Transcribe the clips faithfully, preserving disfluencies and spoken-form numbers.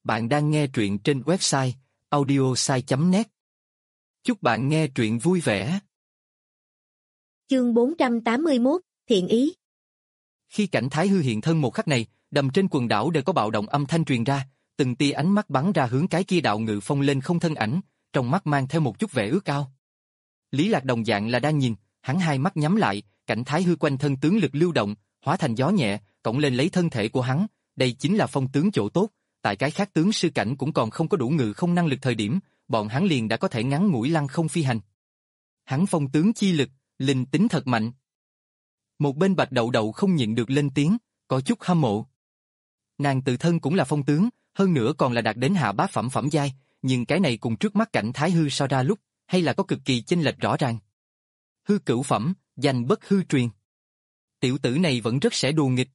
Bạn đang nghe truyện trên website audiosai chấm net. Chúc bạn nghe truyện vui vẻ. Chương bốn trăm tám mươi mốt, Thiện ý. Khi cảnh Thái Hư hiện thân một khắc này, đầm trên quần đảo đều có bạo động âm thanh truyền ra, từng tia ánh mắt bắn ra hướng cái kia đạo ngự phong lên không thân ảnh, trong mắt mang theo một chút vẻ ước ao. Lý Lạc đồng dạng là đang nhìn, hắn hai mắt nhắm lại, cảnh Thái Hư quanh thân tướng lực lưu động, hóa thành gió nhẹ, cõng lên lấy thân thể của hắn, đây chính là phong tướng chỗ tốt. Tại cái khác tướng sư cảnh cũng còn không có đủ ngự không năng lực thời điểm, bọn hắn liền đã có thể ngắn ngủi lăng không phi hành. Hắn phong tướng chi lực, linh tính thật mạnh. Một bên Bạch Đậu Đậu không nhịn được lên tiếng, có chút hâm mộ. Nàng tự thân cũng là phong tướng, hơn nữa còn là đạt đến hạ bát phẩm phẩm giai, nhưng cái này cùng trước mắt cảnh Thái Hư so ra lúc, hay là có cực kỳ chênh lệch rõ ràng. Hư cửu phẩm, danh bất hư truyền. Tiểu tử này vẫn rất sẽ đùa nghịch.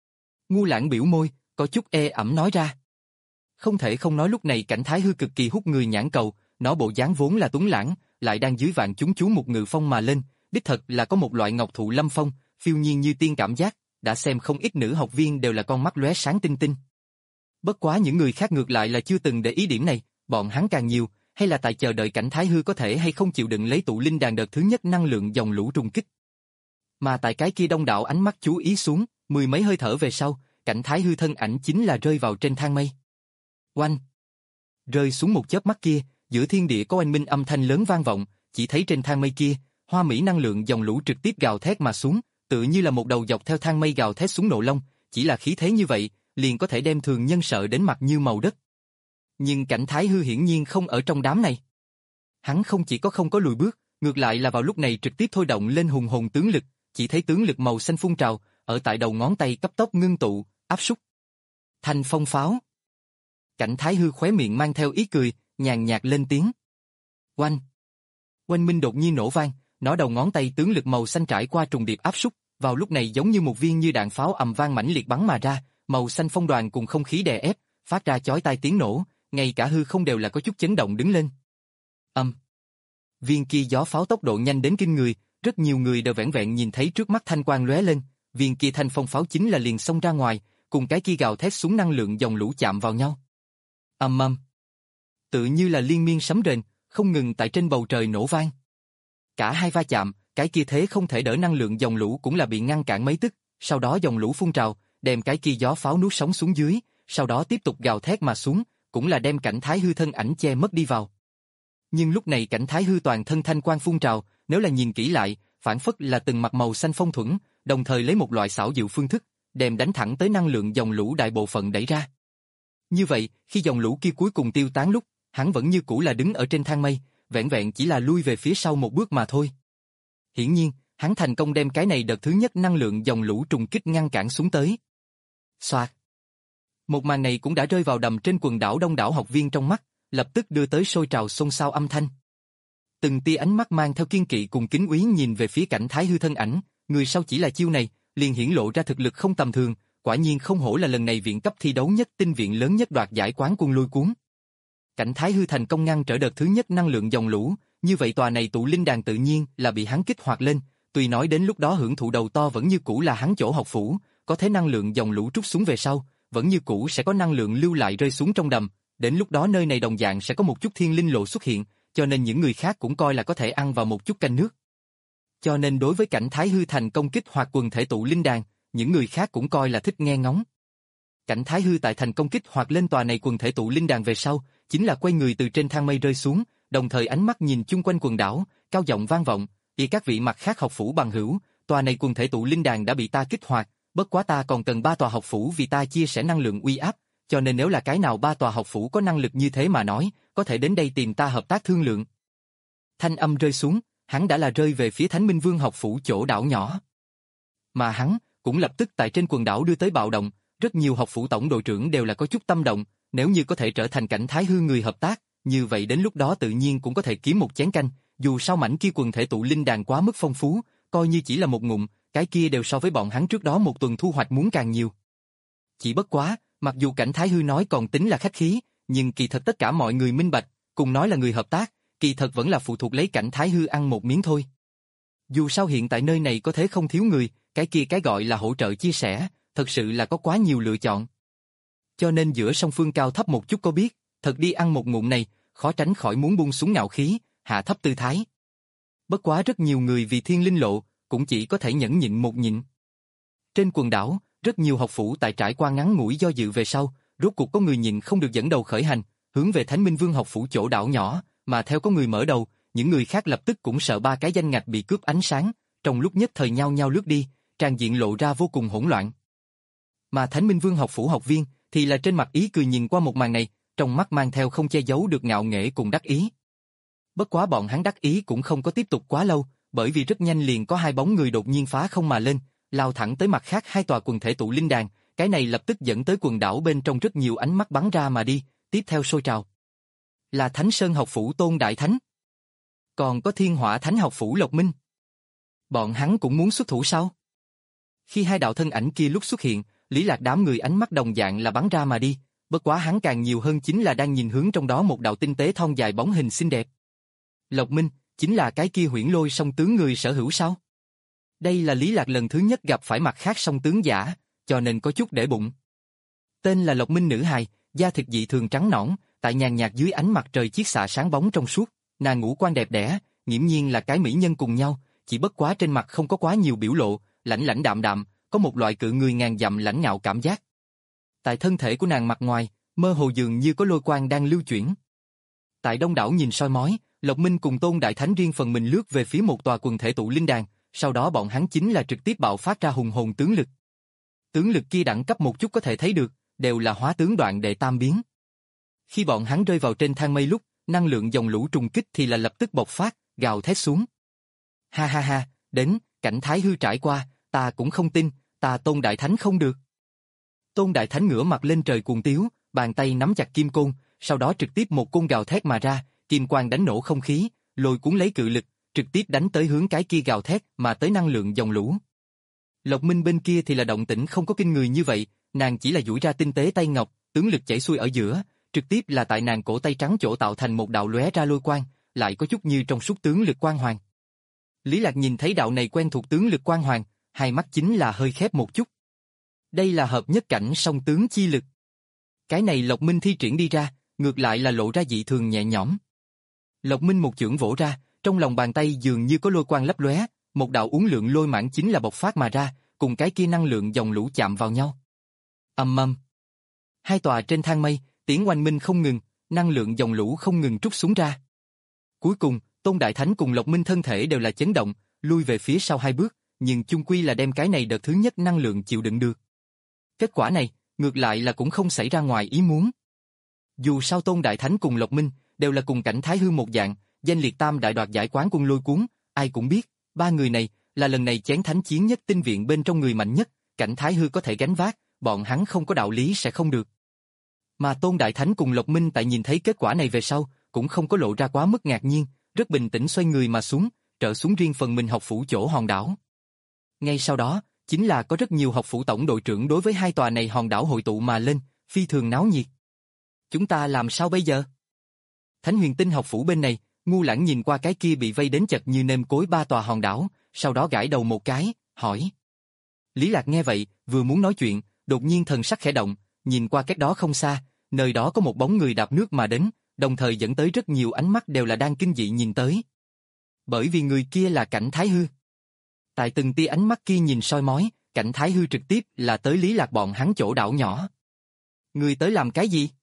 Ngu Lãng biểu môi, có chút ê ẩm nói ra. Không thể không nói lúc này cảnh Thái Hư cực kỳ hút người nhãn cầu, nó bộ dáng vốn là tuấn lãng, lại đang dưới vạn chúng chú một ngự phong mà lên, đích thật là có một loại ngọc thụ lâm phong, phiêu nhiên như tiên cảm giác, đã xem không ít nữ học viên đều là con mắt lóe sáng tinh tinh. Bất quá những người khác ngược lại là chưa từng để ý điểm này, bọn hắn càng nhiều, hay là tại chờ đợi cảnh Thái Hư có thể hay không chịu đựng lấy tụ linh đàn đợt thứ nhất năng lượng dòng lũ trùng kích. Mà tại cái kia đông đảo ánh mắt chú ý xuống, mười mấy hơi thở về sau, cảnh Thái Hư thân ảnh chính là rơi vào trên thang mây. Oanh! Rơi xuống một chớp mắt kia, giữa thiên địa có oanh minh âm thanh lớn vang vọng, chỉ thấy trên thang mây kia, hoa mỹ năng lượng dòng lũ trực tiếp gào thét mà xuống, tự như là một đầu dọc theo thang mây gào thét xuống nộ long, chỉ là khí thế như vậy, liền có thể đem thường nhân sợ đến mặt như màu đất. Nhưng cảnh Thái Hư hiển nhiên không ở trong đám này. Hắn không chỉ có không có lùi bước, ngược lại là vào lúc này trực tiếp thôi động lên hùng hồn tướng lực, chỉ thấy tướng lực màu xanh phun trào, ở tại đầu ngón tay cấp tốc ngưng tụ, áp xúc. Thanh phong pháo. Cảnh Thái Hư khóe miệng mang theo ý cười, nhàn nhạt lên tiếng. Oanh! Oanh minh đột nhiên nổ vang, nó đầu ngón tay tướng lực màu xanh trải qua trùng điệp áp xúc, vào lúc này giống như một viên như đạn pháo ầm vang mãnh liệt bắn mà ra, màu xanh phong đoàn cùng không khí đè ép, phát ra chói tai tiếng nổ, ngay cả hư không đều là có chút chấn động đứng lên. Âm! Viên kia gió pháo tốc độ nhanh đến kinh người, rất nhiều người đều vẻn vẹn nhìn thấy trước mắt thanh quang lóe lên, viên kia thanh phong pháo chính là liền xông ra ngoài, cùng cái kia gào thét xuống năng lượng dòng lũ chạm vào nhau. Ầm ầm. Tự như là liên miên sấm rền, không ngừng tại trên bầu trời nổ vang. Cả hai va chạm, cái kia thế không thể đỡ năng lượng dòng lũ cũng là bị ngăn cản mấy tức, sau đó dòng lũ phun trào, đem cái kia gió pháo nuốt sống xuống dưới, sau đó tiếp tục gào thét mà xuống, cũng là đem cảnh Thái Hư thân ảnh che mất đi vào. Nhưng lúc này cảnh Thái Hư toàn thân thanh quang phun trào, nếu là nhìn kỹ lại, phản phất là từng mặt màu xanh phong thuẫn, đồng thời lấy một loại xảo diệu phương thức, đem đánh thẳng tới năng lượng dòng lũ đại bộ phận đẩy ra. Như vậy, khi dòng lũ kia cuối cùng tiêu tán lúc, hắn vẫn như cũ là đứng ở trên thang mây, vẻn vẹn chỉ là lui về phía sau một bước mà thôi. Hiển nhiên, hắn thành công đem cái này đợt thứ nhất năng lượng dòng lũ trùng kích ngăn cản xuống tới. Xoạt. Một màn này cũng đã rơi vào đầm trên quần đảo đông đảo học viên trong mắt, lập tức đưa tới sôi trào xôn xao âm thanh. Từng tia ánh mắt mang theo kiên kỵ cùng kính úy nhìn về phía cảnh Thái Hư thân ảnh, người sau chỉ là chiêu này, liền hiển lộ ra thực lực không tầm thường, quả nhiên không hổ là lần này viện cấp thi đấu nhất tinh viện lớn nhất đoạt giải quán quân lôi cuốn. Cảnh Thái Hư thành công ngăn trở đợt thứ nhất năng lượng dòng lũ, như vậy tòa này tụ linh đàn tự nhiên là bị hắn kích hoạt lên, tuy nói đến lúc đó hưởng thụ đầu to vẫn như cũ là hắn chỗ học phủ, có thế năng lượng dòng lũ trút xuống về sau, vẫn như cũ sẽ có năng lượng lưu lại rơi xuống trong đầm, đến lúc đó nơi này đồng dạng sẽ có một chút thiên linh lộ xuất hiện, cho nên những người khác cũng coi là có thể ăn vào một chút canh nước. Cho nên đối với cảnh Thái Hư thành công kích hoạt quần thể tụ linh đàn, những người khác cũng coi là thích nghe ngóng. Cảnh Thái Hư tại thành công kích hoạt lên tòa này quần thể tụ linh đàn về sau, chính là quay người từ trên thang mây rơi xuống, đồng thời ánh mắt nhìn chung quanh quần đảo, cao giọng vang vọng, "Ý các vị mặt khác học phủ bằng hữu, tòa này quần thể tụ linh đàn đã bị ta kích hoạt, bất quá ta còn cần ba tòa học phủ vì ta chia sẻ năng lượng uy áp, cho nên nếu là cái nào ba tòa học phủ có năng lực như thế mà nói, có thể đến đây tìm ta hợp tác thương lượng." Thanh âm rơi xuống, hắn đã là rơi về phía Thánh Minh Vương học phủ chỗ đảo nhỏ. Mà hắn cũng lập tức tại trên quần đảo đưa tới bạo động, rất nhiều học phủ tổng đội trưởng đều là có chút tâm động, nếu như có thể trở thành cảnh Thái Hư người hợp tác, như vậy đến lúc đó tự nhiên cũng có thể kiếm một chén canh, dù sao mảnh kia quần thể tụ linh đàn quá mức phong phú, coi như chỉ là một ngụm, cái kia đều so với bọn hắn trước đó một tuần thu hoạch muốn càng nhiều. Chỉ bất quá, mặc dù cảnh Thái Hư nói còn tính là khách khí, nhưng kỳ thật tất cả mọi người minh bạch, cùng nói là người hợp tác, kỳ thật vẫn là phụ thuộc lấy cảnh Thái Hư ăn một miếng thôi. Dù sao hiện tại nơi này có thế không thiếu người, cái kia cái gọi là hỗ trợ chia sẻ, thật sự là có quá nhiều lựa chọn. cho nên giữa song phương cao thấp một chút có biết, thật đi ăn một ngụm này, khó tránh khỏi muốn buông xuống ngạo khí, hạ thấp tư thái. Bất quá rất nhiều người vì thiên linh lộ, cũng chỉ có thể nhẫn nhịn một nhịn. Trên quần đảo, rất nhiều học phủ tại trải qua ngắn ngủi do dự về sau, rốt cuộc có người nhịn không được dẫn đầu khởi hành, hướng về Thánh Minh Vương học phủ chỗ đảo nhỏ, mà theo có người mở đầu, những người khác lập tức cũng sợ ba cái danh ngạch bị cướp ánh sáng, trong lúc nhất thời nhau nhau lướt đi, tràn diện lộ ra vô cùng hỗn loạn. Mà Thánh Minh Vương học phủ học viên thì là trên mặt ý cười nhìn qua một màn này, trong mắt mang theo không che giấu được ngạo nghễ cùng đắc ý. Bất quá bọn hắn đắc ý cũng không có tiếp tục quá lâu, bởi vì rất nhanh liền có hai bóng người đột nhiên phá không mà lên, lao thẳng tới mặt khác hai tòa quần thể tụ linh đàn, cái này lập tức dẫn tới quần đảo bên trong rất nhiều ánh mắt bắn ra mà đi, tiếp theo sôi trào. Là Thánh Sơn học phủ Tôn Đại Thánh. Còn có Thiên Hỏa Thánh học phủ Lộc Minh. Bọn hắn cũng muốn xuất thủ sao? Khi hai đạo thân ảnh kia lúc xuất hiện, Lý Lạc đám người ánh mắt đồng dạng là bắn ra mà đi, bất quá hắn càng nhiều hơn chính là đang nhìn hướng trong đó một đạo tinh tế thon dài bóng hình xinh đẹp. Lộc Minh, chính là cái kia Huyễn Lôi song tướng người sở hữu sao? Đây là Lý Lạc lần thứ nhất gặp phải mặt khác song tướng giả, cho nên có chút để bụng. Tên là Lộc Minh nữ hài, da thịt dị thường trắng nõn, tại nhàn nhạt dưới ánh mặt trời chiết xạ sáng bóng trong suốt, nàng ngũ quan đẹp đẽ, nghiễm nhiên là cái mỹ nhân cùng nhau, chỉ bất quá trên mặt không có quá nhiều biểu lộ, lãnh lãnh đạm đạm, có một loại cự người ngàn dặm lãnh ngạo cảm giác. Tại thân thể của nàng mặt ngoài, mơ hồ dường như có lôi quang đang lưu chuyển. Tại đông đảo nhìn soi mói, Lộc Minh cùng Tôn Đại Thánh riêng phần mình lướt về phía một tòa quần thể tụ linh đàn, sau đó bọn hắn chính là trực tiếp bạo phát ra hùng hồn tướng lực. Tướng lực kia đẳng cấp một chút có thể thấy được, đều là hóa tướng đoạn đệ tam biến. Khi bọn hắn rơi vào trên thang mây lúc, năng lượng dòng lũ trùng kích thì là lập tức bộc phát, gào thét xuống. Ha ha ha, đến, cảnh thái hư trải qua, ta cũng không tin, ta Tôn Đại Thánh không được. Tôn Đại Thánh ngửa mặt lên trời cuồng tiếu, bàn tay nắm chặt kim côn, sau đó trực tiếp một côn gào thét mà ra, kim quang đánh nổ không khí, lôi cuốn lấy cự lực, trực tiếp đánh tới hướng cái kia gào thét mà tới năng lượng dòng lũ. Lộc Minh bên kia thì là động tĩnh không có kinh người như vậy, nàng chỉ là duỗi ra tinh tế tay ngọc, tướng lực chảy xuôi ở giữa, trực tiếp là tại nàng cổ tay trắng chỗ tạo thành một đạo lóe ra lôi quang, lại có chút như trong suốt tướng lực quang hoàng. Lý Lạc nhìn thấy đạo này quen thuộc tướng lực quang hoàng, hai mắt chính là hơi khép một chút. Đây là hợp nhất cảnh song tướng chi lực. Cái này Lộc Minh thi triển đi ra, ngược lại là lộ ra dị thường nhẹ nhõm. Lộc Minh một chưởng vỗ ra, trong lòng bàn tay dường như có lôi quang lấp lóe, một đạo uốn lượng lôi mãng chính là bộc phát mà ra, cùng cái kia năng lượng dòng lũ chạm vào nhau. Ầm ầm. Hai tòa trên thang mây, tiếng oanh minh không ngừng, năng lượng dòng lũ không ngừng trút xuống ra. Cuối cùng, Tôn Đại Thánh cùng Lộc Minh thân thể đều là chấn động, lui về phía sau hai bước, nhưng chung quy là đem cái này đợt thứ nhất năng lượng chịu đựng được. Kết quả này, ngược lại là cũng không xảy ra ngoài ý muốn. Dù sao Tôn Đại Thánh cùng Lộc Minh đều là cùng cảnh thái hư một dạng, danh liệt tam đại đoạt giải quán quân lôi cuốn, ai cũng biết, ba người này là lần này chén thánh chiến nhất tinh viện bên trong người mạnh nhất, cảnh thái hư có thể gánh vác, bọn hắn không có đạo lý sẽ không được. Mà Tôn Đại Thánh cùng Lộc Minh tại nhìn thấy kết quả này về sau, cũng không có lộ ra quá mức ngạc nhiên, rất bình tĩnh xoay người mà xuống, trở xuống riêng phần mình học phủ chỗ hòn đảo. Ngay sau đó, chính là có rất nhiều học phủ tổng đội trưởng đối với hai tòa này hòn đảo hội tụ mà lên, phi thường náo nhiệt. Chúng ta làm sao bây giờ? Thánh Huyền Tinh học phủ bên này, Ngu Lãng nhìn qua cái kia bị vây đến chật như nêm cối ba tòa hòn đảo, sau đó gãi đầu một cái, hỏi. Lý Lạc nghe vậy, vừa muốn nói chuyện, đột nhiên thần sắc khẽ động, nhìn qua cách đó không xa, nơi đó có một bóng người đạp nước mà đến, đồng thời dẫn tới rất nhiều ánh mắt đều là đang kinh dị nhìn tới. Bởi vì người kia là Cảnh Thái Hư. Tại từng tia ánh mắt kia nhìn soi mói, Cảnh Thái Hư trực tiếp là tới Lý Lạc bọn hắn chỗ đảo nhỏ. Người tới làm cái gì?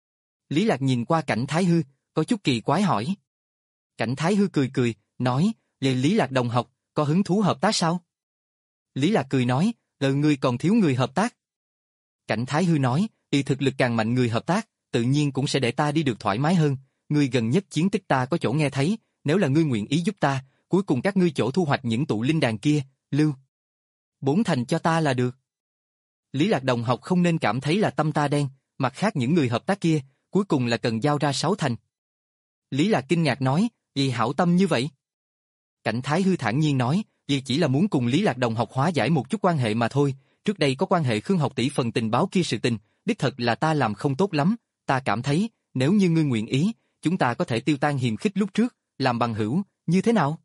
Lý Lạc nhìn qua Cảnh Thái Hư, có chút kỳ quái hỏi. Cảnh Thái Hư cười cười, nói, Lê Lý Lạc đồng học, có hứng thú hợp tác sao? Lý Lạc cười nói, lời ngươi còn thiếu người hợp tác. Cảnh Thái Hư nói, y thực lực càng mạnh người hợp tác, tự nhiên cũng sẽ để ta đi được thoải mái hơn, ngươi gần nhất chiến tích ta có chỗ nghe thấy, nếu là ngươi nguyện ý giúp ta, cuối cùng các ngươi chỗ thu hoạch những tụ linh đàn kia, lưu. Bốn thành cho ta là được. Lý Lạc đồng học không nên cảm thấy là tâm ta đen, mặt khác những người hợp tác kia, cuối cùng là cần giao ra sáu thành. Lý Lạc kinh ngạc nói, vì hảo tâm như vậy. Cảnh Thái Hư thản nhiên nói, vì chỉ là muốn cùng Lý Lạc đồng học hóa giải một chút quan hệ mà thôi, trước đây có quan hệ Khương học tỷ phần tình báo kia sự tình, đích thật là ta làm không tốt lắm, ta cảm thấy, nếu như ngươi nguyện ý, chúng ta có thể tiêu tan hiềm khích lúc trước, làm bằng hữu, như thế nào?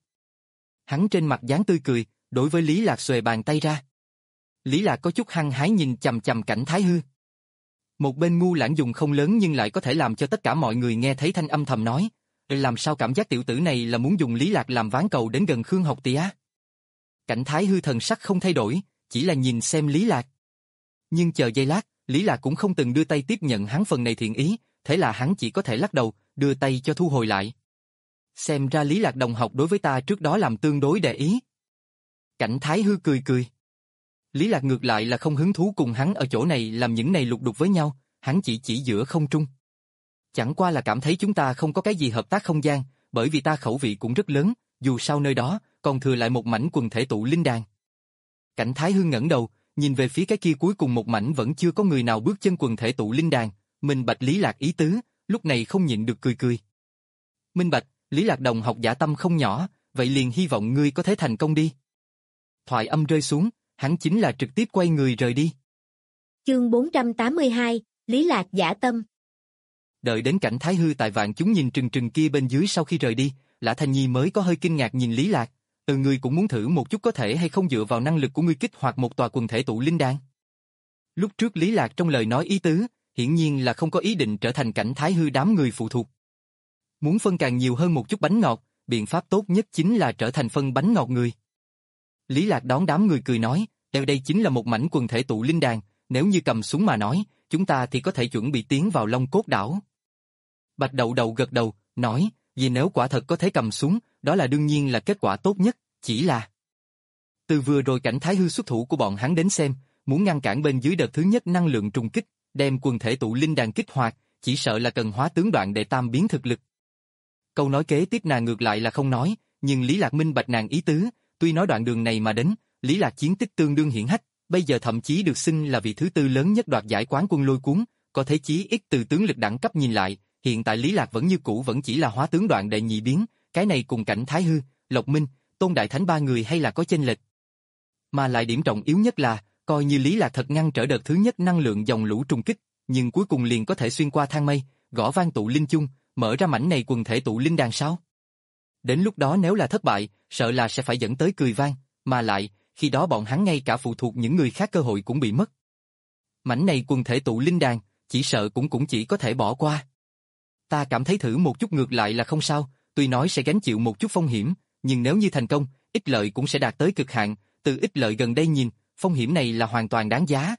Hắn trên mặt dáng tươi cười, đối với Lý Lạc xuề bàn tay ra. Lý Lạc có chút hăng hái nhìn chằm chằm Cảnh Thái Hư. Một bên ngu lãng dùng không lớn nhưng lại có thể làm cho tất cả mọi người nghe thấy thanh âm thầm nói, làm sao cảm giác tiểu tử này là muốn dùng Lý Lạc làm ván cầu đến gần Khương Học Tỷ á. Cảnh Thái Hư thần sắc không thay đổi, chỉ là nhìn xem Lý Lạc. Nhưng chờ giây lát, Lý Lạc cũng không từng đưa tay tiếp nhận hắn phần này thiện ý, thế là hắn chỉ có thể lắc đầu, đưa tay cho thu hồi lại. Xem ra Lý Lạc đồng học đối với ta trước đó làm tương đối để ý. Cảnh Thái Hư cười cười. Lý Lạc ngược lại là không hứng thú cùng hắn ở chỗ này làm những này lục đục với nhau, hắn chỉ chỉ giữa không trung. Chẳng qua là cảm thấy chúng ta không có cái gì hợp tác không gian, bởi vì ta khẩu vị cũng rất lớn, dù sao nơi đó còn thừa lại một mảnh quần thể tụ linh đàn. Cảnh Thái Hư ngẩng đầu, nhìn về phía cái kia cuối cùng một mảnh vẫn chưa có người nào bước chân quần thể tụ linh đàn, minh bạch Lý Lạc ý tứ, lúc này không nhịn được cười cười. Minh bạch, Lý Lạc đồng học dã tâm không nhỏ, vậy liền hy vọng ngươi có thể thành công đi. Thoại âm rơi xuống, hắn chính là trực tiếp quay người rời đi. Chương bốn trăm tám mươi hai, Lý Lạc dã tâm. Đợi đến Cảnh Thái Hư tại vạn chúng nhìn trừng trừng kia bên dưới sau khi rời đi, Lã Thanh Nhi mới có hơi kinh ngạc nhìn Lý Lạc, từ ngươi cũng muốn thử một chút có thể hay không dựa vào năng lực của ngươi kích hoạt một tòa quần thể tụ linh đan. Lúc trước Lý Lạc trong lời nói ý tứ, hiển nhiên là không có ý định trở thành Cảnh Thái Hư đám người phụ thuộc. Muốn phân càng nhiều hơn một chút bánh ngọt, biện pháp tốt nhất chính là trở thành phân bánh ngọt người. Lý Lạc đón đám người cười nói, đây đây chính là một mảnh quần thể tụ linh đàn, nếu như cầm súng mà nói, chúng ta thì có thể chuẩn bị tiến vào Long Cốt đảo. Bạch Đậu Đậu gật đầu, nói, vì nếu quả thật có thể cầm súng, đó là đương nhiên là kết quả tốt nhất, chỉ là... Từ vừa rồi Cảnh Thái Hư xuất thủ của bọn hắn đến xem, muốn ngăn cản bên dưới đợt thứ nhất năng lượng trùng kích, đem quần thể tụ linh đàn kích hoạt, chỉ sợ là cần hóa tướng đoạn để tam biến thực lực. Câu nói kế tiếp nàng ngược lại là không nói, nhưng Lý Lạc minh bạch nàng ý tứ, tuy nói đoạn đường này mà đến, Lý Lạc chiến tích tương đương hiển hách, bây giờ thậm chí được xưng là vị thứ tư lớn nhất đoạt giải quán quân lôi cuốn, có thể chí ít từ tướng lực đẳng cấp nhìn lại, hiện tại Lý Lạc vẫn như cũ vẫn chỉ là hóa tướng đoạn đệ nhị biến, cái này cùng Cảnh Thái Hư, Lộc Minh, Tôn Đại Thánh ba người hay là có chênh lệch. Mà lại điểm trọng yếu nhất là, coi như Lý Lạc thật ngăn trở đợt thứ nhất năng lượng dòng lũ trùng kích, nhưng cuối cùng liền có thể xuyên qua thang mây, gõ vang tụ linh chung, mở ra mảnh này quần thể tụ linh đàn sao? Đến lúc đó nếu là thất bại, sợ là sẽ phải dẫn tới cười vang, mà lại, khi đó bọn hắn ngay cả phụ thuộc những người khác cơ hội cũng bị mất. Mảnh này quần thể tụ linh đàn, chỉ sợ cũng cũng chỉ có thể bỏ qua. Ta cảm thấy thử một chút ngược lại là không sao, tuy nói sẽ gánh chịu một chút phong hiểm, nhưng nếu như thành công, ích lợi cũng sẽ đạt tới cực hạn, từ ích lợi gần đây nhìn, phong hiểm này là hoàn toàn đáng giá.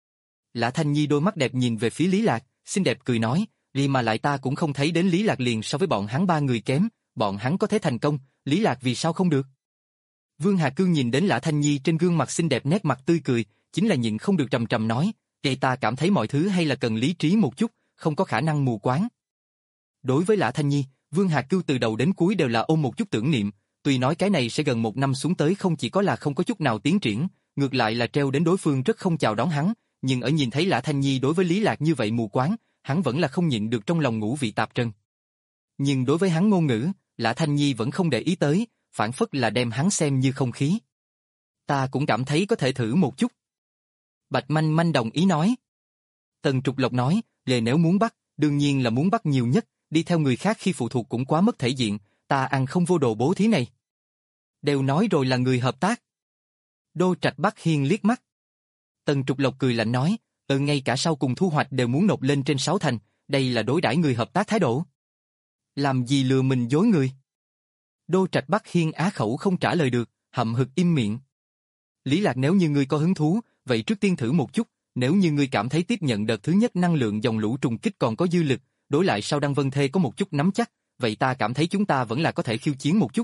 Lã Thanh Nhi đôi mắt đẹp nhìn về phía Lý Lạc, xinh đẹp cười nói, vì mà lại ta cũng không thấy đến Lý Lạc liền so với bọn hắn ba người kém, bọn hắn có thể thành công, Lý Lạc vì sao không được? Vương Hà Cương nhìn đến Lã Thanh Nhi trên gương mặt xinh đẹp nét mặt tươi cười, chính là nhịn không được trầm trầm nói, vậy ta cảm thấy mọi thứ hay là cần lý trí một chút, không có khả năng mù quáng. Đối với Lã Thanh Nhi, Vương Hà Cương từ đầu đến cuối đều là ôm một chút tưởng niệm, tuy nói cái này sẽ gần một năm xuống tới không chỉ có là không có chút nào tiến triển, ngược lại là treo đến đối phương rất không chào đón hắn, nhưng ở nhìn thấy Lã Thanh Nhi đối với Lý Lạc như vậy mù quáng, hắn vẫn là không nhịn được trong lòng ngũ vị tạp trần. Nhưng đối với hắn ngôn ngữ, Lã Thanh Nhi vẫn không để ý tới, phản phất là đem hắn xem như không khí. Ta cũng cảm thấy có thể thử một chút. Bạch Manh Manh đồng ý nói. Tần Trục Lộc nói, lề nếu muốn bắt, đương nhiên là muốn bắt nhiều nhất, đi theo người khác khi phụ thuộc cũng quá mất thể diện, ta ăn không vô đồ bố thí này. Đều nói rồi là người hợp tác. Đô Trạch Bắc Hiên liếc mắt. Tần Trục Lộc cười lạnh nói, ừ ngay cả sau cùng thu hoạch đều muốn nộp lên trên sáu thành, đây là đối đãi người hợp tác thái độ. Làm gì lừa mình dối người? Đô Trạch Bắc Hiên á khẩu không trả lời được, hậm hực im miệng. Lý Lạc nếu như ngươi có hứng thú, vậy trước tiên thử một chút, nếu như ngươi cảm thấy tiếp nhận đợt thứ nhất năng lượng dòng lũ trùng kích còn có dư lực, đối lại sau Đăng Vân Thê có một chút nắm chắc, vậy ta cảm thấy chúng ta vẫn là có thể khiêu chiến một chút.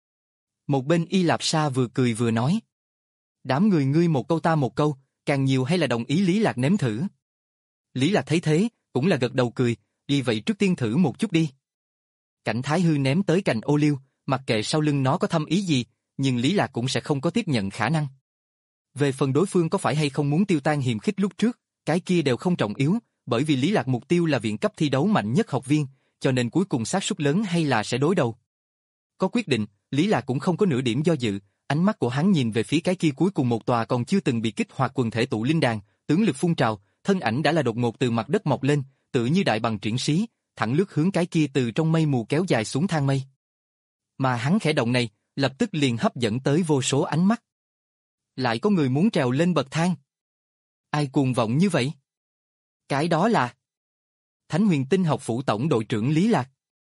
Một bên Y Lạp Sa vừa cười vừa nói. Đám người ngươi một câu ta một câu, càng nhiều hay là đồng ý Lý Lạc nếm thử. Lý Lạc thấy thế, cũng là gật đầu cười, đi vậy trước tiên thử một chút đi. Cảnh Thái Hư ném tới cành ô liu, mặc kệ sau lưng nó có thâm ý gì, nhưng Lý Lạc cũng sẽ không có tiếp nhận khả năng. Về phần đối phương có phải hay không muốn tiêu tan hiềm khích lúc trước, cái kia đều không trọng yếu, bởi vì Lý Lạc mục tiêu là viện cấp thi đấu mạnh nhất học viên, cho nên cuối cùng xác suất lớn hay là sẽ đối đầu. Có quyết định, Lý Lạc cũng không có nửa điểm do dự, ánh mắt của hắn nhìn về phía cái kia cuối cùng một tòa còn chưa từng bị kích hoạt quần thể tụ linh đàn, tướng lực phun trào, thân ảnh đã là đột ngột từ mặt đất mọc lên, tựa như đại bằng triển sĩ, thẳng lướt hướng cái kia từ trong mây mù kéo dài xuống thang mây. Mà hắn khẽ động này, lập tức liền hấp dẫn tới vô số ánh mắt. Lại có người muốn trèo lên bậc thang. Ai cuồng vọng như vậy? Cái đó là Thánh Huyền Tinh học phủ tổng đội trưởng Lý Lạc.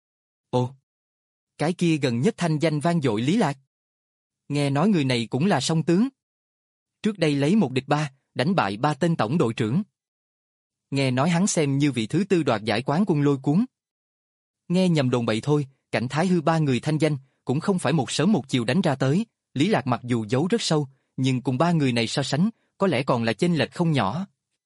Ồ, cái kia gần nhất thanh danh vang dội Lý Lạc. Nghe nói người này cũng là song tướng. Trước đây lấy một địch ba, đánh bại ba tên tổng đội trưởng. Nghe nói hắn xem như vị thứ tư đoạt giải quán quân lôi cuốn. Nghe nhầm đồn bậy thôi, Cảnh Thái Hư ba người thanh danh, cũng không phải một sớm một chiều đánh ra tới. Lý Lạc mặc dù giấu rất sâu, nhưng cùng ba người này so sánh, có lẽ còn là chênh lệch không nhỏ.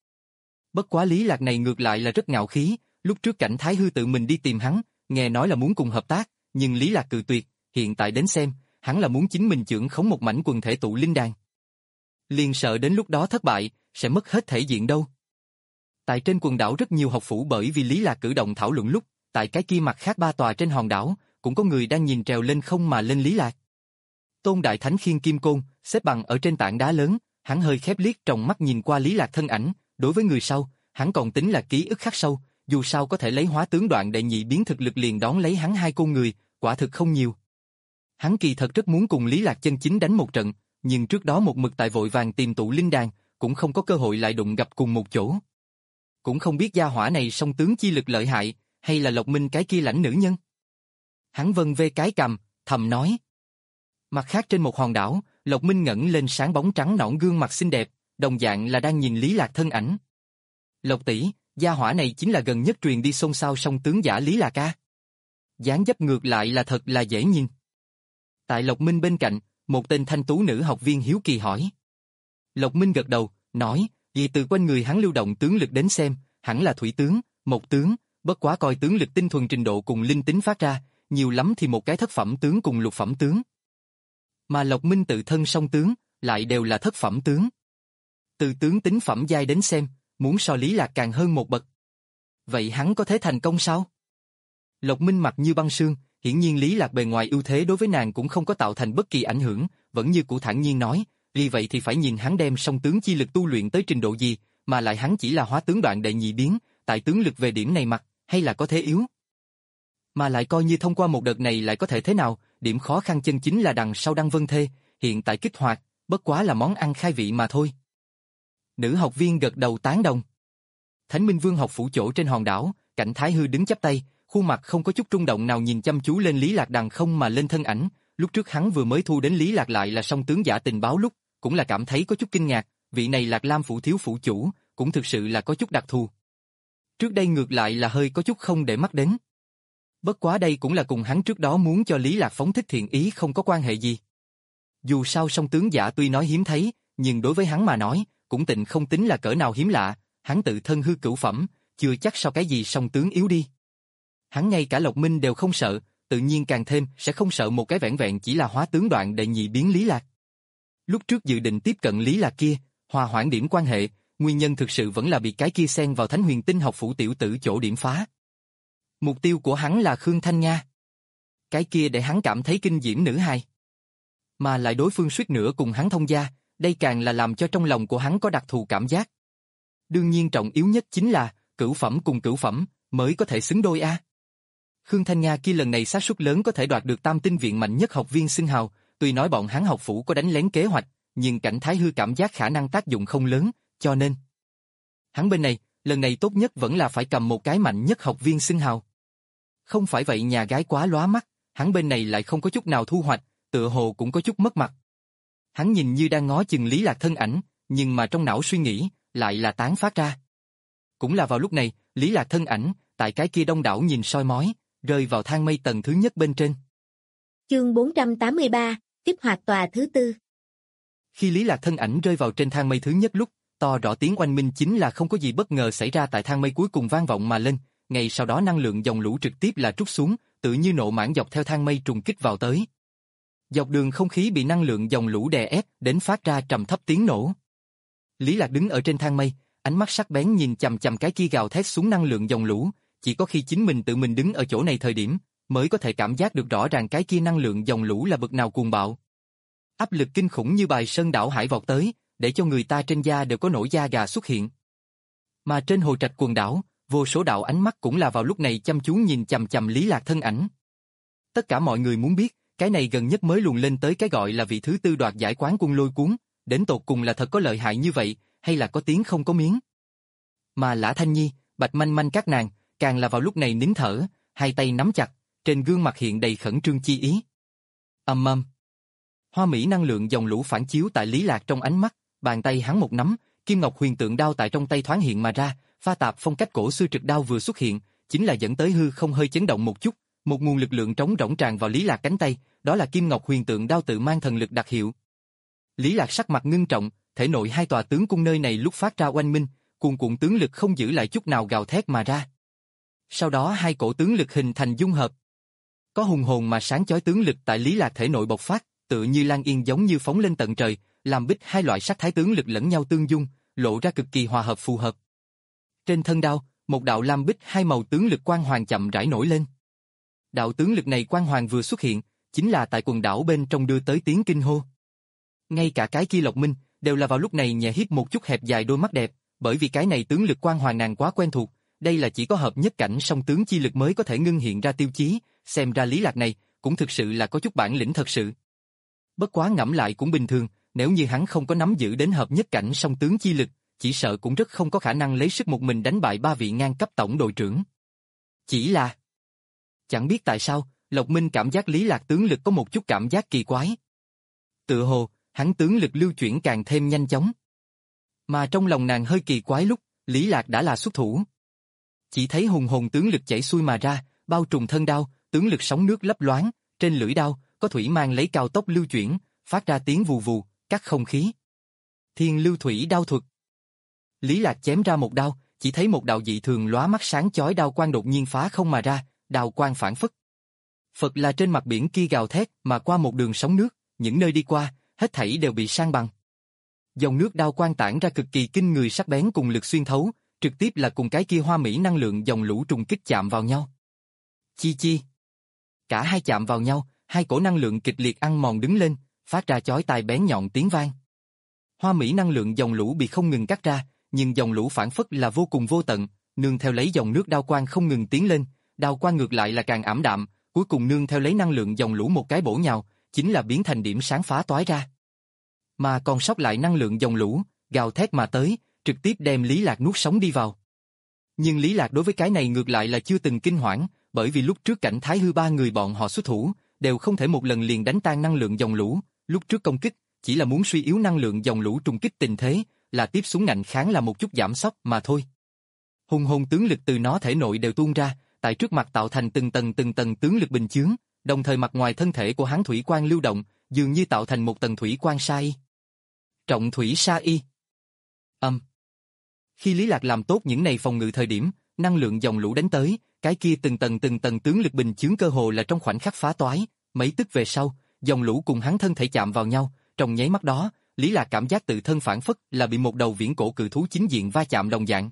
Bất quá Lý Lạc này ngược lại là rất ngạo khí, lúc trước Cảnh Thái Hư tự mình đi tìm hắn, nghe nói là muốn cùng hợp tác, nhưng Lý Lạc cự tuyệt, hiện tại đến xem, hắn là muốn chính mình chưởng khống một mảnh quần thể tụ linh đàn. Liền sợ đến lúc đó thất bại, sẽ mất hết thể diện đâu. Tại trên quần đảo rất nhiều học phủ bởi vì Lý Lạc cử động thảo luận lúc, tại cái kia mặt khác ba tòa trên hòn đảo, cũng có người đang nhìn trèo lên không mà lên Lý Lạc. Tôn Đại Thánh khiêng kim côn, xếp bằng ở trên tảng đá lớn, hắn hơi khép liếc tròng mắt nhìn qua Lý Lạc thân ảnh, đối với người sau, hắn còn tính là ký ức khắc sâu, dù sao có thể lấy hóa tướng đoạn đệ nhị biến thực lực liền đón lấy hắn hai côn người, quả thực không nhiều. Hắn kỳ thật rất muốn cùng Lý Lạc chân chính đánh một trận, nhưng trước đó một mực tại vội vàng tìm tụ linh đàn, cũng không có cơ hội lại đụng gặp cùng một chỗ. Cũng không biết gia hỏa này song tướng chi lực lợi hại, hay là Lộc Minh cái kia lãnh nữ nhân. Hắn vân vê cái cằm, thầm nói. Mặt khác trên một hòn đảo, Lộc Minh ngẩng lên sáng bóng trắng nõn gương mặt xinh đẹp, đồng dạng là đang nhìn Lý Lạc thân ảnh. Lộc tỷ, gia hỏa này chính là gần nhất truyền đi xôn xao song tướng giả Lý Lạc a. Dáng dấp ngược lại là thật là dễ nhìn. Tại Lộc Minh bên cạnh, một tên thanh tú nữ học viên hiếu kỳ hỏi. Lộc Minh gật đầu, nói, vì từ quanh người hắn lưu động tướng lực đến xem, hẳn là thủy tướng, một tướng, bất quá coi tướng lực tinh thuần trình độ cùng linh tính phát ra, nhiều lắm thì một cái thất phẩm tướng cùng lục phẩm tướng. Mà Lộc Minh tự thân song tướng, lại đều là thất phẩm tướng. Từ tướng tính phẩm giai đến xem, muốn so Lý Lạc càng hơn một bậc. Vậy hắn có thể thành công sao? Lộc Minh mặt như băng sương, hiển nhiên Lý Lạc bề ngoài ưu thế đối với nàng cũng không có tạo thành bất kỳ ảnh hưởng, vẫn như cũ thản nhiên nói, vì vậy thì phải nhìn hắn đem song tướng chi lực tu luyện tới trình độ gì, mà lại hắn chỉ là hóa tướng đoạn đệ nhị biến, tại tướng lực về điểm này mặt, hay là có thế yếu. Mà lại coi như thông qua một đợt này lại có thể thế nào, điểm khó khăn chân chính là đằng sau Đăng Vân Thê, hiện tại kích hoạt, bất quá là món ăn khai vị mà thôi. Nữ học viên gật đầu tán đồng. Thánh Minh Vương học phủ chỗ trên hòn đảo, Cảnh Thái Hư đứng chắp tay, khuôn mặt không có chút rung động nào nhìn chăm chú lên Lý Lạc đằng không mà lên thân ảnh, lúc trước hắn vừa mới thu đến Lý Lạc lại là song tướng giả tình báo lúc, cũng là cảm thấy có chút kinh ngạc, vị này Lạc Lam phủ thiếu phủ chủ, cũng thực sự là có chút đặc thù. Trước đây ngược lại là hơi có chút không để mắt đến. Bất quá đây cũng là cùng hắn trước đó muốn cho Lý Lạc phóng thích thiện ý không có quan hệ gì. Dù sao song tướng giả tuy nói hiếm thấy, nhưng đối với hắn mà nói, cũng tịnh không tính là cỡ nào hiếm lạ, hắn tự thân hư cửu phẩm, chưa chắc so cái gì song tướng yếu đi. Hắn ngay cả Lộc Minh đều không sợ, tự nhiên càng thêm sẽ không sợ một cái vẻn vẹn chỉ là hóa tướng đoạn đệ nhị biến Lý Lạc. Lúc trước dự định tiếp cận Lý Lạc kia, hòa hoãn điểm quan hệ, nguyên nhân thực sự vẫn là bị cái kia xen vào Thánh Huyền Tinh học phủ tiểu tử chỗ điểm phá. Mục tiêu của hắn là Khương Thanh Nha. Cái kia để hắn cảm thấy kinh diễm nữ hài. Mà lại đối phương suýt nữa cùng hắn thông gia, đây càng là làm cho trong lòng của hắn có đặc thù cảm giác. Đương nhiên trọng yếu nhất chính là, cửu phẩm cùng cửu phẩm, mới có thể xứng đôi a. Khương Thanh Nha kia lần này xác suất lớn có thể đoạt được tam tinh viện mạnh nhất học viên xưng hào, tuy nói bọn hắn học phủ có đánh lén kế hoạch, nhưng Cảnh Thái Hư cảm giác khả năng tác dụng không lớn, cho nên hắn bên này, lần này tốt nhất vẫn là phải cầm một cái mạnh nhất học viên xưng hào. Không phải vậy nhà gái quá lóa mắt, hắn bên này lại không có chút nào thu hoạch, tựa hồ cũng có chút mất mặt. Hắn nhìn như đang ngó chừng Lý Lạc thân ảnh, nhưng mà trong não suy nghĩ, lại là tán phát ra. Cũng là vào lúc này, Lý Lạc thân ảnh, tại cái kia đông đảo nhìn soi mói, rơi vào thang mây tầng thứ nhất bên trên. Chương bốn trăm tám mươi ba, kích hoạt tòa thứ tư. Khi Lý Lạc thân ảnh rơi vào trên thang mây thứ nhất lúc, to rõ tiếng oanh minh chính là không có gì bất ngờ xảy ra tại thang mây cuối cùng vang vọng mà lên, ngay sau đó năng lượng dòng lũ trực tiếp là trút xuống, tự như nộ mãn dọc theo thang mây trùng kích vào tới. Dọc đường không khí bị năng lượng dòng lũ đè ép, đến phát ra trầm thấp tiếng nổ. Lý Lạc đứng ở trên thang mây, ánh mắt sắc bén nhìn chằm chằm cái kia gào thét xuống năng lượng dòng lũ, chỉ có khi chính mình tự mình đứng ở chỗ này thời điểm, mới có thể cảm giác được rõ ràng cái kia năng lượng dòng lũ là bực nào cuồng bạo. Áp lực kinh khủng như bài sơn đảo hải vọt tới, để cho người ta trên da đều có nổi da gà xuất hiện. Mà trên hồ trạch quần đảo, vô số đạo ánh mắt cũng là vào lúc này chăm chú nhìn chằm chằm Lý Lạc thân ảnh. Tất cả mọi người muốn biết, cái này gần nhất mới luồn lên tới cái gọi là vị thứ tư đoạt giải quán quân lôi cuốn, đến tột cùng là thật có lợi hại như vậy, hay là có tiếng không có miếng. Mà Lã Thanh Nhi, Bạch Manh Manh các nàng, càng là vào lúc này nín thở, hai tay nắm chặt, trên gương mặt hiện đầy khẩn trương chi ý. Ầm ầm. Hoa mỹ năng lượng dòng lũ phản chiếu tại Lý Lạc trong ánh mắt, bàn tay hắn một nắm, kim ngọc huyền tượng đao tại trong tay thoáng hiện mà ra, pha tạp phong cách cổ xưa trực đao vừa xuất hiện, chính là dẫn tới hư không hơi chấn động một chút, một nguồn lực lượng trống rỗng tràn vào Lý Lạc cánh tay, đó là kim ngọc huyền tượng đao tự mang thần lực đặc hiệu. Lý Lạc sắc mặt ngưng trọng, thể nội hai tòa tướng cung nơi này lúc phát ra oanh minh, cuồn cuộn tướng lực không giữ lại chút nào gào thét mà ra. Sau đó hai cổ tướng lực hình thành dung hợp. Có hùng hồn mà sáng chói tướng lực tại Lý Lạc thể nội bộc phát, tựa như lan yên giống như phóng lên tận trời, làm bích hai loại sắc thái tướng lực lẫn nhau tương dung, lộ ra cực kỳ hòa hợp phù hợp. Trên thân đao, một đạo lam bích hai màu tướng lực quang hoàng chậm rãi nổi lên. Đạo tướng lực này quang hoàng vừa xuất hiện, chính là tại quần đảo bên trong đưa tới tiếng kinh hô. Ngay cả cái kia Lộc Minh, đều là vào lúc này nhẹ híp một chút hẹp dài đôi mắt đẹp, bởi vì cái này tướng lực quang hoàng nàng quá quen thuộc, đây là chỉ có hợp nhất cảnh song tướng chi lực mới có thể ngưng hiện ra tiêu chí, xem ra Lý Lạc này, cũng thực sự là có chút bản lĩnh thật sự. Bất quá ngẫm lại cũng bình thường, nếu như hắn không có nắm giữ đến hợp nhất cảnh song tướng chi lực, chỉ sợ cũng rất không có khả năng lấy sức một mình đánh bại ba vị ngang cấp tổng đội trưởng. Chỉ là... Chẳng biết tại sao, Lộc Minh cảm giác Lý Lạc tướng lực có một chút cảm giác kỳ quái. Tựa hồ, hắn tướng lực lưu chuyển càng thêm nhanh chóng. Mà trong lòng nàng hơi kỳ quái lúc, Lý Lạc đã là xuất thủ. Chỉ thấy hùng hồn tướng lực chảy xuôi mà ra, bao trùm thân đao, tướng lực sóng nước lấp loáng, trên lưỡi đao, có thủy mang lấy cao tốc lưu chuyển, phát ra tiếng vù vù, cắt không khí. Thiên lưu thủy đao thuật. Lý Lạc chém ra một đao, chỉ thấy một đạo dị thường lóa mắt sáng chói đao quang đột nhiên phá không mà ra, đao quang phản phất. Phật là trên mặt biển kia gào thét mà qua một đường sóng nước, những nơi đi qua, hết thảy đều bị san bằng. Dòng nước đao quang tản ra cực kỳ kinh người sắc bén cùng lực xuyên thấu, trực tiếp là cùng cái kia hoa mỹ năng lượng dòng lũ trùng kích chạm vào nhau. Chi chi. Cả hai chạm vào nhau, hai cổ năng lượng kịch liệt ăn mòn đứng lên, phát ra chói tai bén nhọn tiếng vang. Hoa mỹ năng lượng dòng lũ bị không ngừng cắt ra, nhưng dòng lũ phản phất là vô cùng vô tận, nương theo lấy dòng nước đao quang không ngừng tiến lên, đao quang ngược lại là càng ảm đạm, cuối cùng nương theo lấy năng lượng dòng lũ một cái bổ nhào, chính là biến thành điểm sáng phá toái ra. Mà còn sót lại năng lượng dòng lũ, gào thét mà tới, trực tiếp đem Lý Lạc nuốt sống đi vào. Nhưng Lý Lạc đối với cái này ngược lại là chưa từng kinh hoảng, bởi vì lúc trước cảnh Thái Hư ba người bọn họ xuất thủ, đều không thể một lần liền đánh tan năng lượng dòng lũ, lúc trước công kích, chỉ là muốn suy yếu năng lượng dòng lũ trùng kích tình thế, là tiếp xuống ngạnh kháng là một chút giảm sóc mà thôi. Hùng hồn tướng lực từ nó thể nội đều tuôn ra, tại trước mặt tạo thành từng tầng từng tầng tướng lực bình chướng, đồng thời mặt ngoài thân thể của hắn thủy quang lưu động, dường như tạo thành một tầng thủy quang sa y. Trọng thủy sa y. Âm. Khi Lý Lạc làm tốt những này phòng ngự thời điểm, năng lượng dòng lũ đánh tới, cái kia từng tầng từng tầng tướng lực bình chướng cơ hồ là trong khoảnh khắc phá toái, mấy tức về sau, dòng lũ cùng hắn thân thể chạm vào nhau, trong nháy mắt đó, Lý Lạc cảm giác tự thân phản phất là bị một đầu viễn cổ cự thú chính diện va chạm đồng dạng.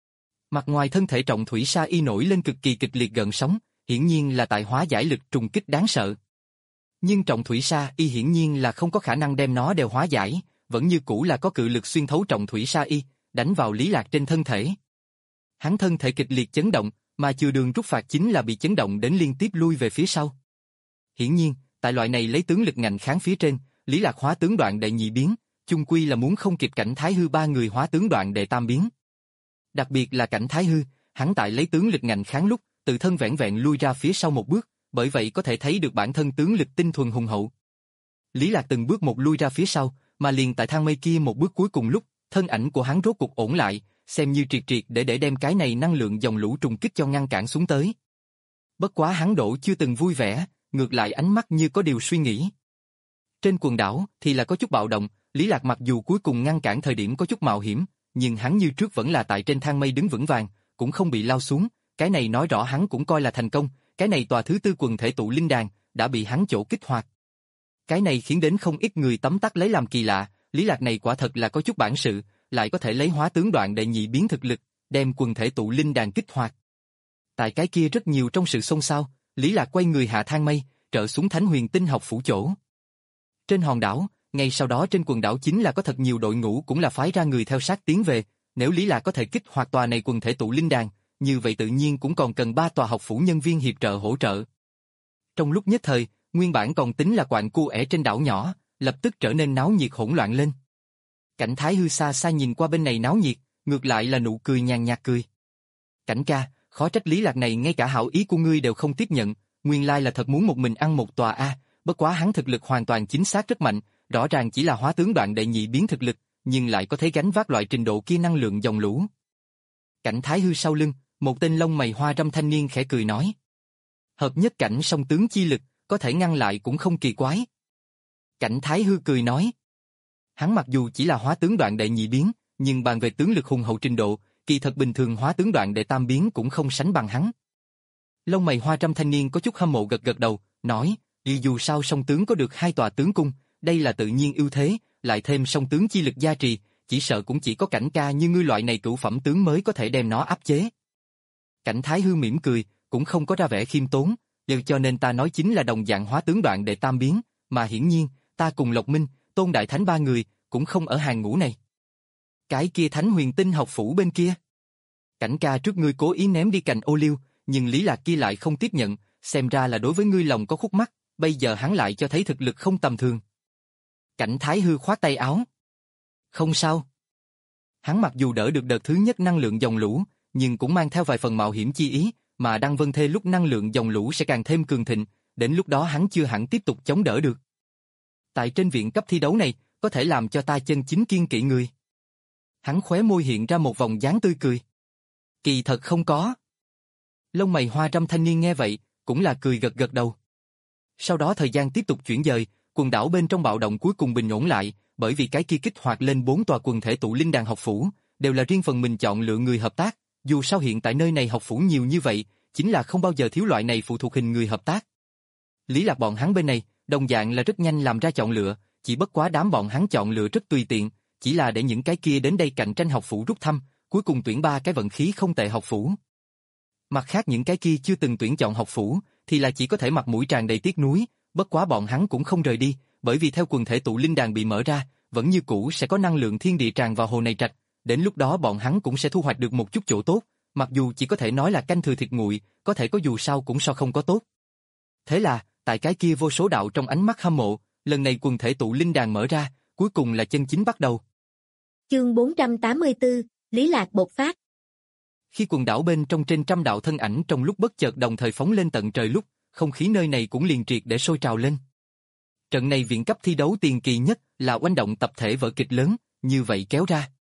Mặt ngoài thân thể trọng thủy sa y nổi lên cực kỳ kịch liệt gợn sóng, hiển nhiên là tại hóa giải lực trùng kích đáng sợ. Nhưng trọng thủy sa y hiển nhiên là không có khả năng đem nó đều hóa giải, vẫn như cũ là có cự lực xuyên thấu trọng thủy sa y, đánh vào Lý Lạc trên thân thể. Hắn thân thể kịch liệt chấn động, mà chừa đường rút phạt chính là bị chấn động đến liên tiếp lui về phía sau. Hiển nhiên, tại loại này lấy tướng lực ngạnh kháng phía trên, Lý Lạc hóa tướng đoạn đệ nhị biến, chung quy là muốn không kịp cảnh Thái Hư ba người hóa tướng đoạn đệ tam biến. Đặc biệt là cảnh Thái Hư, hắn tại lấy tướng lực ngạnh kháng lúc, tự thân vẻn vẹn lui ra phía sau một bước, bởi vậy có thể thấy được bản thân tướng lực tinh thuần hùng hậu. Lý Lạc từng bước một lui ra phía sau, mà liền tại thang mây kia một bước cuối cùng lúc, thân ảnh của hắn rốt cục ổn lại, xem như triệt triệt để để đem cái này năng lượng dòng lũ trùng kích cho ngăn cản xuống tới. Bất quá hắn đổ chưa từng vui vẻ, ngược lại ánh mắt như có điều suy nghĩ. Trên quần đảo thì là có chút bạo động, Lý Lạc mặc dù cuối cùng ngăn cản thời điểm có chút mạo hiểm, nhưng hắn như trước vẫn là tại trên thang mây đứng vững vàng, cũng không bị lao xuống, cái này nói rõ hắn cũng coi là thành công, cái này tòa thứ tư quần thể tụ linh đàn đã bị hắn chỗ kích hoạt. Cái này khiến đến không ít người tấm tắc lấy làm kỳ lạ, Lý Lạc này quả thật là có chút bản sự, lại có thể lấy hóa tướng đoạn đệ nhị biến thực lực, đem quần thể tụ linh đàn kích hoạt. Tại cái kia rất nhiều trong sự xôn xao, Lý Lạc quay người hạ thang mây, trở xuống Thánh Huyền Tinh học phủ chỗ. Trên hòn đảo, ngay sau đó trên quần đảo chính là có thật nhiều đội ngũ cũng là phái ra người theo sát tiến về, nếu Lý Lạc có thể kích hoạt tòa này quần thể tụ linh đàn, như vậy tự nhiên cũng còn cần ba tòa học phủ nhân viên hiệp trợ hỗ trợ. Trong lúc nhất thời, nguyên bản còn tính là quạnh cu ẻ trên đảo nhỏ, lập tức trở nên náo nhiệt hỗn loạn lên. Cảnh Thái Hư xa xa nhìn qua bên này náo nhiệt, ngược lại là nụ cười nhàn nhạt cười. Cảnh ca, khó trách Lý Lạc này ngay cả hảo ý của ngươi đều không tiếp nhận, nguyên lai là thật muốn một mình ăn một tòa a, bất quá hắn thực lực hoàn toàn chính xác rất mạnh, rõ ràng chỉ là hóa tướng đoạn đệ nhị biến thực lực, nhưng lại có thể gánh vác loại trình độ kia năng lượng dòng lũ. Cảnh Thái Hư sau lưng, một tên lông mày hoa râm thanh niên khẽ cười nói. Hợp nhất cảnh song tướng chi lực, có thể ngăn lại cũng không kỳ quái. Cảnh Thái Hư cười nói. Hắn mặc dù chỉ là hóa tướng đoạn đệ nhị biến, nhưng bàn về tướng lực hùng hậu trình độ, kỳ thật bình thường hóa tướng đoạn đệ tam biến cũng không sánh bằng hắn. Lông mày hoa râm thanh niên có chút hâm mộ gật gật đầu, nói, vì dù sao song tướng có được hai tòa tướng cung, đây là tự nhiên ưu thế, lại thêm song tướng chi lực gia trì, chỉ sợ cũng chỉ có Cảnh ca như ngươi loại này cửu phẩm tướng mới có thể đem nó áp chế. Cảnh Thái Hư mỉm cười, cũng không có ra vẻ khiêm tốn, điều cho nên ta nói chính là đồng dạng hóa tướng đoạn đệ tam biến, mà hiển nhiên, ta cùng Lộc Minh, Tôn Đại Thánh ba người, cũng không ở hàng ngũ này. Cái kia Thánh Huyền Tinh học phủ bên kia. Cảnh ca trước ngươi cố ý ném đi cành ô liu, nhưng Lý Lạc kia lại không tiếp nhận, xem ra là đối với ngươi lòng có khúc mắc, bây giờ hắn lại cho thấy thực lực không tầm thường. Cảnh Thái Hư khoát tay áo. Không sao. Hắn mặc dù đỡ được đợt thứ nhất năng lượng dòng lũ, nhưng cũng mang theo vài phần mạo hiểm chi ý, mà Đăng Vân Thê lúc năng lượng dòng lũ sẽ càng thêm cường thịnh, đến lúc đó hắn chưa hẳn tiếp tục chống đỡ được. Tại trên viện cấp thi đấu này, có thể làm cho ta chân chính kiên kỵ người. Hắn khóe môi hiện ra một vòng dáng tươi cười. Kỳ thật không có. Lông mày hoa râm thanh niên nghe vậy, cũng là cười gật gật đầu. Sau đó thời gian tiếp tục chuyển dời, quần đảo bên trong bạo động cuối cùng bình ổn lại, bởi vì cái kia kích hoạt lên bốn tòa quần thể tụ linh đàn học phủ, đều là riêng phần mình chọn lựa người hợp tác, dù sao hiện tại nơi này học phủ nhiều như vậy, chính là không bao giờ thiếu loại này phụ thuộc hình người hợp tác. Lý Lạc bọn hắn bên này, đồng dạng là rất nhanh làm ra chọn lựa, chỉ bất quá đám bọn hắn chọn lựa rất tùy tiện, chỉ là để những cái kia đến đây cạnh tranh học phủ rút thăm, cuối cùng tuyển ba cái vận khí không tệ học phủ. Mặt khác những cái kia chưa từng tuyển chọn học phủ, thì là chỉ có thể mặt mũi tràn đầy tiếc nuối, bất quá bọn hắn cũng không rời đi, bởi vì theo quần thể tụ linh đàn bị mở ra, vẫn như cũ sẽ có năng lượng thiên địa tràn vào hồ này trạch, đến lúc đó bọn hắn cũng sẽ thu hoạch được một chút chỗ tốt, mặc dù chỉ có thể nói là canh thừa thịt nguội, có thể có dù sao cũng so không có tốt. Thế là, tại cái kia vô số đạo trong ánh mắt hâm mộ, lần này quần thể tụ linh đàn mở ra, cuối cùng là chân chính bắt đầu. Chương bốn trăm tám mươi tư, Lý Lạc bộc phát. Khi quần đảo bên trong trên trăm đạo thân ảnh trong lúc bất chợt đồng thời phóng lên tận trời lúc, không khí nơi này cũng liền triệt để sôi trào lên. Trận này viện cấp thi đấu tiền kỳ nhất là oanh động tập thể vở kịch lớn, như vậy kéo ra.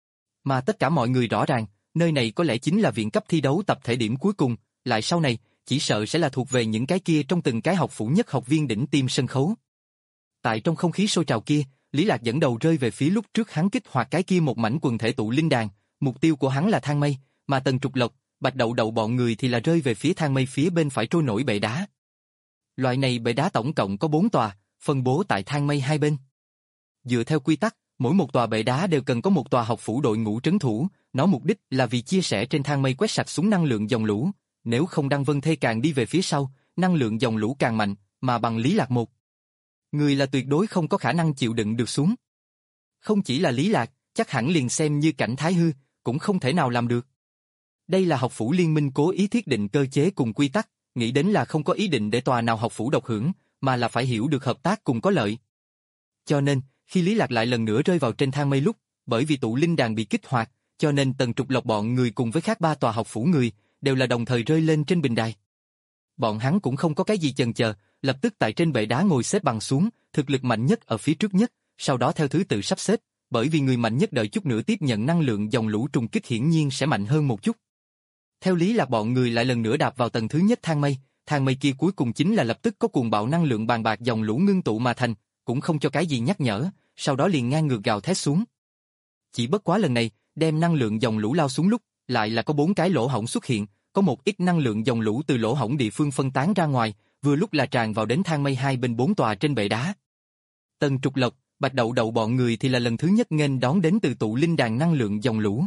Mà tất cả mọi người rõ ràng, nơi này có lẽ chính là viện cấp thi đấu tập thể điểm cuối cùng, lại sau này, chỉ sợ sẽ là thuộc về những cái kia trong từng cái học phủ nhất học viên đỉnh tiêm sân khấu. Tại trong không khí sôi trào kia, Lý Lạc dẫn đầu rơi về phía lúc trước hắn kích hoạt cái kia một mảnh quần thể tụ linh đàn, mục tiêu của hắn là thang mây, mà Tần Trục Lộc, Bạch Đậu Đậu bọn người thì là rơi về phía thang mây phía bên phải trôi nổi bệ đá. Loại này bệ đá tổng cộng có bốn tòa, phân bố tại thang mây hai bên. Dựa theo quy tắc, mỗi một tòa bệ đá đều cần có một tòa học phủ đội ngũ trấn thủ, nó mục đích là vì chia sẻ trên thang mây quét sạch xuống năng lượng dòng lũ, nếu không Đăng Vân Thê càng đi về phía sau, năng lượng dòng lũ càng mạnh, mà bằng Lý Lạc một người là tuyệt đối không có khả năng chịu đựng được xuống. Không chỉ là Lý Lạc, chắc hẳn liền xem như Cảnh Thái Hư, cũng không thể nào làm được. Đây là học phủ liên minh cố ý thiết định cơ chế cùng quy tắc, nghĩ đến là không có ý định để tòa nào học phủ độc hưởng, mà là phải hiểu được hợp tác cùng có lợi. Cho nên, khi Lý Lạc lại lần nữa rơi vào trên thang mây lúc, bởi vì tụ linh đàn bị kích hoạt, cho nên Tần Trục Lộc bọn người cùng với khác ba tòa học phủ người, đều là đồng thời rơi lên trên bình đài. Bọn hắn cũng không có cái gì chần chờ, lập tức tại trên bệ đá ngồi xếp bằng xuống, thực lực mạnh nhất ở phía trước nhất, sau đó theo thứ tự sắp xếp, bởi vì người mạnh nhất đợi chút nữa tiếp nhận năng lượng dòng lũ trùng kích hiển nhiên sẽ mạnh hơn một chút. Theo Lý Lạc bọn người lại lần nữa đạp vào tầng thứ nhất thang mây, thang mây kia cuối cùng chính là lập tức có cuồng bạo năng lượng bàn bạc dòng lũ ngưng tụ mà thành, cũng không cho cái gì nhắc nhở, sau đó liền ngang ngược gào thét xuống. Chỉ bất quá lần này, đem năng lượng dòng lũ lao xuống lúc, lại là có bốn cái lỗ hổng xuất hiện, có một ít năng lượng dòng lũ từ lỗ hổng địa phương phân tán ra ngoài, vừa lúc là tràn vào đến thang mây hai bên bốn tòa trên bệ đá. Tần Trục Lộc, Bạch Đậu Đậu bọn người thì là lần thứ nhất nghênh đón đến từ tụ linh đàn năng lượng dòng lũ.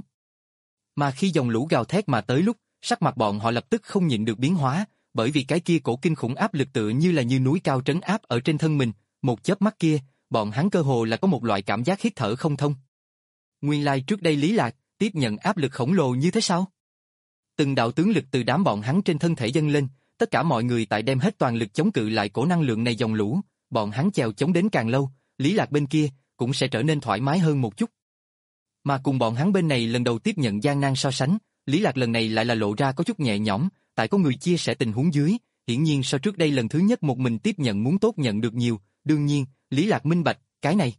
Mà khi dòng lũ gào thét mà tới lúc, sắc mặt bọn họ lập tức không nhịn được biến hóa, bởi vì cái kia cổ kinh khủng áp lực tựa như là như núi cao trấn áp ở trên thân mình, một chớp mắt kia, bọn hắn cơ hồ là có một loại cảm giác hít thở không thông. Nguyên lai trước đây Lý Lạc tiếp nhận áp lực khổng lồ như thế sao? Từng đạo tướng lực từ đám bọn hắn trên thân thể dâng lên, tất cả mọi người tại đem hết toàn lực chống cự lại cổ năng lượng này dòng lũ, bọn hắn chèo chống đến càng lâu, Lý Lạc bên kia cũng sẽ trở nên thoải mái hơn một chút. Mà cùng bọn hắn bên này lần đầu tiếp nhận gian nan so sánh, Lý Lạc lần này lại là lộ ra có chút nhẹ nhõm, tại có người chia sẻ tình huống dưới, hiển nhiên so trước đây lần thứ nhất một mình tiếp nhận muốn tốt nhận được nhiều, đương nhiên, Lý Lạc minh bạch, cái này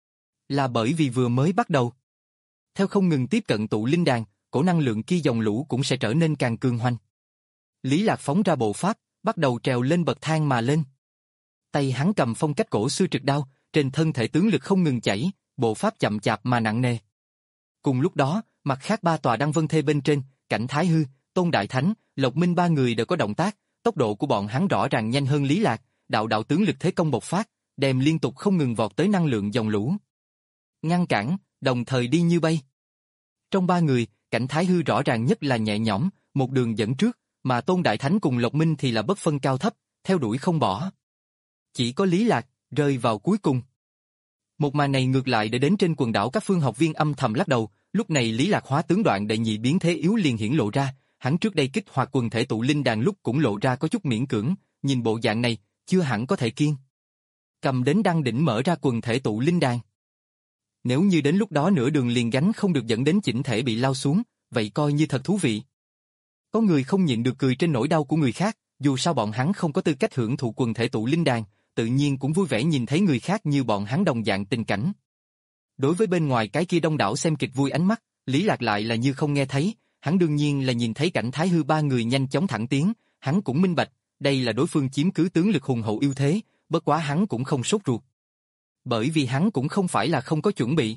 là bởi vì vừa mới bắt đầu. Theo không ngừng tiếp cận tụ linh đàn, cổ năng lượng kia dòng lũ cũng sẽ trở nên càng cường hoành. Lý Lạc phóng ra bộ pháp, bắt đầu trèo lên bậc thang mà lên. Tay hắn cầm phong cách cổ xưa trực đao, trên thân thể tướng lực không ngừng chảy, bộ pháp chậm chạp mà nặng nề. Cùng lúc đó, mặt khác ba tòa đăng vân thê bên trên, Cảnh Thái Hư, Tôn Đại Thánh, Lộc Minh ba người đều có động tác, tốc độ của bọn hắn rõ ràng nhanh hơn Lý Lạc, đạo đạo tướng lực thế công bộc phát, đem liên tục không ngừng vọt tới năng lượng dòng lũ. Ngăn cản, đồng thời đi như bay. Trong ba người, Cảnh Thái Hư rõ ràng nhất là nhẹ nhõm, một đường dẫn trước, mà Tôn Đại Thánh cùng Lộc Minh thì là bất phân cao thấp, theo đuổi không bỏ. Chỉ có Lý Lạc, rơi vào cuối cùng. Một màn này ngược lại để đến trên quần đảo các phương học viên âm thầm lắc đầu, lúc này Lý Lạc hóa tướng đoạn đệ nhị biến thế yếu liền hiển lộ ra, hắn trước đây kích hoạt quần thể tụ linh đàn lúc cũng lộ ra có chút miễn cưỡng, nhìn bộ dạng này, chưa hẳn có thể kiên. Cầm đến đăng đỉnh mở ra quần thể tụ linh đàn. Nếu như đến lúc đó nửa đường liền gánh không được dẫn đến chỉnh thể bị lao xuống, vậy coi như thật thú vị. Có người không nhịn được cười trên nỗi đau của người khác, dù sao bọn hắn không có tư cách hưởng thụ quần thể tụ linh đàn, tự nhiên cũng vui vẻ nhìn thấy người khác như bọn hắn đồng dạng tình cảnh. Đối với bên ngoài cái kia đông đảo xem kịch vui ánh mắt, Lý Lạc lại là như không nghe thấy, hắn đương nhiên là nhìn thấy Cảnh Thái Hư ba người nhanh chóng thẳng tiến, hắn cũng minh bạch, đây là đối phương chiếm cứ tướng lực hùng hậu ưu thế, bất quá hắn cũng không sốt ruột. Bởi vì hắn cũng không phải là không có chuẩn bị.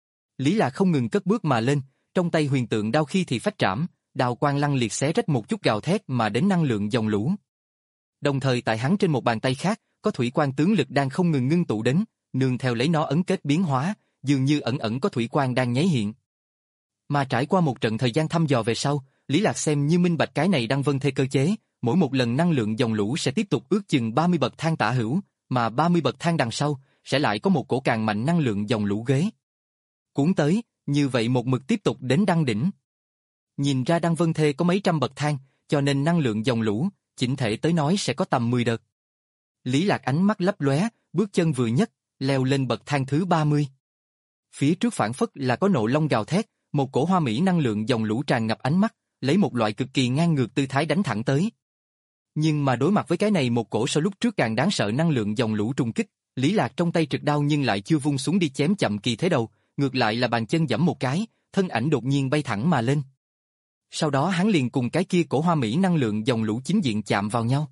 Lý Lạc không ngừng cất bước mà lên, trong tay huyền tượng đao khi thì phách trảm, đao quang lăng liệt xé rách một chút gào thét mà đến năng lượng dòng lũ. Đồng thời tại hắn trên một bàn tay khác, có thủy quang tướng lực đang không ngừng ngưng tụ đến, nương theo lấy nó ấn kết biến hóa, dường như ẩn ẩn có thủy quang đang nháy hiện. Mà trải qua một trận thời gian thăm dò về sau, Lý Lạc xem như minh bạch cái này đăng vân thê cơ chế, mỗi một lần năng lượng dòng lũ sẽ tiếp tục ước chừng ba mươi bậc thang tả hữu, mà ba mươi bậc thang đằng sau sẽ lại có một cổ càng mạnh năng lượng dòng lũ ghế. Cuốn tới, như vậy một mực tiếp tục đến đăng đỉnh. Nhìn ra đăng vân thê có mấy trăm bậc thang, cho nên năng lượng dòng lũ, chỉnh thể tới nói sẽ có tầm mười đợt. Lý Lạc ánh mắt lấp lóe, bước chân vừa nhấc, leo lên bậc thang thứ ba mươi. Phía trước phản phất là có nộ long gào thét, một cổ hoa mỹ năng lượng dòng lũ tràn ngập ánh mắt, lấy một loại cực kỳ ngang ngược tư thái đánh thẳng tới. Nhưng mà đối mặt với cái này một cổ so lúc trước càng đáng sợ năng lượng dòng lũ trùng kích, Lý Lạc trong tay trực đao nhưng lại chưa vung xuống đi chém chậm kỳ thế đầu, ngược lại là bàn chân giẫm một cái, thân ảnh đột nhiên bay thẳng mà lên. Sau đó hắn liền cùng cái kia cổ hoa mỹ năng lượng dòng lũ chính diện chạm vào nhau.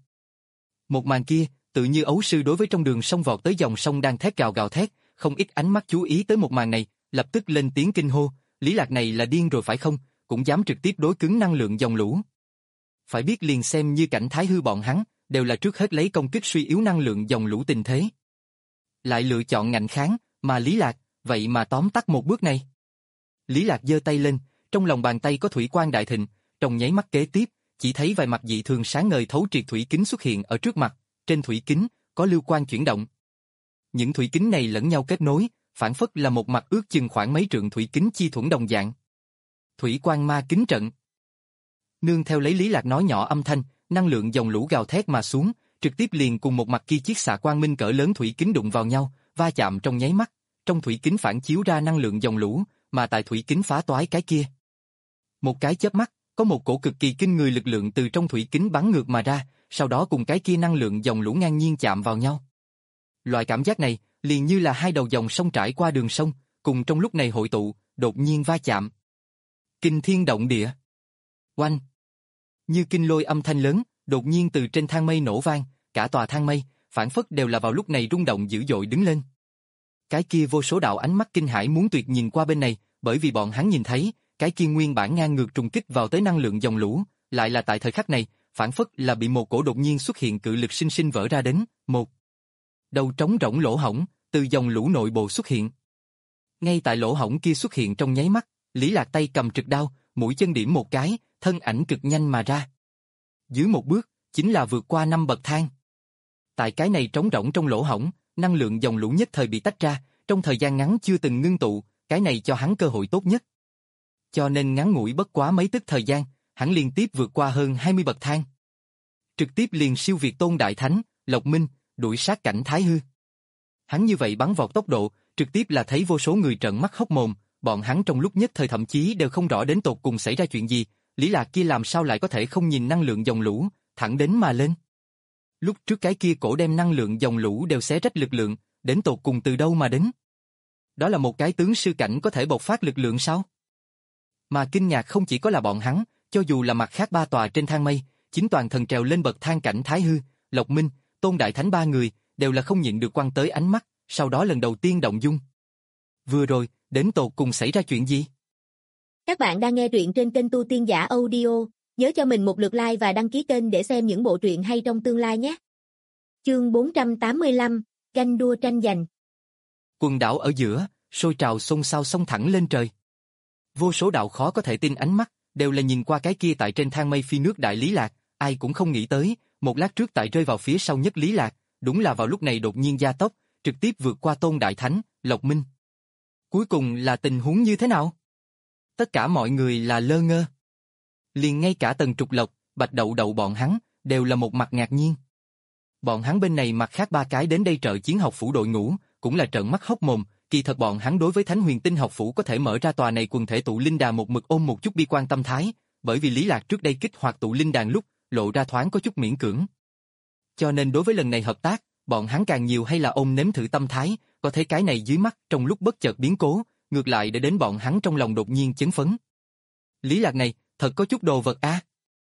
Một màn kia, tự như ấu sư đối với trong đường sông vọt tới dòng sông đang thét gào gào thét, không ít ánh mắt chú ý tới một màn này, lập tức lên tiếng kinh hô, Lý Lạc này là điên rồi phải không, cũng dám trực tiếp đối cứng năng lượng dòng lũ. Phải biết liền xem như Cảnh Thái Hư bọn hắn, đều là trước hết lấy công kích suy yếu năng lượng dòng lũ tình thế. Lại lựa chọn ngạnh kháng, mà Lý Lạc, vậy mà tóm tắt một bước này. Lý Lạc giơ tay lên, trong lòng bàn tay có thủy quang đại thịnh, trong nháy mắt kế tiếp, chỉ thấy vài mặt dị thường sáng ngời thấu triệt thủy kính xuất hiện ở trước mặt, trên thủy kính, có lưu quang chuyển động. Những thủy kính này lẫn nhau kết nối, phản phất là một mặt ước chừng khoảng mấy trượng thủy kính chi thuẫn đồng dạng. Thủy quang ma kính trận. Nương theo lấy Lý Lạc nói nhỏ âm thanh, năng lượng dòng lũ gào thét mà xuống, trực tiếp liền cùng một mặt kia chiếc xạ quang minh cỡ lớn thủy kính đụng vào nhau, va chạm trong nháy mắt, trong thủy kính phản chiếu ra năng lượng dòng lũ, mà tại thủy kính phá toái cái kia. Một cái chớp mắt, có một cổ cực kỳ kinh người lực lượng từ trong thủy kính bắn ngược mà ra, sau đó cùng cái kia năng lượng dòng lũ ngang nhiên chạm vào nhau. Loại cảm giác này, liền như là hai đầu dòng sông trải qua đường sông, cùng trong lúc này hội tụ, đột nhiên va chạm. Kinh thiên động địa. Oanh! Như kinh lôi âm thanh lớn, đột nhiên từ trên thang mây nổ vang, cả tòa thang mây, phản phất đều là vào lúc này rung động dữ dội đứng lên. Cái kia vô số đạo ánh mắt kinh hãi muốn tuyệt nhìn qua bên này, bởi vì bọn hắn nhìn thấy, cái kia nguyên bản ngang ngược trùng kích vào tới năng lượng dòng lũ, lại là tại thời khắc này, phản phất là bị một cổ đột nhiên xuất hiện cự lực sinh sinh vỡ ra đến, một đầu trống rỗng lỗ hổng, từ dòng lũ nội bộ xuất hiện. Ngay tại lỗ hổng kia xuất hiện trong nháy mắt, Lý Lạc tay cầm trực đao, mũi chân điểm một cái, thân ảnh cực nhanh mà ra. Dưới một bước, chính là vượt qua năm bậc thang. Tại cái này trống rỗng trong lỗ hổng, năng lượng dòng lũ nhất thời bị tách ra, trong thời gian ngắn chưa từng ngưng tụ, cái này cho hắn cơ hội tốt nhất. Cho nên ngắn ngủi bất quá mấy tức thời gian, hắn liên tiếp vượt qua hơn hai mươi bậc thang. Trực tiếp liền siêu việt Tôn Đại Thánh, Lộc Minh, đuổi sát Cảnh Thái Hư. Hắn như vậy bắn vọt tốc độ, trực tiếp là thấy vô số người trợn mắt hốc mồm, bọn hắn trong lúc nhất thời thậm chí đều không rõ đến tột cùng xảy ra chuyện gì, Lý Lạc kia làm sao lại có thể không nhìn năng lượng dòng lũ, thẳng đến mà lên. Lúc trước cái kia cổ đem năng lượng dòng lũ đều xé rách lực lượng, đến tột cùng từ đâu mà đến? Đó là một cái tướng sư cảnh có thể bộc phát lực lượng sao? Mà kinh ngạc không chỉ có là bọn hắn, cho dù là mặt khác ba tòa trên thang mây, chính toàn thần trèo lên bậc thang cảnh Thái Hư, Lộc Minh, Tôn Đại Thánh ba người, đều là không nhịn được quăng tới ánh mắt, sau đó lần đầu tiên động dung. Vừa rồi, đến tột cùng xảy ra chuyện gì? Các bạn đang nghe truyện trên kênh Tu Tiên Giả Audio, nhớ cho mình một lượt like và đăng ký kênh để xem những bộ truyện hay trong tương lai nhé. Chương bốn trăm tám mươi lăm, ganh đua tranh giành. Quần đảo ở giữa, sôi trào xôn xao xông thẳng lên trời. Vô số đạo khó có thể tin ánh mắt, đều là nhìn qua cái kia tại trên thang mây phi nước đại Lý Lạc, ai cũng không nghĩ tới, một lát trước tại rơi vào phía sau nhất Lý Lạc, đúng là vào lúc này đột nhiên gia tốc, trực tiếp vượt qua Tôn Đại Thánh, Lộc Minh. Cuối cùng là tình huống như thế nào? Tất cả mọi người là lơ ngơ. Liền ngay cả Tần Trục Lộc, Bạch Đậu Đậu bọn hắn, đều là một mặt ngạc nhiên. Bọn hắn bên này mặt khác ba cái đến đây trợ chiến học phủ đội ngũ, cũng là trợn mắt hốc mồm, kỳ thật bọn hắn đối với Thánh Huyền Tinh học phủ có thể mở ra tòa này quần thể tụ linh đàn một mực ôm một chút bi quan tâm thái, bởi vì Lý Lạc trước đây kích hoạt tụ linh đàn lúc, lộ ra thoáng có chút miễn cưỡng. Cho nên đối với lần này hợp tác, bọn hắn càng nhiều hay là ôm nếm thử tâm thái, có thấy cái này dưới mắt trong lúc bất chợt biến cố, ngược lại để đến bọn hắn trong lòng đột nhiên chấn phấn. Lý Lạc này, thật có chút đồ vật a.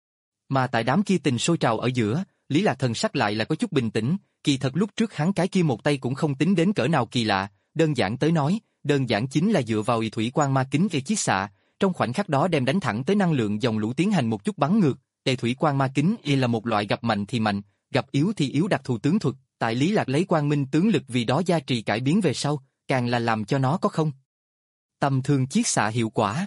Mà tại đám kia tình sôi trào ở giữa, Lý Lạc thần sắc lại là có chút bình tĩnh, kỳ thật lúc trước hắn cái kia một tay cũng không tính đến cỡ nào kỳ lạ, đơn giản tới nói, đơn giản chính là dựa vào y thủy quang ma kính về chiết xạ, trong khoảnh khắc đó đem đánh thẳng tới năng lượng dòng lũ tiến hành một chút bắn ngược, đề thủy quang ma kính y là một loại gặp mạnh thì mạnh, gặp yếu thì yếu đặc thù tướng thuật, tại Lý Lạc lấy quang minh tướng lực vì đó gia trì cải biến về sau, càng là làm cho nó có không tầm thường chiết xạ hiệu quả.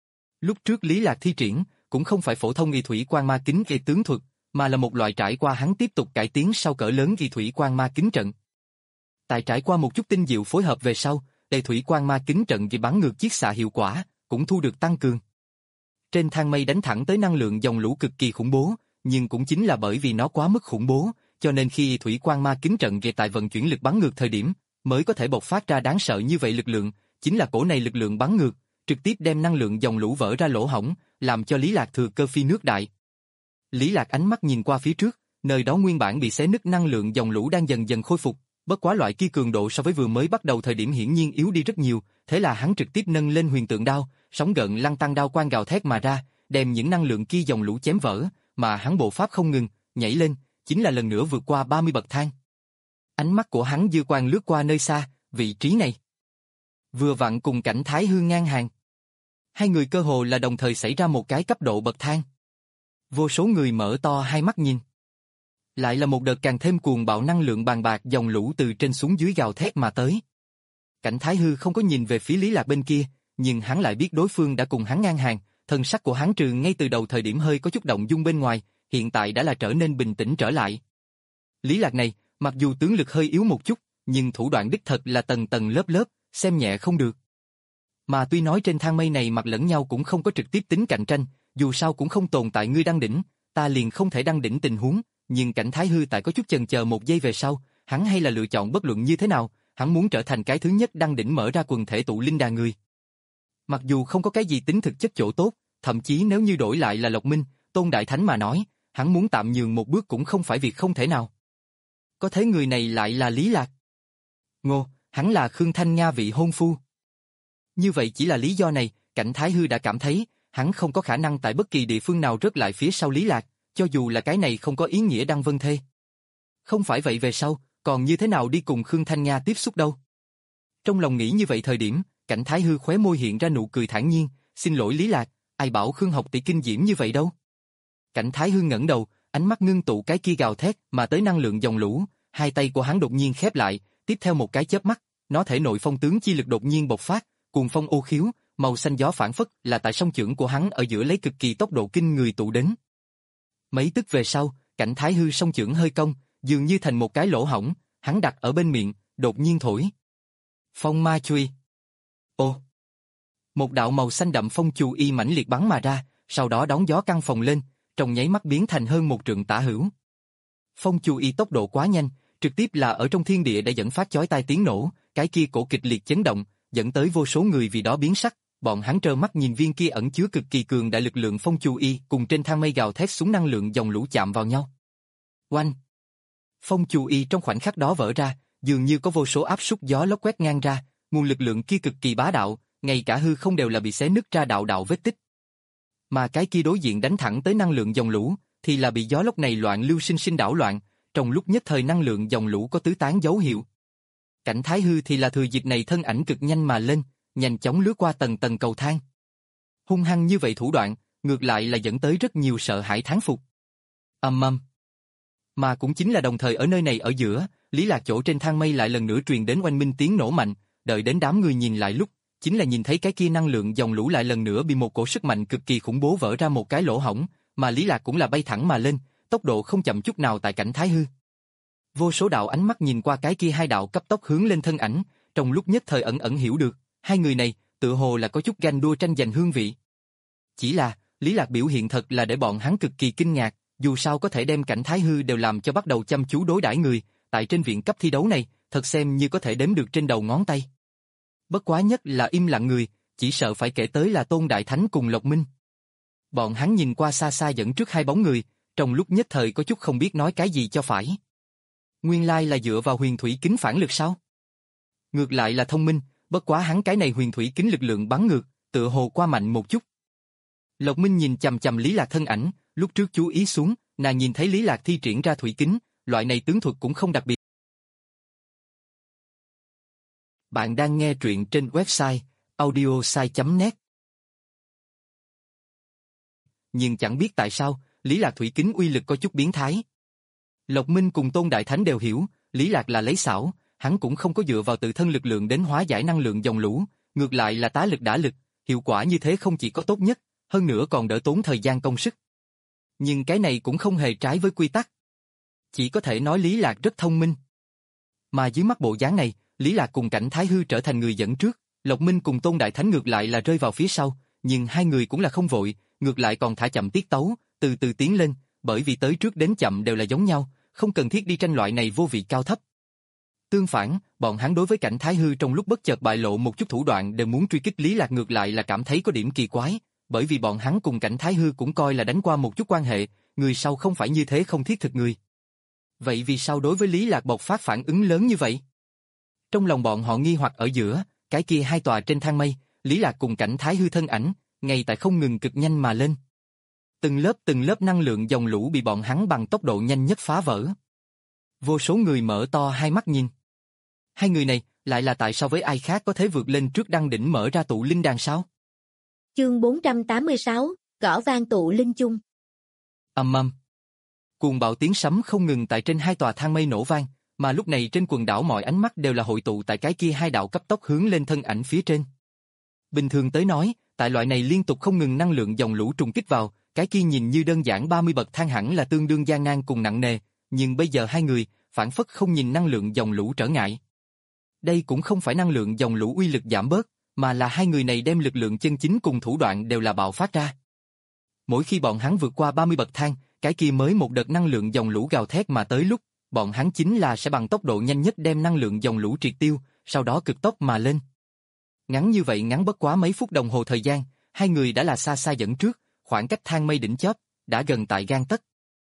Lúc trước Lý Lạc thi triển, cũng không phải phổ thông y thủy quang ma kính về tướng thuật, mà là một loại trải qua hắn tiếp tục cải tiến sau cỡ lớn y thủy quang ma kính trận. Tại trải qua một chút tinh diệu phối hợp về sau, đề thủy quang ma kính trận vì bắn ngược chiết xạ hiệu quả, cũng thu được tăng cường. Trên thang mây đánh thẳng tới năng lượng dòng lũ cực kỳ khủng bố, nhưng cũng chính là bởi vì nó quá mức khủng bố, cho nên khi thủy quang ma kính trận về tại vận chuyển lực bắn ngược thời điểm, mới có thể bộc phát ra đáng sợ như vậy lực lượng, chính là cổ này lực lượng bắn ngược, trực tiếp đem năng lượng dòng lũ vỡ ra lỗ hổng, làm cho Lý Lạc thừa cơ phi nước đại. Lý Lạc ánh mắt nhìn qua phía trước, nơi đó nguyên bản bị xé nứt năng lượng dòng lũ đang dần dần khôi phục, bất quá loại kia cường độ so với vừa mới bắt đầu thời điểm hiển nhiên yếu đi rất nhiều, thế là hắn trực tiếp nâng lên huyền tượng đao, sóng gợn lăng tăng đao quang gào thét mà ra, đem những năng lượng kia dòng lũ chém vỡ, mà hắn bộ pháp không ngừng, nhảy lên, chính là lần nữa vượt qua ba mươi bậc thang. Ánh mắt của hắn dư quang lướt qua nơi xa, vị trí này vừa vặn cùng cảnh Thái Hư ngang hàng. Hai người cơ hồ là đồng thời xảy ra một cái cấp độ bậc thang. Vô số người mở to hai mắt nhìn. Lại là một đợt càng thêm cuồng bạo năng lượng bàn bạc dòng lũ từ trên xuống dưới gào thét mà tới. Cảnh Thái Hư không có nhìn về phía Lý Lạc bên kia, nhưng hắn lại biết đối phương đã cùng hắn ngang hàng, thần sắc của hắn trừ ngay từ đầu thời điểm hơi có chút động dung bên ngoài, hiện tại đã là trở nên bình tĩnh trở lại. Lý Lạc này, mặc dù tướng lực hơi yếu một chút, nhưng thủ đoạn đích thật là tầng tầng lớp lớp, xem nhẹ không được. Mà tuy nói trên thang mây này mặt lẫn nhau cũng không có trực tiếp tính cạnh tranh, dù sao cũng không tồn tại ngươi đăng đỉnh, ta liền không thể đăng đỉnh tình huống, nhưng cảnh Thái Hư tại có chút chần chờ một giây về sau, hắn hay là lựa chọn bất luận như thế nào, hắn muốn trở thành cái thứ nhất đăng đỉnh mở ra quần thể tụ linh đàn người. Mặc dù không có cái gì tính thực chất chỗ tốt, thậm chí nếu như đổi lại là Lộc Minh, Tôn Đại Thánh mà nói, hắn muốn tạm nhường một bước cũng không phải việc không thể nào. Có thế người này lại là Lý Lạc. Ngô, hắn là Khương Thanh Nga vị hôn phu. Như vậy chỉ là lý do này, cảnh Thái Hư đã cảm thấy, hắn không có khả năng tại bất kỳ địa phương nào rớt lại phía sau Lý Lạc, cho dù là cái này không có ý nghĩa đăng vân thê. Không phải vậy về sau, còn như thế nào đi cùng Khương Thanh Nga tiếp xúc đâu. Trong lòng nghĩ như vậy thời điểm, cảnh Thái Hư khóe môi hiện ra nụ cười thản nhiên, xin lỗi Lý Lạc, ai bảo Khương học tỷ kinh diễm như vậy đâu. Cảnh Thái Hư ngẩng đầu, ánh mắt ngưng tụ cái kia gào thét mà tới năng lượng dòng lũ, hai tay của hắn đột nhiên khép lại, tiếp theo một cái chớp mắt, nó thể nội phong tướng chi lực đột nhiên bộc phát, cuồng phong ô khiếu, màu xanh gió phản phất là tại song chưởng của hắn ở giữa lấy cực kỳ tốc độ kinh người tụ đến. Mấy tức về sau, cảnh Thái Hư song chưởng hơi cong, dường như thành một cái lỗ hổng, hắn đặt ở bên miệng, đột nhiên thổi. Phong ma truy. Ô! Một đạo màu xanh đậm phong chù y mãnh liệt bắn mà ra, sau đó đón gió căng phòng lên, trong nháy mắt biến thành hơn một trượng tả hữu. Phong chù y tốc độ quá nhanh, trực tiếp là ở trong thiên địa đã dẫn phát chói tai tiếng nổ, cái kia cổ kịch liệt chấn động, dẫn tới vô số người vì đó biến sắc, bọn hắn trơ mắt nhìn viên kia ẩn chứa cực kỳ cường đại lực lượng phong chu y cùng trên thang mây gào thét xuống năng lượng dòng lũ chạm vào nhau. Oanh! Phong chu y trong khoảnh khắc đó vỡ ra, dường như có vô số áp suất gió lốc quét ngang ra, nguồn lực lượng kia cực kỳ bá đạo, ngay cả hư không đều là bị xé nứt ra đạo đạo vết tích. Mà cái kia đối diện đánh thẳng tới năng lượng dòng lũ, thì là bị gió lốc này loạn lưu sinh sinh đảo loạn, trong lúc nhất thời năng lượng dòng lũ có tứ tán dấu hiệu. Cảnh Thái Hư thì là thừa dịp này thân ảnh cực nhanh mà lên, nhanh chóng lướt qua tầng tầng cầu thang. Hung hăng như vậy thủ đoạn, ngược lại là dẫn tới rất nhiều sợ hãi thán phục. Ầm ầm. Mà cũng chính là đồng thời ở nơi này ở giữa, Lý Lạc chỗ trên thang mây lại lần nữa truyền đến oanh minh tiếng nổ mạnh, đợi đến đám người nhìn lại lúc, chính là nhìn thấy cái kia năng lượng dòng lũ lại lần nữa bị một cổ sức mạnh cực kỳ khủng bố vỡ ra một cái lỗ hổng, mà Lý Lạc cũng là bay thẳng mà lên, tốc độ không chậm chút nào tại Cảnh Thái Hư. Vô số đạo ánh mắt nhìn qua cái kia hai đạo cấp tốc hướng lên thân ảnh, trong lúc nhất thời ẩn ẩn hiểu được, hai người này, tựa hồ là có chút ganh đua tranh giành hương vị. Chỉ là, Lý Lạc biểu hiện thật là để bọn hắn cực kỳ kinh ngạc, dù sao có thể đem Cảnh Thái Hư đều làm cho bắt đầu chăm chú đối đãi người, tại trên viện cấp thi đấu này, thật xem như có thể đếm được trên đầu ngón tay. Bất quá nhất là im lặng người, chỉ sợ phải kể tới là Tôn Đại Thánh cùng Lộc Minh. Bọn hắn nhìn qua xa xa dẫn trước hai bóng người, trong lúc nhất thời có chút không biết nói cái gì cho phải. Nguyên lai là dựa vào huyền thủy kính phản lực sao? Ngược lại là thông minh, bất quá hắn cái này huyền thủy kính lực lượng bắn ngược, tựa hồ qua mạnh một chút. Lộc Minh nhìn chằm chằm Lý Lạc thân ảnh, lúc trước chú ý xuống, nàng nhìn thấy Lý Lạc thi triển ra thủy kính, loại này tướng thuật cũng không đặc biệt. Bạn đang nghe truyện trên website audiosai chấm net. Nhưng chẳng biết tại sao, Lý Lạc thủy kính uy lực có chút biến thái. Lộc Minh cùng Tôn Đại Thánh đều hiểu, Lý Lạc là lấy xảo, hắn cũng không có dựa vào tự thân lực lượng đến hóa giải năng lượng dòng lũ, ngược lại là tá lực đả lực, hiệu quả như thế không chỉ có tốt nhất, hơn nữa còn đỡ tốn thời gian công sức. Nhưng cái này cũng không hề trái với quy tắc. Chỉ có thể nói Lý Lạc rất thông minh. Mà dưới mắt bộ dáng này, Lý Lạc cùng Cảnh Thái Hư trở thành người dẫn trước, Lộc Minh cùng Tôn Đại Thánh ngược lại là rơi vào phía sau, nhưng hai người cũng là không vội, ngược lại còn thả chậm tiết tấu, từ từ tiến lên, bởi vì tới trước đến chậm đều là giống nhau, không cần thiết đi tranh loại này vô vị cao thấp. Tương phản, bọn hắn đối với Cảnh Thái Hư trong lúc bất chợt bại lộ một chút thủ đoạn đều muốn truy kích Lý Lạc ngược lại là cảm thấy có điểm kỳ quái, bởi vì bọn hắn cùng Cảnh Thái Hư cũng coi là đánh qua một chút quan hệ, người sau không phải như thế không thiết thực người. Vậy vì sao đối với Lý Lạc bộc phát phản ứng lớn như vậy? Trong lòng bọn họ nghi hoặc ở giữa, cái kia hai tòa trên thang mây, Lý Lạc cùng Cảnh Thái Hư thân ảnh, ngay tại không ngừng cực nhanh mà lên. Từng lớp từng lớp năng lượng dòng lũ bị bọn hắn bằng tốc độ nhanh nhất phá vỡ. Vô số người mở to hai mắt nhìn. Hai người này, lại là tại sao với ai khác có thể vượt lên trước đăng đỉnh mở ra tụ linh đàn sao? Chương bốn trăm tám mươi sáu, gõ vang tụ linh chung. Ầm ầm. Cuồng bạo tiếng sấm không ngừng tại trên hai tòa thang mây nổ vang, mà lúc này trên quần đảo mọi ánh mắt đều là hội tụ tại cái kia hai đạo cấp tốc hướng lên thân ảnh phía trên. Bình thường tới nói, tại loại này liên tục không ngừng năng lượng dòng lũ trùng kích vào, cái kia nhìn như đơn giản ba mươi bậc thang hẳn là tương đương gian nan cùng nặng nề, nhưng bây giờ hai người, phản phất không nhìn năng lượng dòng lũ trở ngại. Đây cũng không phải năng lượng dòng lũ uy lực giảm bớt, mà là hai người này đem lực lượng chân chính cùng thủ đoạn đều là bạo phát ra. Mỗi khi bọn hắn vượt qua ba mươi bậc thang, cái kia mới một đợt năng lượng dòng lũ gào thét mà tới lúc, bọn hắn chính là sẽ bằng tốc độ nhanh nhất đem năng lượng dòng lũ triệt tiêu, sau đó cực tốc mà lên. Ngắn như vậy ngắn bất quá mấy phút đồng hồ thời gian, hai người đã là xa xa dẫn trước, khoảng cách thang mây đỉnh chóp đã gần tại gang tấc.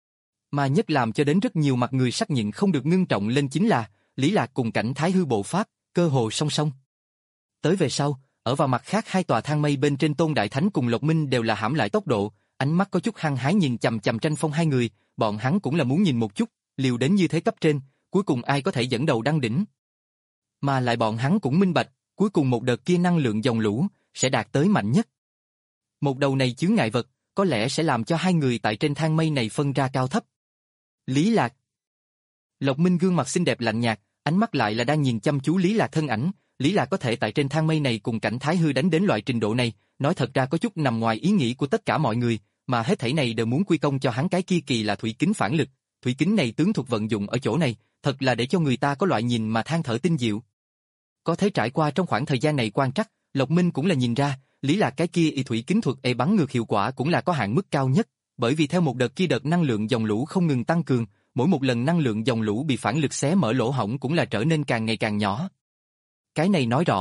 Mà nhất làm cho đến rất nhiều mặt người sắc nhịn không được ngưng trọng lên chính là Lý Lạc cùng Cảnh Thái Hư bộ pháp, cơ hồ song song. Tới về sau, ở vào mặt khác hai tòa thang mây bên trên Tôn Đại Thánh cùng Lộc Minh đều là hãm lại tốc độ, ánh mắt có chút hăng hái nhìn chằm chằm Tranh Phong hai người, bọn hắn cũng là muốn nhìn một chút, liều đến như thế cấp trên, cuối cùng ai có thể dẫn đầu đăng đỉnh. Mà lại bọn hắn cũng minh bạch, cuối cùng một đợt kia năng lượng dòng lũ sẽ đạt tới mạnh nhất. Một đầu này chướng ngại vật, có lẽ sẽ làm cho hai người tại trên thang mây này phân ra cao thấp. Lý Lạc. Lộc Minh gương mặt xinh đẹp lạnh nhạt, ánh mắt lại là đang nhìn chăm chú Lý Lạc thân ảnh, Lý Lạc có thể tại trên thang mây này cùng Cảnh Thái Hư đánh đến loại trình độ này, nói thật ra có chút nằm ngoài ý nghĩ của tất cả mọi người, mà hết thảy này đều muốn quy công cho hắn cái kia kỳ là thủy kính phản lực, thủy kính này tướng thuật vận dụng ở chỗ này, thật là để cho người ta có loại nhìn mà than thở tinh diệu. Có thể trải qua trong khoảng thời gian này quan trắc, Lộc Minh cũng là nhìn ra, Lý Lạc cái kia y thủy kính thuật e bắn ngược hiệu quả cũng là có hạn mức cao nhất, bởi vì theo một đợt kia đợt năng lượng dòng lũ không ngừng tăng cường, mỗi một lần năng lượng dòng lũ bị phản lực xé mở lỗ hổng cũng là trở nên càng ngày càng nhỏ. Cái này nói rõ,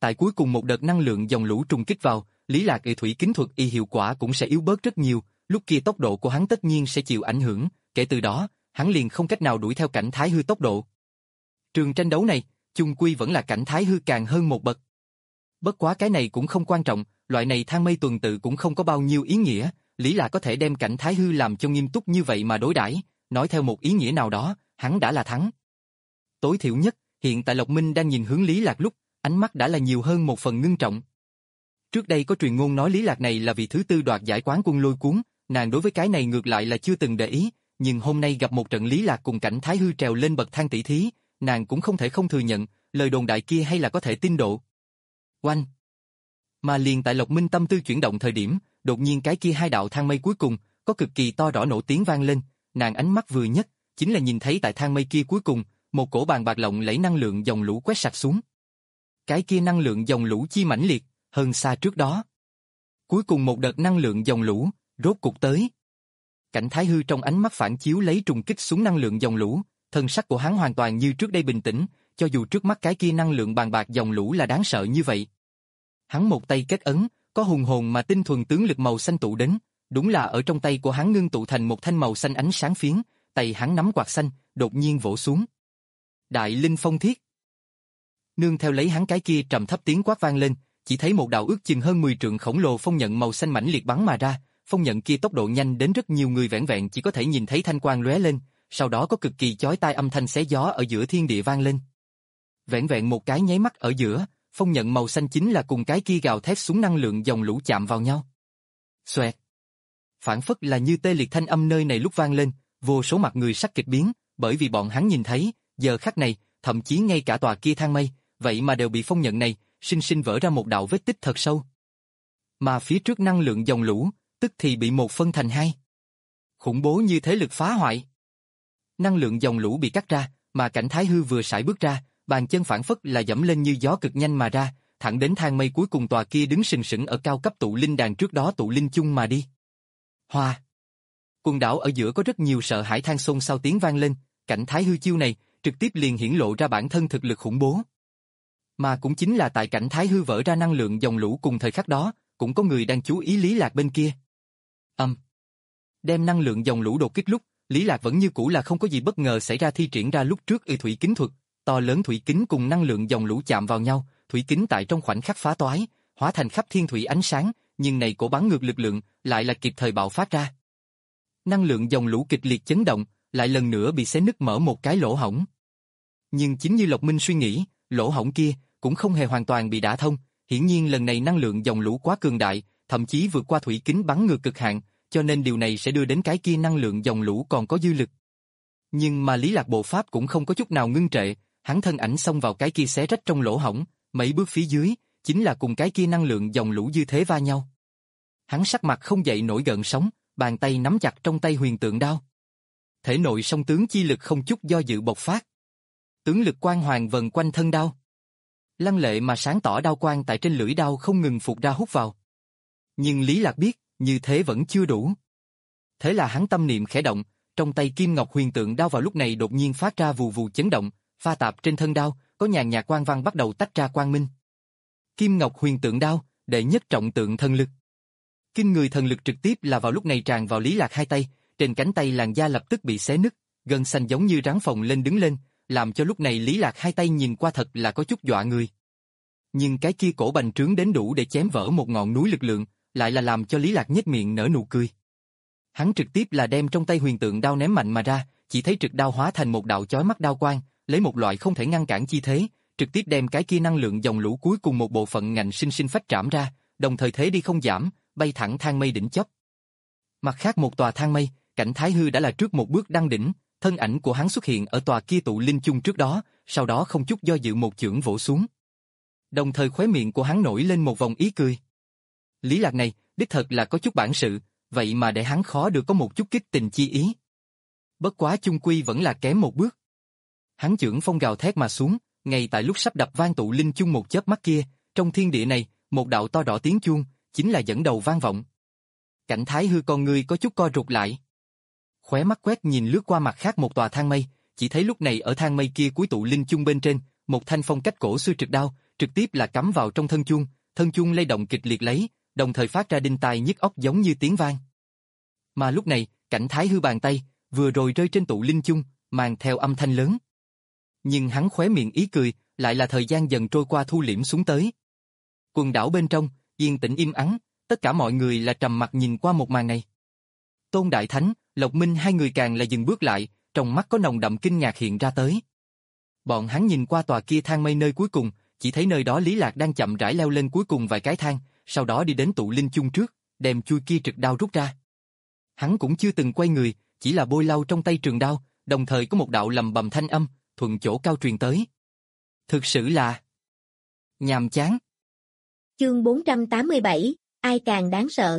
Tại cuối cùng một đợt năng lượng dòng lũ trùng kích vào, Lý Lạc y thủy kính thuật y hiệu quả cũng sẽ yếu bớt rất nhiều, lúc kia tốc độ của hắn tất nhiên sẽ chịu ảnh hưởng, kể từ đó, hắn liền không cách nào đuổi theo cảnh Thái Hư tốc độ. Trường tranh đấu này, chung quy vẫn là cảnh Thái Hư càng hơn một bậc. Bất quá cái này cũng không quan trọng, loại này thang mây tuần tự cũng không có bao nhiêu ý nghĩa, Lý Lạc có thể đem cảnh Thái Hư làm cho nghiêm túc như vậy mà đối đãi, nói theo một ý nghĩa nào đó, hắn đã là thắng. Tối thiểu nhất, hiện tại Lộc Minh đang nhìn hướng Lý Lạc lúc, ánh mắt đã là nhiều hơn một phần ngưng trọng. Trước đây có truyền ngôn nói Lý Lạc này là vị thứ tư đoạt giải quán quân lôi cuốn, nàng đối với cái này ngược lại là chưa từng để ý, nhưng hôm nay gặp một trận Lý Lạc cùng cảnh Thái Hư trèo lên bậc thang tỷ thí, nàng cũng không thể không thừa nhận, lời đồn đại kia hay là có thể tin độ. Oanh! Mà liền tại Lộc Minh tâm tư chuyển động thời điểm, đột nhiên cái kia hai đạo thang mây cuối cùng, có cực kỳ to rõ nổ tiếng vang lên, nàng ánh mắt vừa nhất, chính là nhìn thấy tại thang mây kia cuối cùng, một cổ bàn bạc lộng lẫy năng lượng dòng lũ quét sạch xuống. Cái kia năng lượng dòng lũ chi mãnh liệt, hơn xa trước đó. Cuối cùng một đợt năng lượng dòng lũ, rốt cục tới. Cảnh Thái Hư trong ánh mắt phản chiếu lấy trùng kích xuống năng lượng dòng lũ, thân sắc của hắn hoàn toàn như trước đây bình tĩnh, cho dù trước mắt cái kia năng lượng bàn bạc dòng lũ là đáng sợ như vậy. Hắn một tay kết ấn, có hùng hồn mà tinh thuần tướng lực màu xanh tụ đến, đúng là ở trong tay của hắn ngưng tụ thành một thanh màu xanh ánh sáng phiến, tay hắn nắm quạt xanh, đột nhiên vỗ xuống. Đại Linh Phong Thiết. Nương theo lấy hắn cái kia trầm thấp tiếng quát vang lên, chỉ thấy một đạo ước chừng hơn mười trượng khổng lồ phong nhận màu xanh mãnh liệt bắn mà ra, phong nhận kia tốc độ nhanh đến rất nhiều người vẻn vẹn chỉ có thể nhìn thấy thanh quang lóe lên, sau đó có cực kỳ chói tai âm thanh xé gió ở giữa thiên địa vang lên. Vẻn vẹn một cái nháy mắt ở giữa, phong nhận màu xanh chính là cùng cái kia gào thét xuống năng lượng dòng lũ chạm vào nhau. Xoẹt. Phản phất là như tê liệt thanh âm nơi này lúc vang lên, vô số mặt người sắc kịch biến, bởi vì bọn hắn nhìn thấy, giờ khắc này, thậm chí ngay cả tòa kia thang mây, vậy mà đều bị phong nhận này sinh sinh vỡ ra một đạo vết tích thật sâu. Mà phía trước năng lượng dòng lũ, tức thì bị một phân thành hai. Khủng bố như thế lực phá hoại. Năng lượng dòng lũ bị cắt ra, mà cảnh Thái Hư vừa sải bước ra, bàn chân phản phất là dẫm lên như gió cực nhanh mà ra, thẳng đến thang mây cuối cùng tòa kia đứng sừng sững ở cao cấp tụ linh đàn trước đó tụ linh chung mà đi. Hoa. Quần đảo ở giữa có rất nhiều sợ hãi than xôn xao tiếng vang lên, cảnh Thái Hư chiêu này, trực tiếp liền hiển lộ ra bản thân thực lực khủng bố. Mà cũng chính là tại cảnh Thái Hư vỡ ra năng lượng dòng lũ cùng thời khắc đó, cũng có người đang chú ý Lý Lạc bên kia. Âm. Um. Đem năng lượng dòng lũ đột kích lúc, Lý Lạc vẫn như cũ là không có gì bất ngờ xảy ra thi triển ra lúc trước y thủy kính thuật, to lớn thủy kính cùng năng lượng dòng lũ chạm vào nhau, thủy kính tại trong khoảnh khắc phá toái, hóa thành khắp thiên thủy ánh sáng, nhưng này cổ bắn ngược lực lượng, lại là kịp thời bạo phát ra. Năng lượng dòng lũ kịch liệt chấn động, lại lần nữa bị xé nứt mở một cái lỗ hổng. Nhưng chính như Lộc Minh suy nghĩ, lỗ hổng kia cũng không hề hoàn toàn bị đả thông, hiển nhiên lần này năng lượng dòng lũ quá cường đại, thậm chí vượt qua thủy kính bắn ngược cực hạn, cho nên điều này sẽ đưa đến cái kia năng lượng dòng lũ còn có dư lực. Nhưng mà Lý Lạc bộ pháp cũng không có chút nào ngưng trệ, hắn thân ảnh xông vào cái kia xé rách trong lỗ hổng, mấy bước phía dưới, chính là cùng cái kia năng lượng dòng lũ dư thế va nhau. Hắn sắc mặt không dậy nổi gợn sóng, bàn tay nắm chặt trong tay huyền tượng đao. Thể nội song tướng chi lực không chút do dự bộc phát. Tướng lực quang hoàng vần quanh thân đao. Lăng lệ mà sáng tỏ đao quang tại trên lưỡi đao không ngừng phụt ra hút vào. Nhưng Lý Lạc biết, như thế vẫn chưa đủ. Thế là hắn tâm niệm khẽ động, trong tay kim ngọc huyền tượng đao vào lúc này đột nhiên phát ra vù vù chấn động, pha tạp trên thân đao, có nhàn nhạt quang văn bắt đầu tách ra quang minh. Kim ngọc huyền tượng đao, đệ nhất trọng tượng thần lực. Kinh người thần lực trực tiếp là vào lúc này tràn vào Lý Lạc hai tay, trên cánh tay làn da lập tức bị xé nứt, gân xanh giống như rắn phồng lên đứng lên, làm cho lúc này Lý Lạc hai tay nhìn qua thật là có chút dọa người. Nhưng cái kia cổ bành trướng đến đủ để chém vỡ một ngọn núi lực lượng, lại là làm cho Lý Lạc nhếch miệng nở nụ cười. Hắn trực tiếp là đem trong tay huyền tượng đao ném mạnh mà ra, chỉ thấy trực đao hóa thành một đạo chói mắt đao quang, lấy một loại không thể ngăn cản chi thế, trực tiếp đem cái kia năng lượng dòng lũ cuối cùng một bộ phận ngạnh sinh sinh phách trảm ra, đồng thời thế đi không giảm, bay thẳng thang mây đỉnh chóp. Mặt khác một tòa thang mây, cảnh Thái Hư đã là trước một bước đăng đỉnh, thân ảnh của hắn xuất hiện ở tòa kia tụ linh chung trước đó, sau đó không chút do dự một chưởng vỗ xuống. Đồng thời khóe miệng của hắn nổi lên một vòng ý cười. Lý Lạc này, đích thật là có chút bản sự, vậy mà để hắn khó được có một chút kích tình chi ý. Bất quá chung quy vẫn là kém một bước. Hắn chưởng phong gào thét mà xuống, ngay tại lúc sắp đập vang tụ linh chung một chớp mắt kia, trong thiên địa này, một đạo to đỏ tiếng chuông, chính là dẫn đầu vang vọng. Cảnh Thái Hư con người có chút co rụt lại. Khóe mắt quét nhìn lướt qua mặt khác một tòa thang mây, chỉ thấy lúc này ở thang mây kia cuối tụ linh chung bên trên, một thanh phong cách cổ xưa trực đao, trực tiếp là cắm vào trong thân chuông, thân chuông lay động kịch liệt lấy, đồng thời phát ra đinh tai nhức óc giống như tiếng vang. Mà lúc này, Cảnh Thái Hư bàn tay, vừa rồi rơi trên tụ linh chung, mang theo âm thanh lớn. Nhưng hắn khóe miệng ý cười, lại là thời gian dần trôi qua thu liễm xuống tới. Quần đảo bên trong, yên tĩnh im ắng, tất cả mọi người là trầm mặc nhìn qua một màn này. Tôn Đại Thánh, Lộc Minh hai người càng là dừng bước lại, trong mắt có nồng đậm kinh ngạc hiện ra tới. Bọn hắn nhìn qua tòa kia thang mây nơi cuối cùng, chỉ thấy nơi đó Lý Lạc đang chậm rãi leo lên cuối cùng vài cái thang, sau đó đi đến tụ linh chung trước, đem chui kia trực đao rút ra. Hắn cũng chưa từng quay người, chỉ là bôi lau trong tay trường đao, đồng thời có một đạo lầm bầm thanh âm, thuận chỗ cao truyền tới. Thực sự là nhàm chán. Chương bốn trăm tám mươi bảy, ai càng đáng sợ.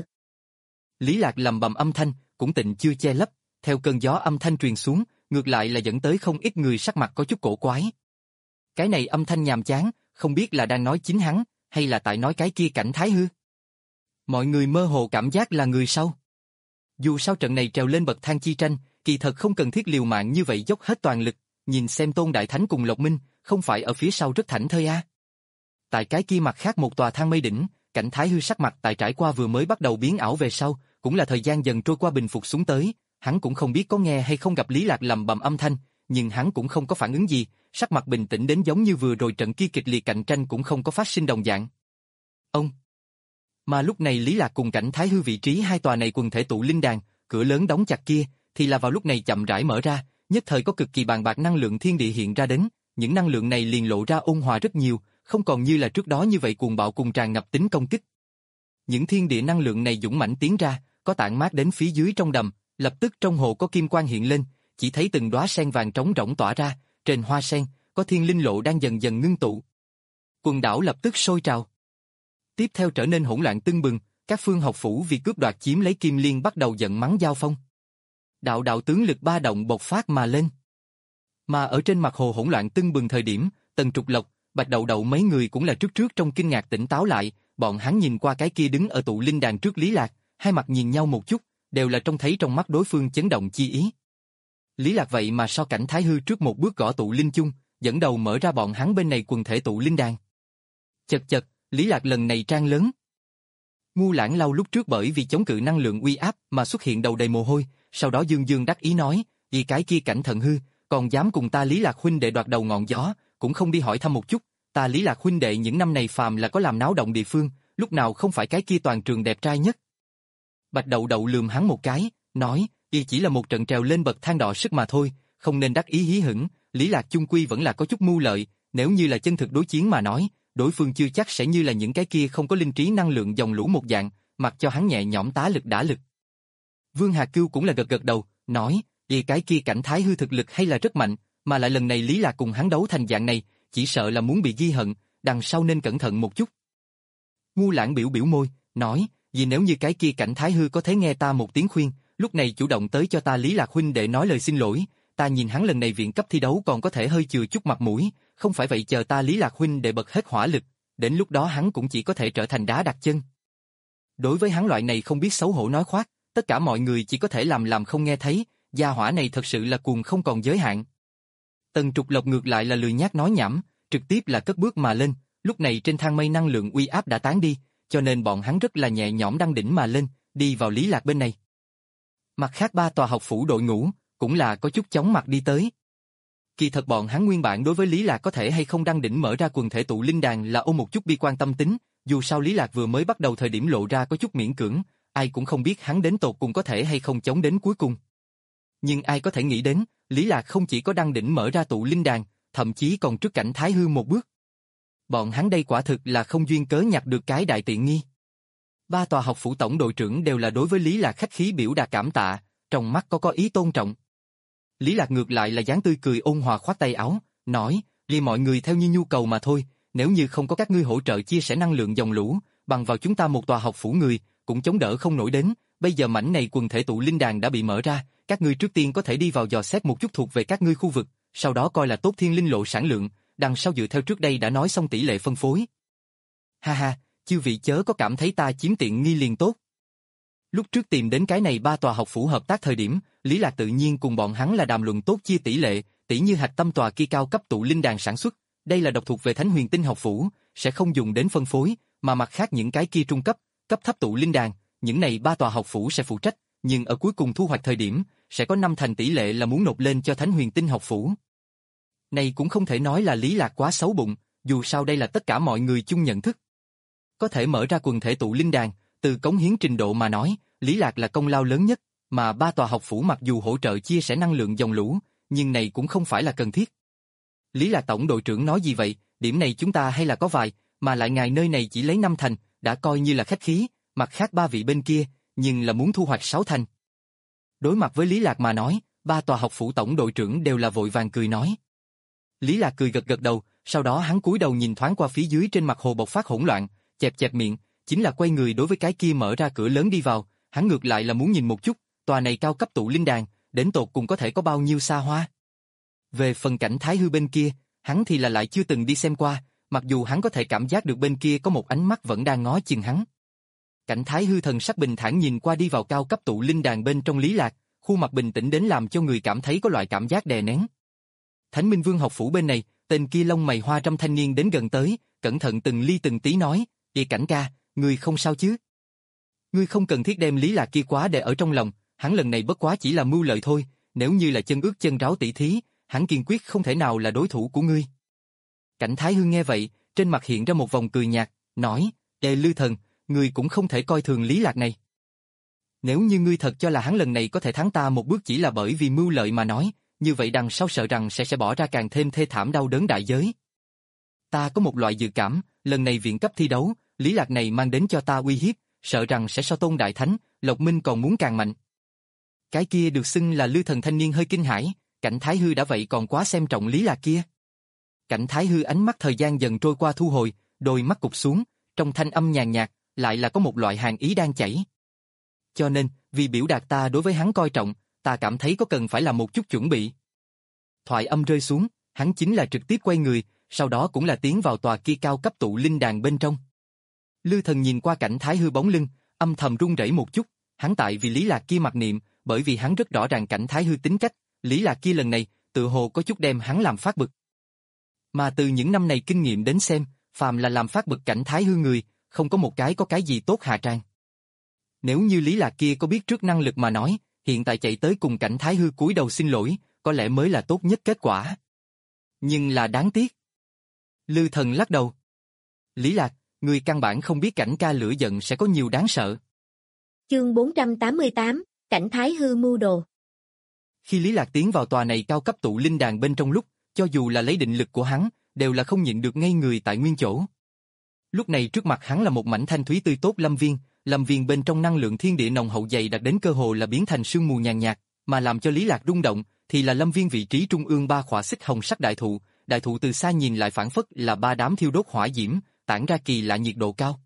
Lý Lạc lầm bầm âm thanh, cũng tịnh chưa che lấp, theo cơn gió âm thanh truyền xuống, ngược lại là dẫn tới không ít người sắc mặt có chút cổ quái. Cái này âm thanh nhàm chán, không biết là đang nói chính hắn, hay là tại nói cái kia Cảnh Thái Hư. Mọi người mơ hồ cảm giác là người sau. Dù sao trận này trèo lên bậc thang chi tranh, kỳ thật không cần thiết liều mạng như vậy dốc hết toàn lực, nhìn xem Tôn Đại Thánh cùng Lộc Minh, không phải ở phía sau rất thảnh thơi à. Tại cái kia mặt khác một tòa thang mây đỉnh, Cảnh Thái Hư sắc mặt tại trải qua vừa mới bắt đầu biến ảo về sau, cũng là thời gian dần trôi qua bình phục xuống tới, hắn cũng không biết có nghe hay không gặp Lý Lạc lầm bầm âm thanh, nhưng hắn cũng không có phản ứng gì, sắc mặt bình tĩnh đến giống như vừa rồi trận kia kịch liệt cạnh tranh cũng không có phát sinh đồng dạng. Ông. Mà lúc này Lý Lạc cùng Cảnh Thái Hư vị trí hai tòa này quần thể tụ linh đàn, cửa lớn đóng chặt kia, thì là vào lúc này chậm rãi mở ra, nhất thời có cực kỳ bàn bạc năng lượng thiên địa hiện ra đến, những năng lượng này liền lộ ra ôn hòa rất nhiều, không còn như là trước đó như vậy cuồng bạo cùng tràn ngập tính công kích. Những thiên địa năng lượng này dũng mãnh tiến ra, có tản mát đến phía dưới trong đầm, lập tức trong hồ có kim quang hiện lên, chỉ thấy từng đóa sen vàng trống rỗng tỏa ra, trên hoa sen có thiên linh lộ đang dần dần ngưng tụ. Quần đảo lập tức sôi trào. Tiếp theo trở nên hỗn loạn tưng bừng, các phương học phủ vì cướp đoạt chiếm lấy kim liên bắt đầu giận mắng giao phong. Đạo đạo tướng lực ba động bộc phát mà lên. Mà ở trên mặt hồ hỗn loạn tưng bừng thời điểm, Tần Trục Lộc, Bạch Đậu Đậu mấy người cũng là trước trước trong kinh ngạc tỉnh táo lại, bọn hắn nhìn qua cái kia đứng ở tụ linh đàn trước Lý Lạc, hai mặt nhìn nhau một chút, đều là trông thấy trong mắt đối phương chấn động chi ý. Lý Lạc vậy mà so Cảnh Thái Hư trước một bước gõ tụ linh chung, dẫn đầu mở ra bọn hắn bên này quần thể tụ linh đàn. Chật chật, Lý Lạc lần này trang lớn. Ngu Lãng Lâu lúc trước bởi vì chống cự năng lượng uy áp mà xuất hiện đầu đầy mồ hôi, sau đó dương dương đắc ý nói, vì cái kia Cảnh Thận Hư, còn dám cùng ta Lý Lạc huynh đệ đoạt đầu ngọn gió, cũng không đi hỏi thăm một chút, ta Lý Lạc huynh đệ những năm này phàm là có làm náo động địa phương, lúc nào không phải cái kia toàn trường đẹp trai nhất. Bạch Đậu Đậu lườm hắn một cái, nói, y chỉ là một trận trèo lên bậc thang đọ sức mà thôi, không nên đắc ý hí hửng, Lý Lạc chung quy vẫn là có chút mưu lợi, nếu như là chân thực đối chiến mà nói, đối phương chưa chắc sẽ như là những cái kia không có linh trí năng lượng dòng lũ một dạng, mặc cho hắn nhẹ nhõm tá lực đả lực. Vương Hà Cưu cũng là gật gật đầu, nói, vì cái kia Cảnh Thái Hư thực lực hay là rất mạnh, mà lại lần này Lý Lạc cùng hắn đấu thành dạng này, chỉ sợ là muốn bị ghi hận, đằng sau nên cẩn thận một chút. Ngu Lãng biểu biểu môi, nói, vì nếu như cái kia Cảnh Thái Hư có thể nghe ta một tiếng khuyên, lúc này chủ động tới cho ta Lý Lạc huynh để nói lời xin lỗi, ta nhìn hắn lần này viện cấp thi đấu còn có thể hơi chừa chút mặt mũi, không phải vậy chờ ta Lý Lạc huynh để bật hết hỏa lực, đến lúc đó hắn cũng chỉ có thể trở thành đá đặt chân. Đối với hắn loại này không biết xấu hổ nói khoác, tất cả mọi người chỉ có thể làm làm không nghe thấy, gia hỏa này thật sự là cuồng không còn giới hạn. Tần Trục Lộc ngược lại là lười nhác nói nhảm, trực tiếp là cất bước mà lên, lúc này trên thang mây năng lượng uy áp đã tán đi, cho nên bọn hắn rất là nhẹ nhõm đăng đỉnh mà lên, đi vào Lý Lạc bên này. Mặt khác ba tòa học phủ đội ngũ, cũng là có chút chóng mặt đi tới. Kỳ thật bọn hắn nguyên bản đối với Lý Lạc có thể hay không đăng đỉnh mở ra quần thể tụ linh đàn là ôm một chút bi quan tâm tính, dù sao Lý Lạc vừa mới bắt đầu thời điểm lộ ra có chút miễn cưỡng, ai cũng không biết hắn đến tột cùng có thể hay không chống đến cuối cùng. Nhưng ai có thể nghĩ đến, Lý Lạc không chỉ có đăng đỉnh mở ra tụ linh đàn, thậm chí còn trước Cảnh Thái Hư một bước. Bọn hắn đây quả thực là không duyên cớ nhặt được cái đại tiện nghi. Ba tòa học phủ tổng đội trưởng đều là đối với Lý Lạc khách khí biểu đạt cảm tạ, trong mắt có có ý tôn trọng. Lý Lạc ngược lại là dáng tươi cười ôn hòa khoát tay áo, nói, vì mọi người theo như nhu cầu mà thôi, nếu như không có các ngươi hỗ trợ chia sẻ năng lượng dòng lũ, bằng vào chúng ta một tòa học phủ người, cũng chống đỡ không nổi đến, bây giờ mảnh này quần thể tụ linh đàn đã bị mở ra, các ngươi trước tiên có thể đi vào dò xét một chút thuộc về các ngươi khu vực, sau đó coi là tốt thiên linh lộ sản lượng, đằng sau dựa theo trước đây đã nói xong tỷ lệ phân phối. Ha ha, chư vị chớ có cảm thấy ta chiếm tiện nghi liền tốt. Lúc trước tìm đến cái này ba tòa học phủ hợp tác thời điểm, Lý Lạc tự nhiên cùng bọn hắn là đàm luận tốt chia tỷ lệ, tỷ như hạch tâm tòa kia cao cấp tụ linh đàn sản xuất, đây là độc thuộc về Thánh Huyền Tinh học phủ, sẽ không dùng đến phân phối, mà mặt khác những cái kia trung cấp, cấp thấp tụ linh đàn, những này ba tòa học phủ sẽ phụ trách, nhưng ở cuối cùng thu hoạch thời điểm, sẽ có năm thành tỷ lệ là muốn nộp lên cho Thánh Huyền Tinh học phủ. Này cũng không thể nói là Lý Lạc quá xấu bụng, dù sao đây là tất cả mọi người chung nhận thức. Có thể mở ra quần thể tụ linh đàn, từ cống hiến trình độ mà nói, Lý Lạc là công lao lớn nhất, mà ba tòa học phủ mặc dù hỗ trợ chia sẻ năng lượng dòng lũ, nhưng này cũng không phải là cần thiết. Lý Lạc tổng đội trưởng nói gì vậy, điểm này chúng ta hay là có vài, mà lại ngài nơi này chỉ lấy năm thành, đã coi như là khách khí, mặt khác ba vị bên kia, nhưng là muốn thu hoạch sáu thành. Đối mặt với Lý Lạc mà nói, ba tòa học phủ tổng đội trưởng đều là vội vàng cười nói. Lý Lạc cười gật gật đầu, sau đó hắn cúi đầu nhìn thoáng qua phía dưới trên mặt hồ bộc phát hỗn loạn, chẹp chẹp miệng, chính là quay người đối với cái kia mở ra cửa lớn đi vào, hắn ngược lại là muốn nhìn một chút, tòa này cao cấp tụ linh đàn, đến tột cùng có thể có bao nhiêu xa hoa. Về phần cảnh Thái Hư bên kia, hắn thì là lại chưa từng đi xem qua, mặc dù hắn có thể cảm giác được bên kia có một ánh mắt vẫn đang ngó chừng hắn. Cảnh Thái Hư thần sắc bình thản nhìn qua đi vào cao cấp tụ linh đàn bên trong Lý Lạc, khuôn mặt bình tĩnh đến làm cho người cảm thấy có loại cảm giác đè nén. Thánh Minh Vương học phủ bên này, tên kia lông mày hoa râm thanh niên đến gần tới, cẩn thận từng ly từng tí nói, "Địa Cảnh ca, ngươi không sao chứ? Ngươi không cần thiết đem Lý Lạc kia quá để ở trong lòng, hắn lần này bất quá chỉ là mưu lợi thôi, nếu như là chân ướt chân ráo tỷ thí, hắn kiên quyết không thể nào là đối thủ của ngươi." Cảnh Thái Hư nghe vậy, trên mặt hiện ra một vòng cười nhạt, nói, "Ê Lư Thần, ngươi cũng không thể coi thường Lý Lạc này. Nếu như ngươi thật cho là hắn lần này có thể thắng ta một bước chỉ là bởi vì mưu lợi mà nói, như vậy đằng sau sợ rằng sẽ sẽ bỏ ra càng thêm thê thảm đau đớn đại giới. Ta có một loại dự cảm, lần này viện cấp thi đấu, Lý Lạc này mang đến cho ta uy hiếp, sợ rằng sẽ so Tôn Đại Thánh, Lộc Minh còn muốn càng mạnh." Cái kia được xưng là Lư Thần thanh niên hơi kinh hãi, Cảnh Thái Hư đã vậy còn quá xem trọng Lý Lạc kia. Cảnh Thái Hư ánh mắt thời gian dần trôi qua thu hồi, đôi mắt cụp xuống, trong thanh âm nhàn nhạt, lại là có một loại hàn ý đang chảy. Cho nên, vì biểu đạt ta đối với hắn coi trọng, ta cảm thấy có cần phải làm một chút chuẩn bị. Thoại âm rơi xuống, hắn chính là trực tiếp quay người, sau đó cũng là tiến vào tòa kia cao cấp tụ linh đàn bên trong. Lư Thần nhìn qua Cảnh Thái Hư bóng lưng, âm thầm run rẩy một chút, hắn tại vì Lý Lạc kia mặc niệm, bởi vì hắn rất rõ ràng Cảnh Thái Hư tính cách, Lý Lạc kia lần này, tự hồ có chút đem hắn làm phát bực. Mà từ những năm này kinh nghiệm đến xem, phàm là làm phát bực Cảnh Thái Hư người, không có một cái có cái gì tốt hạ tràng. Nếu như Lý Lạc kia có biết trước năng lực mà nói, hiện tại chạy tới cùng Cảnh Thái Hư cúi đầu xin lỗi, có lẽ mới là tốt nhất kết quả. Nhưng là đáng tiếc. Lư Thần lắc đầu. Lý Lạc, người căn bản không biết Cảnh ca lửa giận sẽ có nhiều đáng sợ. Chương bốn trăm tám mươi tám, Cảnh Thái Hư mưu đồ. Khi Lý Lạc tiến vào tòa này cao cấp tụ linh đàn bên trong lúc, cho dù là lấy định lực của hắn, đều là không nhịn được ngây người tại nguyên chỗ. Lúc này trước mặt hắn là một mảnh thanh thúy tươi tốt lâm viên, lâm viên bên trong năng lượng thiên địa nồng hậu dày đặc đến cơ hồ là biến thành sương mù nhàn nhạt, mà làm cho Lý Lạc rung động thì là lâm viên vị trí trung ương ba khỏa xích hồng sắc đại thụ, đại thụ từ xa nhìn lại phản phất là ba đám thiêu đốt hỏa diễm, tản ra kỳ lạ nhiệt độ cao.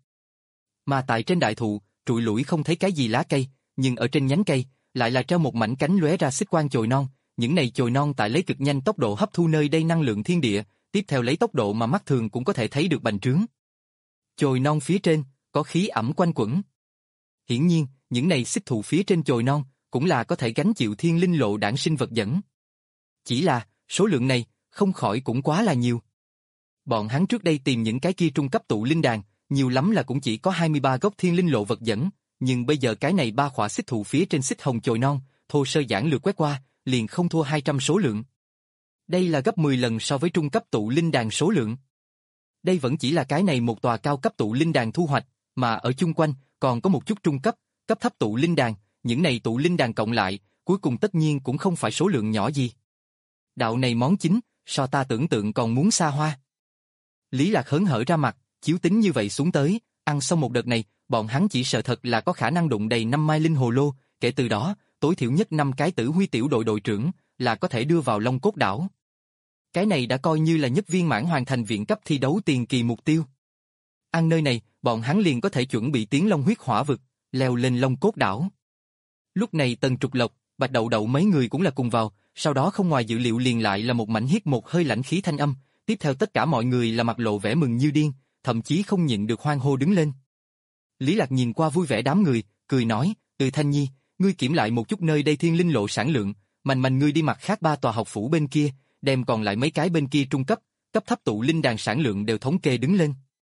Mà tại trên đại thụ, trụi lủi không thấy cái gì lá cây, nhưng ở trên nhánh cây lại là treo một mảnh cánh lóe ra xích quang chồi non, những này chồi non tại lấy cực nhanh tốc độ hấp thu nơi đây năng lượng thiên địa, tiếp theo lấy tốc độ mà mắt thường cũng có thể thấy được bành trướng. Chồi non phía trên có khí ẩm quanh quẩn. Hiển nhiên, những này xích thụ phía trên chồi non cũng là có thể gánh chịu thiên linh lộ đản sinh vật dẫn. Chỉ là, số lượng này không khỏi cũng quá là nhiều. Bọn hắn trước đây tìm những cái kia trung cấp tụ linh đàn, nhiều lắm là cũng chỉ có hai mươi ba gốc thiên linh lộ vật dẫn, nhưng bây giờ cái này ba khỏa xích thụ phía trên xích hồng chồi non, thô sơ giản lược quét qua, liền không thua hai trăm số lượng. Đây là gấp mười lần so với trung cấp tụ linh đàn số lượng. Đây vẫn chỉ là cái này một tòa cao cấp tụ linh đàn thu hoạch, mà ở chung quanh còn có một chút trung cấp, cấp thấp tụ linh đàn, những này tụ linh đàn cộng lại, cuối cùng tất nhiên cũng không phải số lượng nhỏ gì. Đạo này món chính, so ta tưởng tượng còn muốn xa hoa. Lý Lạc hớn hở ra mặt, chiếu tính như vậy xuống tới, ăn xong một đợt này, bọn hắn chỉ sợ thật là có khả năng đụng đầy năm mai linh hồ lô, kể từ đó, tối thiểu nhất năm cái Tử Huy tiểu đội đội trưởng là có thể đưa vào Long Cốt đảo. Cái này đã coi như là nhất viên mãn hoàn thành viện cấp thi đấu tiền kỳ mục tiêu. Ăn nơi này, bọn hắn liền có thể chuẩn bị tiến Long Huyết Hỏa Vực, leo lên Long Cốt đảo. Lúc này Tần Trục Lộc, Bạch Đậu Đậu mấy người cũng là cùng vào, sau đó không ngoài dự liệu liền lại là một mảnh hít một hơi lãnh khí thanh âm, tiếp theo tất cả mọi người là mặt lộ vẻ mừng như điên, thậm chí không nhịn được hoan hô đứng lên. Lý Lạc nhìn qua vui vẻ đám người, cười nói, "Từ Thanh Nhi, ngươi kiểm lại một chút nơi đây thiên linh lộ sản lượng, Mạnh Mạnh ngươi đi mặt khác ba tòa học phủ bên kia, đem còn lại mấy cái bên kia trung cấp, cấp thấp tụ linh đàn sản lượng đều thống kê đứng lên."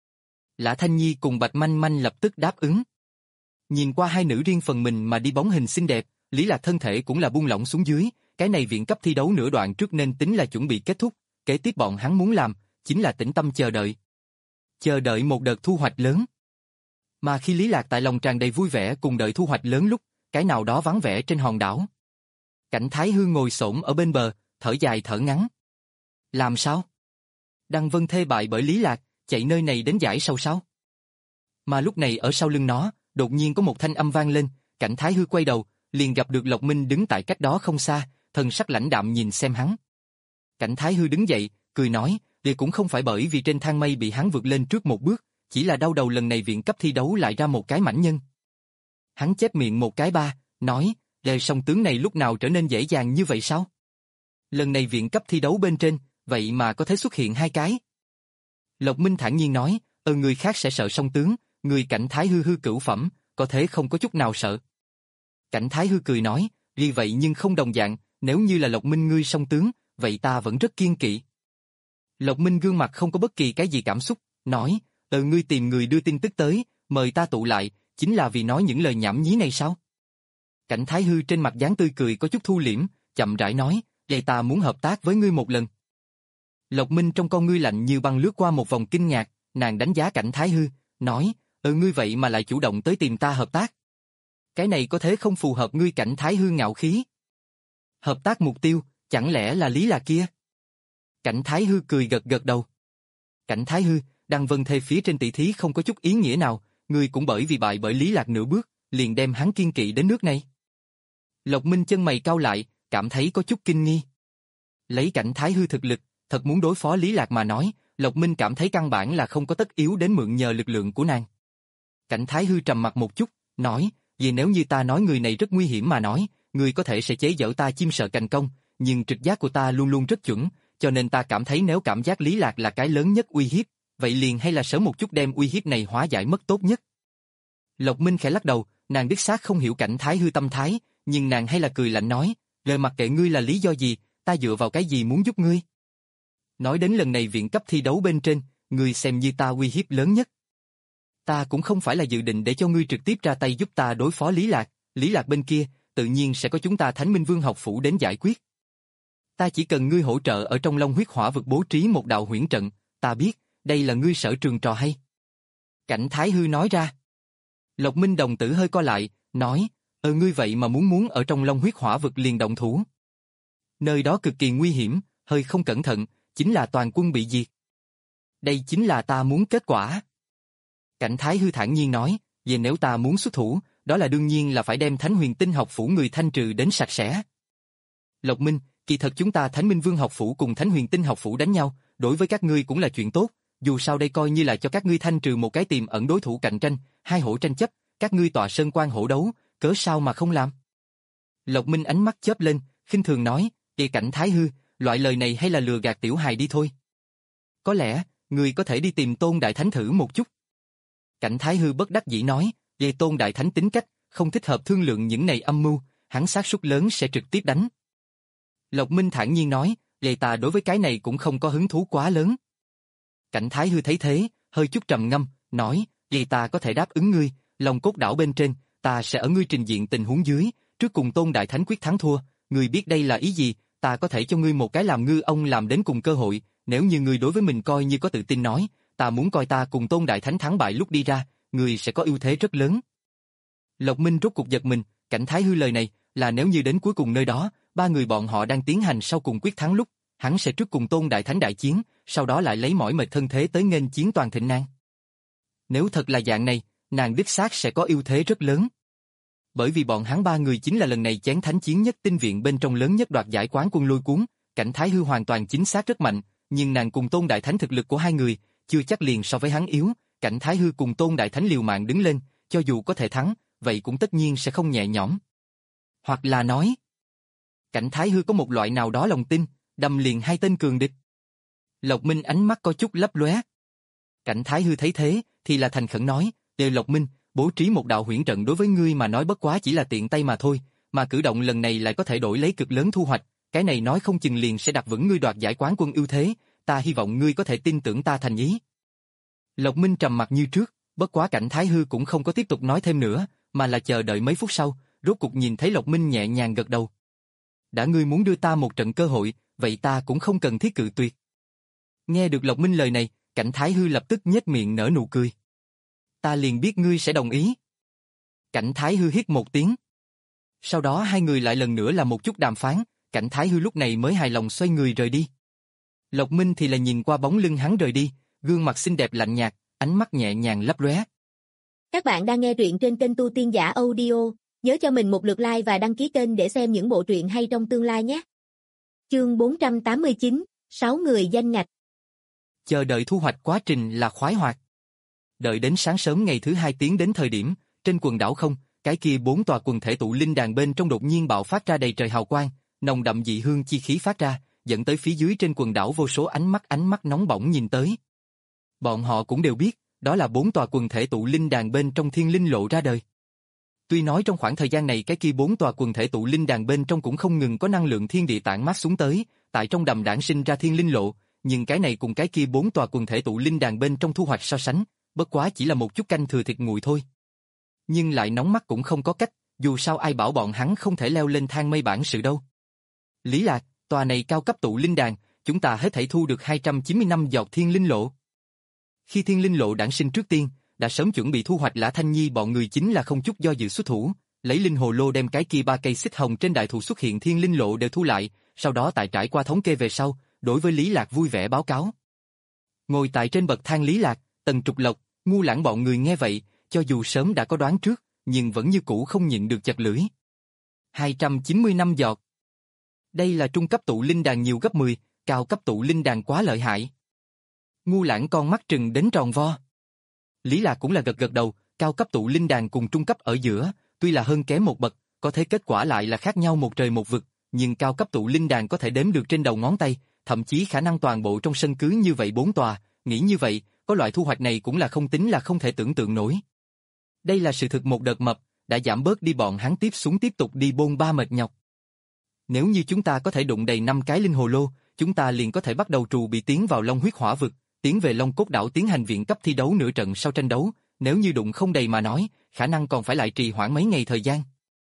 Lã Thanh Nhi cùng Bạch Manh Manh lập tức đáp ứng. Nhìn qua hai nữ riêng phần mình mà đi bóng hình xinh đẹp, Lý Lạc thân thể cũng là buông lỏng xuống dưới, cái này viện cấp thi đấu nửa đoạn trước nên tính là chuẩn bị kết thúc, kế tiếp bọn hắn muốn làm, chính là tĩnh tâm chờ đợi. Chờ đợi một đợt thu hoạch lớn. Mà khi Lý Lạc tại lòng tràn đầy vui vẻ cùng đợi thu hoạch lớn lúc, cái nào đó vắng vẻ trên hòn đảo. Cảnh Thái Hư ngồi xổm ở bên bờ, thở dài thở ngắn. Làm sao? Đăng Vân thê bại bởi Lý Lạc, chạy nơi này đến giải sầu sao? Mà lúc này ở sau lưng nó, đột nhiên có một thanh âm vang lên, Cảnh Thái Hư quay đầu, liền gặp được Lộc Minh đứng tại cách đó không xa, thần sắc lãnh đạm nhìn xem hắn. Cảnh Thái Hư đứng dậy, cười nói, thì cũng không phải bởi vì trên thang mây bị hắn vượt lên trước một bước, chỉ là đau đầu lần này viện cấp thi đấu lại ra một cái mãnh nhân. Hắn chép miệng một cái ba, nói, đề song tướng này lúc nào trở nên dễ dàng như vậy sao? Lần này viện cấp thi đấu bên trên, vậy mà có thể xuất hiện hai cái. Lộc Minh thản nhiên nói, ờ người khác sẽ sợ song tướng, người Cảnh Thái Hư hư cửu phẩm, có thể không có chút nào sợ. Cảnh Thái Hư cười nói, vì vậy nhưng không đồng dạng, nếu như là Lộc Minh ngươi song tướng, vậy ta vẫn rất kiên kỵ. Lộc Minh gương mặt không có bất kỳ cái gì cảm xúc, nói, ờ ngươi tìm người đưa tin tức tới, mời ta tụ lại, chính là vì nói những lời nhảm nhí này sao? Cảnh Thái Hư trên mặt dáng tươi cười có chút thu liễm, chậm rãi nói, vậy ta muốn hợp tác với ngươi một lần. Lộc Minh trong con ngươi lạnh như băng lướt qua một vòng kinh ngạc, nàng đánh giá Cảnh Thái Hư, nói, ờ ngươi vậy mà lại chủ động tới tìm ta hợp tác. Cái này có thể không phù hợp ngươi Cảnh Thái Hư ngạo khí. Hợp tác mục tiêu, chẳng lẽ là Lý Lạc kia? Cảnh Thái Hư cười gật gật đầu. Cảnh Thái Hư, Đăng Vân thê phía trên tỷ thí không có chút ý nghĩa nào, ngươi cũng bởi vì bại bởi Lý Lạc nửa bước, liền đem hắn kiên kỵ đến nước này. Lộc Minh chân mày cau lại, cảm thấy có chút kinh nghi. Lấy Cảnh Thái Hư thực lực, thật muốn đối phó Lý Lạc mà nói, Lộc Minh cảm thấy căn bản là không có tất yếu đến mượn nhờ lực lượng của nàng. Cảnh Thái Hư trầm mặt một chút, nói, vì nếu như ta nói người này rất nguy hiểm mà nói, người có thể sẽ chế giễu ta chim sợ cành công, nhưng trực giác của ta luôn luôn rất chuẩn, cho nên ta cảm thấy nếu cảm giác Lý Lạc là cái lớn nhất uy hiếp, vậy liền hay là sớm một chút đem uy hiếp này hóa giải mất tốt nhất. Lộc Minh khẽ lắc đầu, nàng đích xác không hiểu Cảnh Thái Hư tâm thái, nhưng nàng hay là cười lạnh nói, lời mặc kệ ngươi là lý do gì, ta dựa vào cái gì muốn giúp ngươi. Nói đến lần này viện cấp thi đấu bên trên, ngươi xem như ta uy hiếp lớn nhất. Ta cũng không phải là dự định để cho ngươi trực tiếp ra tay giúp ta đối phó Lý Lạc, Lý Lạc bên kia, tự nhiên sẽ có chúng ta Thánh Minh Vương học phủ đến giải quyết. Ta chỉ cần ngươi hỗ trợ ở trong Long Huyết Hỏa vực bố trí một đạo huyễn trận, ta biết, đây là ngươi sở trường trò hay. Cảnh Thái Hư nói ra. Lộc Minh đồng tử hơi co lại, nói, ờ ngươi vậy mà muốn muốn ở trong Long Huyết Hỏa vực liền động thủ. Nơi đó cực kỳ nguy hiểm, hơi không cẩn thận, chính là toàn quân bị diệt. Đây chính là ta muốn kết quả. Cảnh Thái Hư thản nhiên nói, về nếu ta muốn xuất thủ, đó là đương nhiên là phải đem Thánh Huyền Tinh học phủ người thanh trừ đến sạch sẽ. Lộc Minh, kỳ thật chúng ta Thánh Minh Vương học phủ cùng Thánh Huyền Tinh học phủ đánh nhau, đối với các ngươi cũng là chuyện tốt, dù sao đây coi như là cho các ngươi thanh trừ một cái tiềm ẩn đối thủ cạnh tranh, hai hổ tranh chấp, các ngươi tọa sơn quan hổ đấu, cớ sao mà không làm. Lộc Minh ánh mắt chớp lên, khinh thường nói, "Địa Cảnh Thái Hư, loại lời này hay là lừa gạt tiểu hài đi thôi. Có lẽ, người có thể đi tìm Tôn Đại Thánh thử một chút." Cảnh Thái Hư bất đắc dĩ nói, về Tôn Đại Thánh tính cách, không thích hợp thương lượng những này âm mưu, hắn xác suất lớn sẽ trực tiếp đánh. Lộc Minh thản nhiên nói, về ta đối với cái này cũng không có hứng thú quá lớn. Cảnh Thái Hư thấy thế, hơi chút trầm ngâm, nói, về ta có thể đáp ứng ngươi, Long Cốt đảo bên trên, ta sẽ ở ngươi trình diện tình huống dưới, trước cùng Tôn Đại Thánh quyết thắng thua, ngươi biết đây là ý gì, ta có thể cho ngươi một cái làm ngư ông làm đến cùng cơ hội, nếu như ngươi đối với mình coi như có tự tin nói, ta muốn coi ta cùng Tôn Đại Thánh thắng bại lúc đi ra, ngươi sẽ có ưu thế rất lớn. Lộc Minh rốt cục giật mình, Cảnh Thái Hư lời này, là nếu như đến cuối cùng nơi đó, ba người bọn họ đang tiến hành sau cùng quyết thắng lúc, hắn sẽ trước cùng Tôn Đại Thánh đại chiến, sau đó lại lấy mỏi mệt thân thế tới nghênh chiến toàn thịnh nàng. Nếu thật là dạng này, nàng đích xác sẽ có ưu thế rất lớn. Bởi vì bọn hắn ba người chính là lần này chén thánh chiến nhất tinh viện bên trong lớn nhất đoạt giải quán quân lôi cuốn, Cảnh Thái Hư hoàn toàn chính xác rất mạnh, nhưng nàng cùng Tôn Đại Thánh thực lực của hai người, chưa chắc liền so với hắn yếu, Cảnh Thái Hư cùng Tôn Đại Thánh liều mạng đứng lên, cho dù có thể thắng, vậy cũng tất nhiên sẽ không nhẹ nhõm. Hoặc là nói, Cảnh Thái Hư có một loại nào đó lòng tin, đâm liền hai tên cường địch. Lộc Minh ánh mắt có chút lấp lóe. Cảnh Thái Hư thấy thế, thì là thành khẩn nói, đều Lộc Minh, bố trí một đạo huyễn trận đối với ngươi mà nói bất quá chỉ là tiện tay mà thôi, mà cử động lần này lại có thể đổi lấy cực lớn thu hoạch, cái này nói không chừng liền sẽ đặt vững ngươi đoạt giải quán quân ưu thế, ta hy vọng ngươi có thể tin tưởng ta thành ý. Lộc Minh trầm mặt như trước, bất quá Cảnh Thái Hư cũng không có tiếp tục nói thêm nữa, mà là chờ đợi mấy phút sau, rốt cục nhìn thấy Lộc Minh nhẹ nhàng gật đầu. Đã ngươi muốn đưa ta một trận cơ hội, vậy ta cũng không cần thiết cự tuyệt. Nghe được Lộc Minh lời này, Cảnh Thái Hư lập tức nhếch miệng nở nụ cười. Ta liền biết ngươi sẽ đồng ý. Cảnh Thái Hư hít một tiếng. Sau đó hai người lại lần nữa là một chút đàm phán, Cảnh Thái Hư lúc này mới hài lòng xoay người rời đi. Lộc Minh thì là nhìn qua bóng lưng hắn rời đi, gương mặt xinh đẹp lạnh nhạt, ánh mắt nhẹ nhàng lấp lóe. Các bạn đang nghe truyện trên kênh Tu Tiên Giả Audio, nhớ cho mình một lượt like và đăng ký kênh để xem những bộ truyện hay trong tương lai nhé. Chương bốn trăm tám mươi chín, sáu người danh ngạch. Chờ đợi thu hoạch quá trình là khoái hoạt. Đợi đến sáng sớm ngày thứ hai tiến đến thời điểm, trên quần đảo không, cái kia bốn tòa quần thể tụ linh đàn bên trong đột nhiên bạo phát ra đầy trời hào quang, nồng đậm dị hương chi khí phát ra, dẫn tới phía dưới trên quần đảo vô số ánh mắt ánh mắt nóng bỏng nhìn tới. Bọn họ cũng đều biết, đó là bốn tòa quần thể tụ linh đàn bên trong thiên linh lộ ra đời. Tuy nói trong khoảng thời gian này cái kia bốn tòa quần thể tụ linh đàn bên trong cũng không ngừng có năng lượng thiên địa tản mát xuống tới, tại trong đầm đản sinh ra thiên linh lộ, nhưng cái này cùng cái kia bốn tòa quần thể tụ linh đàn bên trong thu hoạch so sánh, bất quá chỉ là một chút canh thừa thịt nguội thôi. Nhưng lại nóng mắt cũng không có cách, dù sao ai bảo bọn hắn không thể leo lên thang mây bản sự đâu. Lý Lạc, tòa này cao cấp tụ linh đàn, chúng ta hết thảy thu được hai trăm chín mươi lăm giọt thiên linh lộ. Khi thiên linh lộ đản sinh trước tiên, đã sớm chuẩn bị thu hoạch Lã Thanh Nhi bọn người chính là không chút do dự xuất thủ, lấy linh hồ lô đem cái kia ba cây xích hồng trên đại thụ xuất hiện thiên linh lộ đều thu lại, sau đó tại trải qua thống kê về sau, đối với Lý Lạc vui vẻ báo cáo. Ngồi tại trên bậc thang Lý Lạc, Tần Trục Lộc, Ngu Lãng bọn người nghe vậy, cho dù sớm đã có đoán trước, nhưng vẫn như cũ không nhịn được chật lưỡi. hai trăm chín mươi lăm giọt. Đây là trung cấp tụ linh đàn nhiều gấp mười, cao cấp tụ linh đàn quá lợi hại. Ngu Lãng con mắt trừng đến tròn vo. Lý Lạc cũng là gật gật đầu, cao cấp tụ linh đàn cùng trung cấp ở giữa, tuy là hơn kém một bậc, có thể kết quả lại là khác nhau một trời một vực, nhưng cao cấp tụ linh đàn có thể đếm được trên đầu ngón tay, thậm chí khả năng toàn bộ trong sân cứ như vậy bốn tòa, nghĩ như vậy, có loại thu hoạch này cũng là không tính là không thể tưởng tượng nổi. Đây là sự thực một đợt mập, đã giảm bớt đi bọn hắn tiếp xuống tiếp tục đi bôn ba mệt nhọc. Nếu như chúng ta có thể đụng đầy năm cái linh hồ lô, chúng ta liền có thể bắt đầu trù bị tiến vào Long huyết hỏa vực, tiến về Long cốt đảo tiến hành viện cấp thi đấu nửa trận sau tranh đấu, nếu như đụng không đầy mà nói, khả năng còn phải lại trì hoãn mấy ngày thời gian.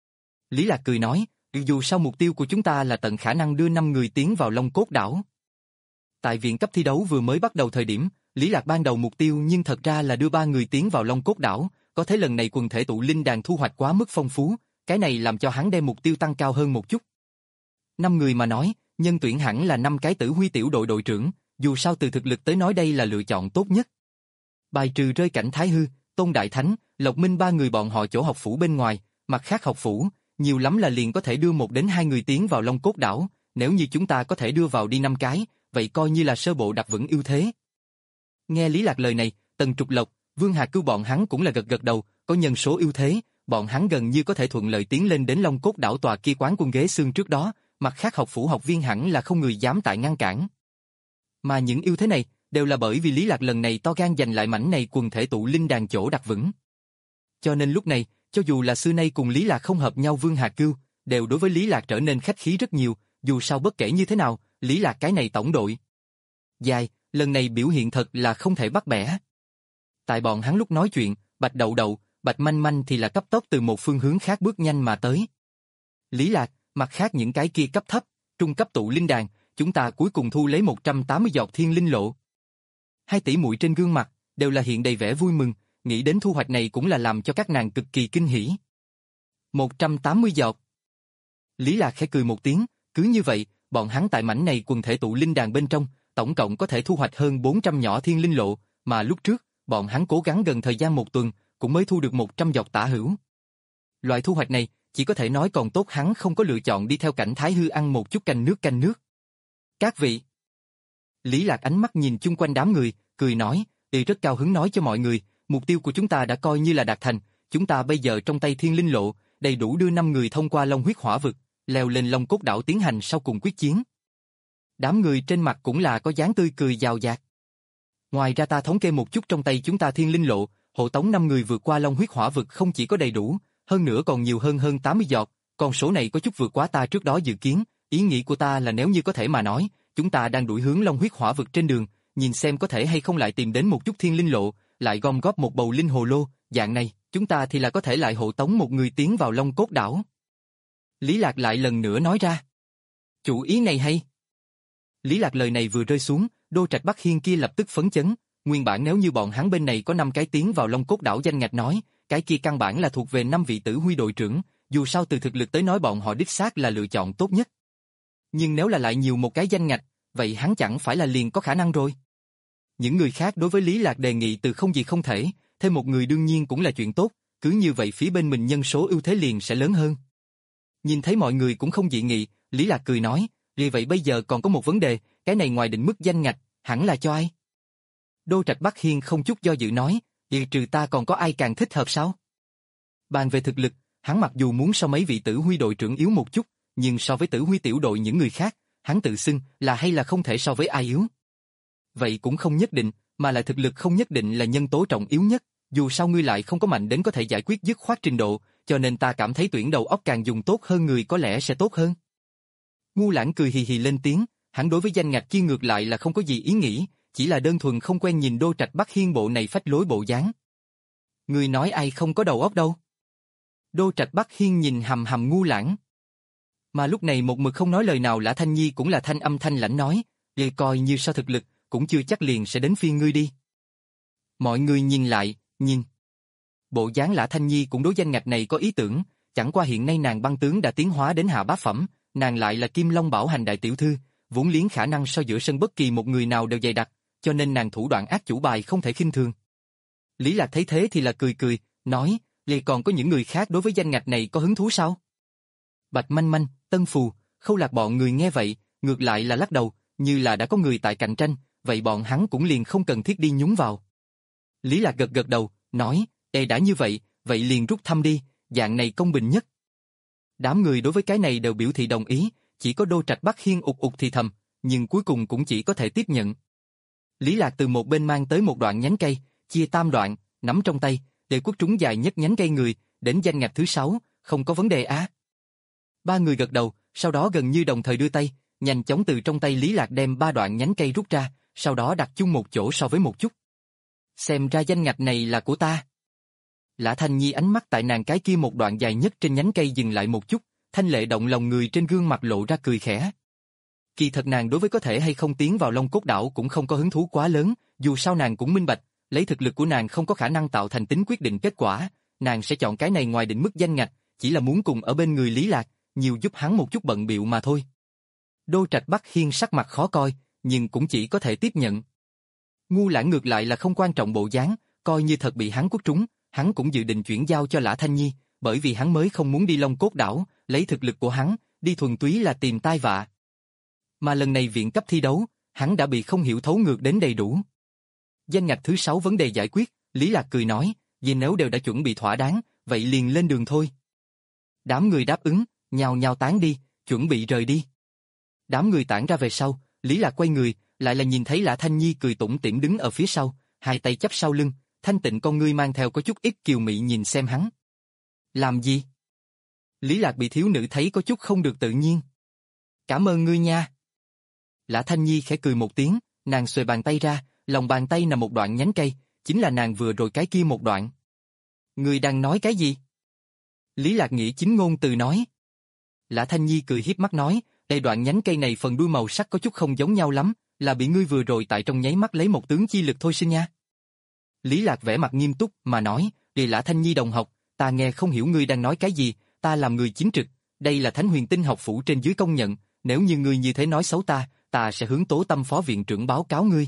Lý Lạc cười nói, dù sao mục tiêu của chúng ta là tận khả năng đưa năm người tiến vào Long cốt đảo. Tại viện cấp thi đấu vừa mới bắt đầu thời điểm, Lý Lạc ban đầu mục tiêu nhưng thật ra là đưa ba người tiến vào Long cốt đảo, có thể lần này quần thể tụ linh đàn thu hoạch quá mức phong phú, cái này làm cho hắn đem mục tiêu tăng cao hơn một chút. Năm người mà nói, nhân tuyển hẳn là năm cái Tử Huy tiểu đội đội trưởng, dù sao từ thực lực tới nói đây là lựa chọn tốt nhất. Bài trừ rơi Cảnh Thái Hư, Tôn Đại Thánh, Lộc Minh ba người bọn họ chỗ học phủ bên ngoài, mặt khác học phủ, nhiều lắm là liền có thể đưa một đến hai người tiến vào Long cốt đảo, nếu như chúng ta có thể đưa vào đi năm cái, vậy coi như là sơ bộ đặt vững ưu thế. Nghe Lý Lạc lời này, Tần Trục Lộc, Vương Hà Cưu bọn hắn cũng là gật gật đầu, có nhân số ưu thế, bọn hắn gần như có thể thuận lợi tiến lên đến Long cốt đảo tòa kia quán quân ghế xương trước đó, mặt khác học phủ học viên hẳn là không người dám tại ngăn cản. Mà những ưu thế này, đều là bởi vì Lý Lạc lần này to gan giành lại mảnh này quần thể tụ linh đàn chỗ đặt vững. Cho nên lúc này, cho dù là xưa nay cùng Lý Lạc không hợp nhau Vương Hà Cưu, đều đối với Lý Lạc trở nên khách khí rất nhiều, dù sao bất kể như thế nào, Lý Lạc cái này tổng đội. Dài, lần này biểu hiện thật là không thể bắt bẻ. Tại bọn hắn lúc nói chuyện, Bạch Đậu Đậu, Bạch Manh Manh thì là cấp tốc từ một phương hướng khác bước nhanh mà tới. Lý Lạc, mặt khác những cái kia cấp thấp, trung cấp tụ linh đàn, chúng ta cuối cùng thu lấy một trăm tám mươi giọt thiên linh lộ. Hai tỷ muội trên gương mặt, đều là hiện đầy vẻ vui mừng, nghĩ đến thu hoạch này cũng là làm cho các nàng cực kỳ kinh hỉ. một trăm tám mươi giọt. Lý Lạc khẽ cười một tiếng, cứ như vậy, bọn hắn tại mảnh này quần thể tụ linh đàn bên trong, tổng cộng có thể thu hoạch hơn bốn trăm nhỏ thiên linh lộ, mà lúc trước, bọn hắn cố gắng gần thời gian một tuần, cũng mới thu được một trăm giọt tả hữu. Loại thu hoạch này, chỉ có thể nói còn tốt hắn không có lựa chọn đi theo Cảnh Thái Hư ăn một chút canh nước canh nước. Các vị. Lý Lạc ánh mắt nhìn chung quanh đám người, cười nói, "Tôi rất cao hứng nói cho mọi người, mục tiêu của chúng ta đã coi như là đạt thành, chúng ta bây giờ trong tay thiên linh lộ, đầy đủ đưa năm người thông qua Long huyết hỏa vực, leo lên Long cốt đảo tiến hành sau cùng quyết chiến." Đám người trên mặt cũng là có dáng tươi cười giàu dạt. Ngoài ra ta thống kê một chút trong tay chúng ta thiên linh lộ, hộ tống năm người vượt qua Long huyết hỏa vực không chỉ có đầy đủ, hơn nữa còn nhiều hơn hơn tám mươi giọt, con số này có chút vượt quá ta trước đó dự kiến, ý nghĩ của ta là nếu như có thể mà nói, chúng ta đang đuổi hướng Long huyết hỏa vực trên đường, nhìn xem có thể hay không lại tìm đến một chút thiên linh lộ, lại gom góp một bầu linh hồ lô, dạng này, chúng ta thì là có thể lại hộ tống một người tiến vào Long Cốt đảo. Lý Lạc lại lần nữa nói ra. Chủ ý này hay. Lý Lạc lời này vừa rơi xuống, Đô Trạch Bắc Hiên kia lập tức phấn chấn, nguyên bản nếu như bọn hắn bên này có năm cái tiến vào Long Cốt đảo danh ngạch nói, cái kia căn bản là thuộc về năm vị tử huy đội trưởng, dù sao từ thực lực tới nói bọn họ đích xác là lựa chọn tốt nhất. Nhưng nếu là lại nhiều một cái danh ngạch, vậy hắn chẳng phải là liền có khả năng rồi. Những người khác đối với Lý Lạc đề nghị từ không gì không thể, thêm một người đương nhiên cũng là chuyện tốt, cứ như vậy phía bên mình nhân số ưu thế liền sẽ lớn hơn. Nhìn thấy mọi người cũng không dị nghị, Lý Lạc cười nói, vì vậy bây giờ còn có một vấn đề, cái này ngoài định mức danh ngạch, hẳn là cho ai? Đô Trạch Bắc Hiên không chút do dự nói, vậy trừ ta còn có ai càng thích hợp sao? Bàn về thực lực, hắn mặc dù muốn so mấy vị tử huy đội trưởng yếu một chút, nhưng so với tử huy tiểu đội những người khác, hắn tự xưng là hay là không thể so với ai yếu. Vậy cũng không nhất định, mà là thực lực không nhất định là nhân tố trọng yếu nhất, dù sao ngươi lại không có mạnh đến có thể giải quyết dứt khoát trình độ, cho nên ta cảm thấy tuyển đầu óc càng dùng tốt hơn người có lẽ sẽ tốt hơn. Ngu Lãng cười hì hì lên tiếng, hắn đối với danh ngạch kia ngược lại là không có gì ý nghĩ, chỉ là đơn thuần không quen nhìn Đô Trạch Bắc Hiên bộ này phách lối bộ dáng. Người nói ai không có đầu óc đâu? Đô Trạch Bắc Hiên nhìn hầm hầm Ngu Lãng. Mà lúc này một mực không nói lời nào Lã Thanh Nhi cũng là thanh âm thanh lãnh nói, vậy coi như so thực lực, cũng chưa chắc liền sẽ đến phiên ngươi đi. Mọi người nhìn lại, nhìn. Bộ dáng Lã Thanh Nhi cũng đối danh ngạch này có ý tưởng, chẳng qua hiện nay nàng băng tướng đã tiến hóa đến hạ bá phẩm, nàng lại là Kim Long Bảo Hành đại tiểu thư, vốn liếng khả năng so giữa sân bất kỳ một người nào đều dày đặc, cho nên nàng thủ đoạn ác chủ bài không thể khinh thường. Lý Lạc thấy thế thì là cười cười, nói, vậy còn có những người khác đối với danh ngạch này có hứng thú sao? Bạch Manh Manh, Tân Phù, Khâu Lạc bọn người nghe vậy, ngược lại là lắc đầu, như là đã có người tại cạnh tranh, vậy bọn hắn cũng liền không cần thiết đi nhúng vào. Lý Lạc gật gật đầu, nói, ê đã như vậy, vậy liền rút thăm đi, dạng này công bình nhất. Đám người đối với cái này đều biểu thị đồng ý, chỉ có Đô Trạch Bắc Hiên ục ục thì thầm, nhưng cuối cùng cũng chỉ có thể tiếp nhận. Lý Lạc từ một bên mang tới một đoạn nhánh cây, chia tam đoạn, nắm trong tay, để quất trúng dài nhất nhánh cây người, đến danh ngạch thứ sáu, không có vấn đề á. Ba người gật đầu, sau đó gần như đồng thời đưa tay, nhanh chóng từ trong tay Lý Lạc đem ba đoạn nhánh cây rút ra, sau đó đặt chung một chỗ so với một chút. Xem ra danh ngạch này là của ta. Lã Thanh Nhi ánh mắt tại nàng cái kia một đoạn dài nhất trên nhánh cây dừng lại một chút, thanh lệ động lòng người trên gương mặt lộ ra cười khẽ. Kỳ thật nàng đối với có thể hay không tiến vào Long Cốt đảo cũng không có hứng thú quá lớn, dù sao nàng cũng minh bạch, lấy thực lực của nàng không có khả năng tạo thành tính quyết định kết quả, nàng sẽ chọn cái này ngoài định mức danh ngạch, chỉ là muốn cùng ở bên người Lý Lạc, nhiều giúp hắn một chút bận bịu mà thôi. Đô Trạch Bắc Hiên sắc mặt khó coi, nhưng cũng chỉ có thể tiếp nhận. Ngu Lãng ngược lại là không quan trọng bộ dáng, coi như thật bị hắn quất trúng, hắn cũng dự định chuyển giao cho Lã Thanh Nhi, bởi vì hắn mới không muốn đi Long Cốt đảo, lấy thực lực của hắn, đi thuần túy là tìm tai vạ. Mà lần này viện cấp thi đấu, hắn đã bị không hiểu thấu ngược đến đầy đủ. Danh ngạch thứ sáu vấn đề giải quyết, Lý Lạc cười nói, vì nếu đều đã chuẩn bị thỏa đáng, vậy liền lên đường thôi. Đám người đáp ứng, nhào nhào tán đi, chuẩn bị rời đi. Đám người tản ra về sau, Lý Lạc quay người, lại là nhìn thấy Lã Thanh Nhi cười tủm tỉm đứng ở phía sau, hai tay chắp sau lưng, thanh tịnh con ngươi mang theo có chút ít kiều mị nhìn xem hắn. Làm gì? Lý Lạc bị thiếu nữ thấy có chút không được tự nhiên. Cảm ơn ngươi nha. Lã Thanh Nhi khẽ cười một tiếng, nàng xuề bàn tay ra, lòng bàn tay nằm một đoạn nhánh cây, chính là nàng vừa rồi cái kia một đoạn. Ngươi đang nói cái gì? Lý Lạc nghĩ chính ngôn từ nói. Lã Thanh Nhi cười hiếp mắt nói, đây đoạn nhánh cây này phần đuôi màu sắc có chút không giống nhau lắm, là bị ngươi vừa rồi tại trong nháy mắt lấy một tướng chi lực thôi sinh nha. Lý Lạc vẻ mặt nghiêm túc mà nói, đi Lã Thanh Nhi đồng học, ta nghe không hiểu ngươi đang nói cái gì, ta làm người chính trực, đây là Thánh Huyền Tinh học phủ trên dưới công nhận, nếu như ngươi như thế nói xấu ta, ta sẽ hướng Tố Tâm phó viện trưởng báo cáo ngươi.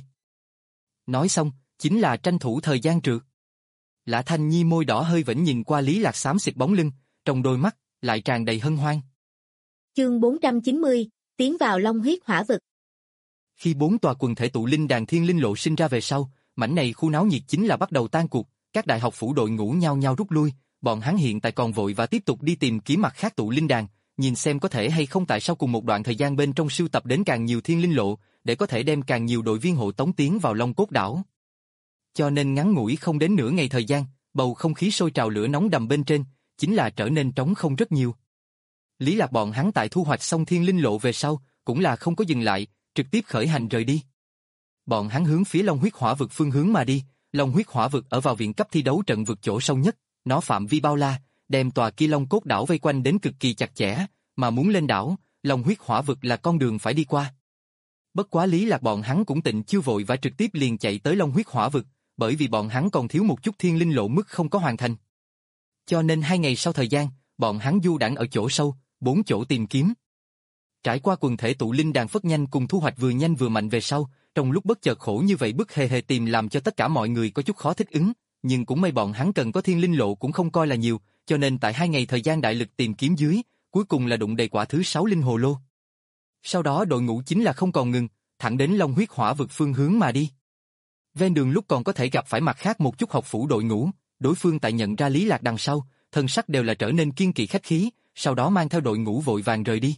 Nói xong, chính là tranh thủ thời gian trượt. Lã Thanh Nhi môi đỏ hơi vẫn nhìn qua Lý Lạc xám xịt bóng lưng, trong đôi mắt lại tràn đầy hân hoan. Chương bốn trăm chín mươi, tiến vào Long Huyết Hỏa Vực. Khi bốn tòa quần thể tụ linh đàn thiên linh lộ sinh ra về sau, mảnh này khu náo nhiệt chính là bắt đầu tan cuộc, các đại học phủ đội ngũ nhau nhau rút lui, bọn hắn hiện tại còn vội và tiếp tục đi tìm kiếm mặt khác tụ linh đàn, nhìn xem có thể hay không tại sau cùng một đoạn thời gian bên trong sưu tập đến càng nhiều thiên linh lộ, để có thể đem càng nhiều đội viên hộ tống tiến vào Long Cốt đảo. Cho nên ngắn ngủi không đến nửa ngày thời gian, bầu không khí sôi trào lửa nóng đầm bên trên, chính là trở nên trống không rất nhiều. Lý Lạc bọn hắn tại thu hoạch xong thiên linh lộ về sau, cũng là không có dừng lại, trực tiếp khởi hành rời đi. Bọn hắn hướng phía Long huyết hỏa vực phương hướng mà đi. Long huyết hỏa vực ở vào viện cấp thi đấu trận vực chỗ sâu nhất, nó phạm vi bao la, đem tòa kia Long cốt đảo vây quanh đến cực kỳ chặt chẽ, mà muốn lên đảo, Long huyết hỏa vực là con đường phải đi qua. Bất quá Lý Lạc bọn hắn cũng tịnh chưa vội và trực tiếp liền chạy tới Long huyết hỏa vực, bởi vì bọn hắn còn thiếu một chút thiên linh lộ mức không có hoàn thành. Cho nên hai ngày sau thời gian, bọn hắn du đãng ở chỗ sâu, bốn chỗ tìm kiếm. Trải qua quần thể tụ linh đàn phất nhanh cùng thu hoạch vừa nhanh vừa mạnh về sau, trong lúc bất chợt khổ như vậy bức hề hề tìm làm cho tất cả mọi người có chút khó thích ứng, nhưng cũng may bọn hắn cần có thiên linh lộ cũng không coi là nhiều, cho nên tại hai ngày thời gian đại lực tìm kiếm dưới, cuối cùng là đụng đầy quả thứ sáu linh hồ lô. Sau đó đội ngũ chính là không còn ngừng, thẳng đến Long huyết hỏa vực phương hướng mà đi. Ven đường lúc còn có thể gặp phải mặt khác một chút học phủ đội ngũ, đối phương tại nhận ra Lý Lạc đằng sau, thân sắc đều là trở nên kiên kỵ khách khí, sau đó mang theo đội ngũ vội vàng rời đi.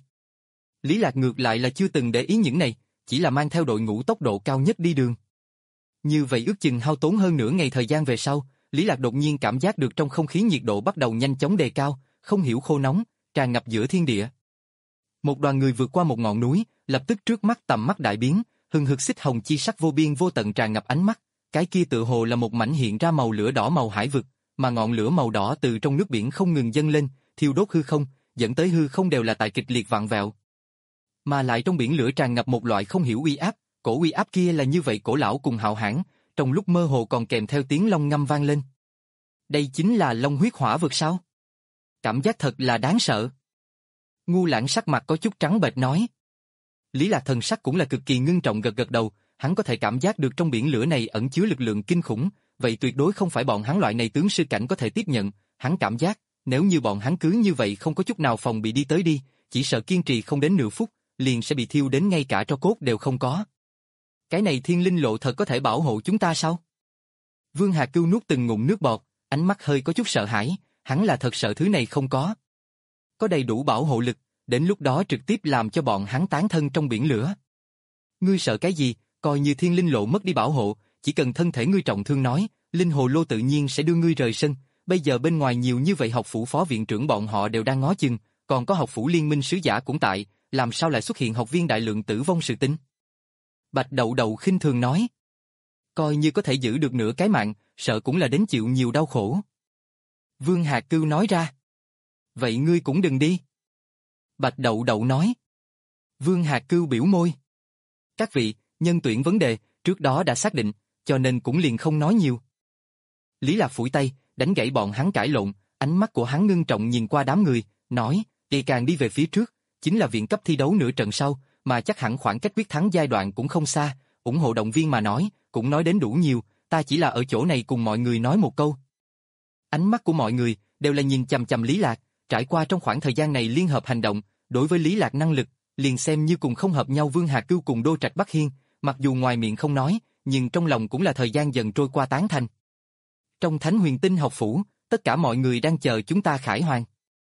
Lý Lạc ngược lại là chưa từng để ý những này, chỉ là mang theo đội ngũ tốc độ cao nhất đi đường. Như vậy ước chừng hao tốn hơn nửa ngày thời gian về sau, Lý Lạc đột nhiên cảm giác được trong không khí nhiệt độ bắt đầu nhanh chóng đề cao, không hiểu khô nóng, tràn ngập giữa thiên địa. Một đoàn người vượt qua một ngọn núi, lập tức trước mắt tầm mắt đại biến, hừng hực xích hồng chi sắc vô biên vô tận tràn ngập ánh mắt, cái kia tự hồ là một mảnh hiện ra màu lửa đỏ màu hải vực, mà ngọn lửa màu đỏ từ trong nước biển không ngừng dâng lên, thiêu đốt hư không, dẫn tới hư không đều là tại kịch liệt vặn vẹo. Mà lại trong biển lửa tràn ngập một loại không hiểu uy áp, cổ uy áp kia là như vậy cổ lão cùng hạo hãn, trong lúc mơ hồ còn kèm theo tiếng long ngâm vang lên. Đây chính là Long huyết hỏa vực sao? Cảm giác thật là đáng sợ. Ngu Lãng sắc mặt có chút trắng bệch nói. Lý Lạc thần sắc cũng là cực kỳ ngưng trọng gật gật đầu, hắn có thể cảm giác được trong biển lửa này ẩn chứa lực lượng kinh khủng, vậy tuyệt đối không phải bọn hắn loại này tướng sư cảnh có thể tiếp nhận, hắn cảm giác, nếu như bọn hắn cứ như vậy không có chút nào phòng bị đi tới đi, chỉ sợ kiên trì không đến nửa phút, liền sẽ bị thiêu đến ngay cả tro cốt đều không có. Cái này thiên linh lộ thật có thể bảo hộ chúng ta sao? Vương Hà Cưu nuốt từng ngụm nước bọt, ánh mắt hơi có chút sợ hãi, hắn là thật sợ thứ này không có. Có đầy đủ bảo hộ lực, đến lúc đó trực tiếp làm cho bọn hắn tán thân trong biển lửa. Ngươi sợ cái gì, coi như thiên linh lộ mất đi bảo hộ, chỉ cần thân thể ngươi trọng thương nói, linh hồ lô tự nhiên sẽ đưa ngươi rời sân, bây giờ bên ngoài nhiều như vậy học phủ phó viện trưởng bọn họ đều đang ngó chừng, còn có học phủ liên minh sứ giả cũng tại, làm sao lại xuất hiện học viên đại lượng tử vong sự tính. Bạch Đậu Đậu khinh thường nói. Coi như có thể giữ được nửa cái mạng, sợ cũng là đến chịu nhiều đau khổ. Vương Hạc Cưu nói ra. Vậy ngươi cũng đừng đi. Bạch Đậu Đậu nói. Vương Hạc Cưu biểu môi. Các vị, nhân tuyển vấn đề, trước đó đã xác định, cho nên cũng liền không nói nhiều. Lý Lạc phủi tay, đánh gãy bọn hắn cãi lộn, ánh mắt của hắn ngưng trọng nhìn qua đám người, nói, ngày càng đi về phía trước, chính là viện cấp thi đấu nửa trận sau, mà chắc hẳn khoảng cách quyết thắng giai đoạn cũng không xa, ủng hộ động viên mà nói, cũng nói đến đủ nhiều, ta chỉ là ở chỗ này cùng mọi người nói một câu. Ánh mắt của mọi người đều là nhìn chằm chằm Lý Lạc, trải qua trong khoảng thời gian này liên hợp hành động, đối với Lý Lạc năng lực, liền xem như cùng không hợp nhau Vương Hà Cưu cùng Đô Trạch Bắc Hiên, mặc dù ngoài miệng không nói, nhưng trong lòng cũng là thời gian dần trôi qua tán thành. Trong Thánh Huyền Tinh học phủ, tất cả mọi người đang chờ chúng ta khải hoàn.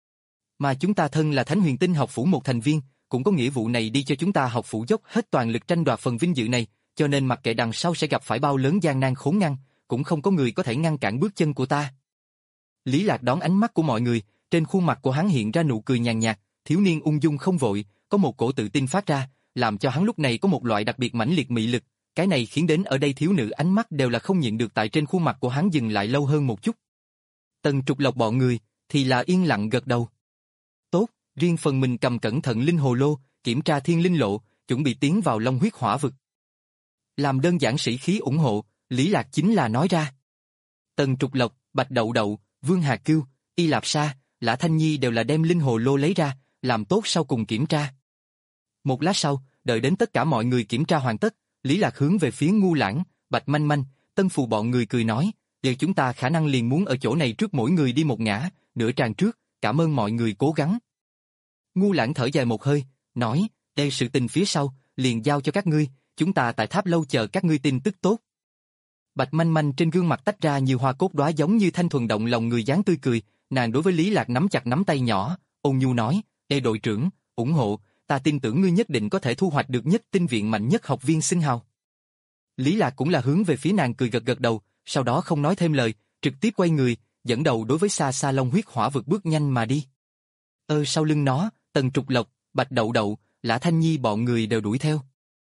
Mà chúng ta thân là Thánh Huyền Tinh học phủ một thành viên, cũng có nghĩa vụ này đi cho chúng ta học phủ dốc hết toàn lực tranh đoạt phần vinh dự này, cho nên mặc kệ đằng sau sẽ gặp phải bao lớn gian nan khốn ngăn, cũng không có người có thể ngăn cản bước chân của ta. Lý Lạc đón ánh mắt của mọi người, trên khuôn mặt của hắn hiện ra nụ cười nhàn nhạt, thiếu niên ung dung không vội, có một cổ tự tin phát ra, làm cho hắn lúc này có một loại đặc biệt mãnh liệt mị lực, cái này khiến đến ở đây thiếu nữ ánh mắt đều là không nhịn được tại trên khuôn mặt của hắn dừng lại lâu hơn một chút. Tần Trục Lộc bọn người thì là yên lặng gật đầu. Tốt, riêng phần mình cầm cẩn thận linh hồ lô, kiểm tra thiên linh lộ, chuẩn bị tiến vào Long huyết hỏa vực. Làm đơn giản sĩ khí ủng hộ, Lý Lạc chính là nói ra. Tần Trục Lộc, Bạch Đậu Đậu, Vương Hà Cưu, Y Lạp Sa, Lã Thanh Nhi đều là đem linh hồ lô lấy ra, làm tốt sau cùng kiểm tra. Một lát sau, đợi đến tất cả mọi người kiểm tra hoàn tất, Lý Lạc hướng về phía Ngu Lãng, Bạch Manh Manh, Tân Phù bọn người cười nói, giờ chúng ta khả năng liền muốn ở chỗ này trước mỗi người đi một ngã, nửa tràng trước, cảm ơn mọi người cố gắng. Ngu Lãng thở dài một hơi, nói, đây sự tình phía sau, liền giao cho các ngươi, chúng ta tại tháp lâu chờ các ngươi tin tức tốt. Bạch Manh Manh trên gương mặt tách ra nhiều hoa cốt đóa giống như thanh thuần động lòng người dáng tươi cười, nàng đối với Lý Lạc nắm chặt nắm tay nhỏ, ôn nhu nói, "Ê đội trưởng, ủng hộ, ta tin tưởng ngươi nhất định có thể thu hoạch được nhất tinh viện mạnh nhất học viên sinh hào." Lý Lạc cũng là hướng về phía nàng cười gật gật đầu, sau đó không nói thêm lời, trực tiếp quay người, dẫn đầu đối với xa xa Long huyết hỏa vực bước nhanh mà đi. Ơ sau lưng nó, Tần Trục Lộc, Bạch Đậu Đậu, Lã Thanh Nhi bọn người đều đuổi theo.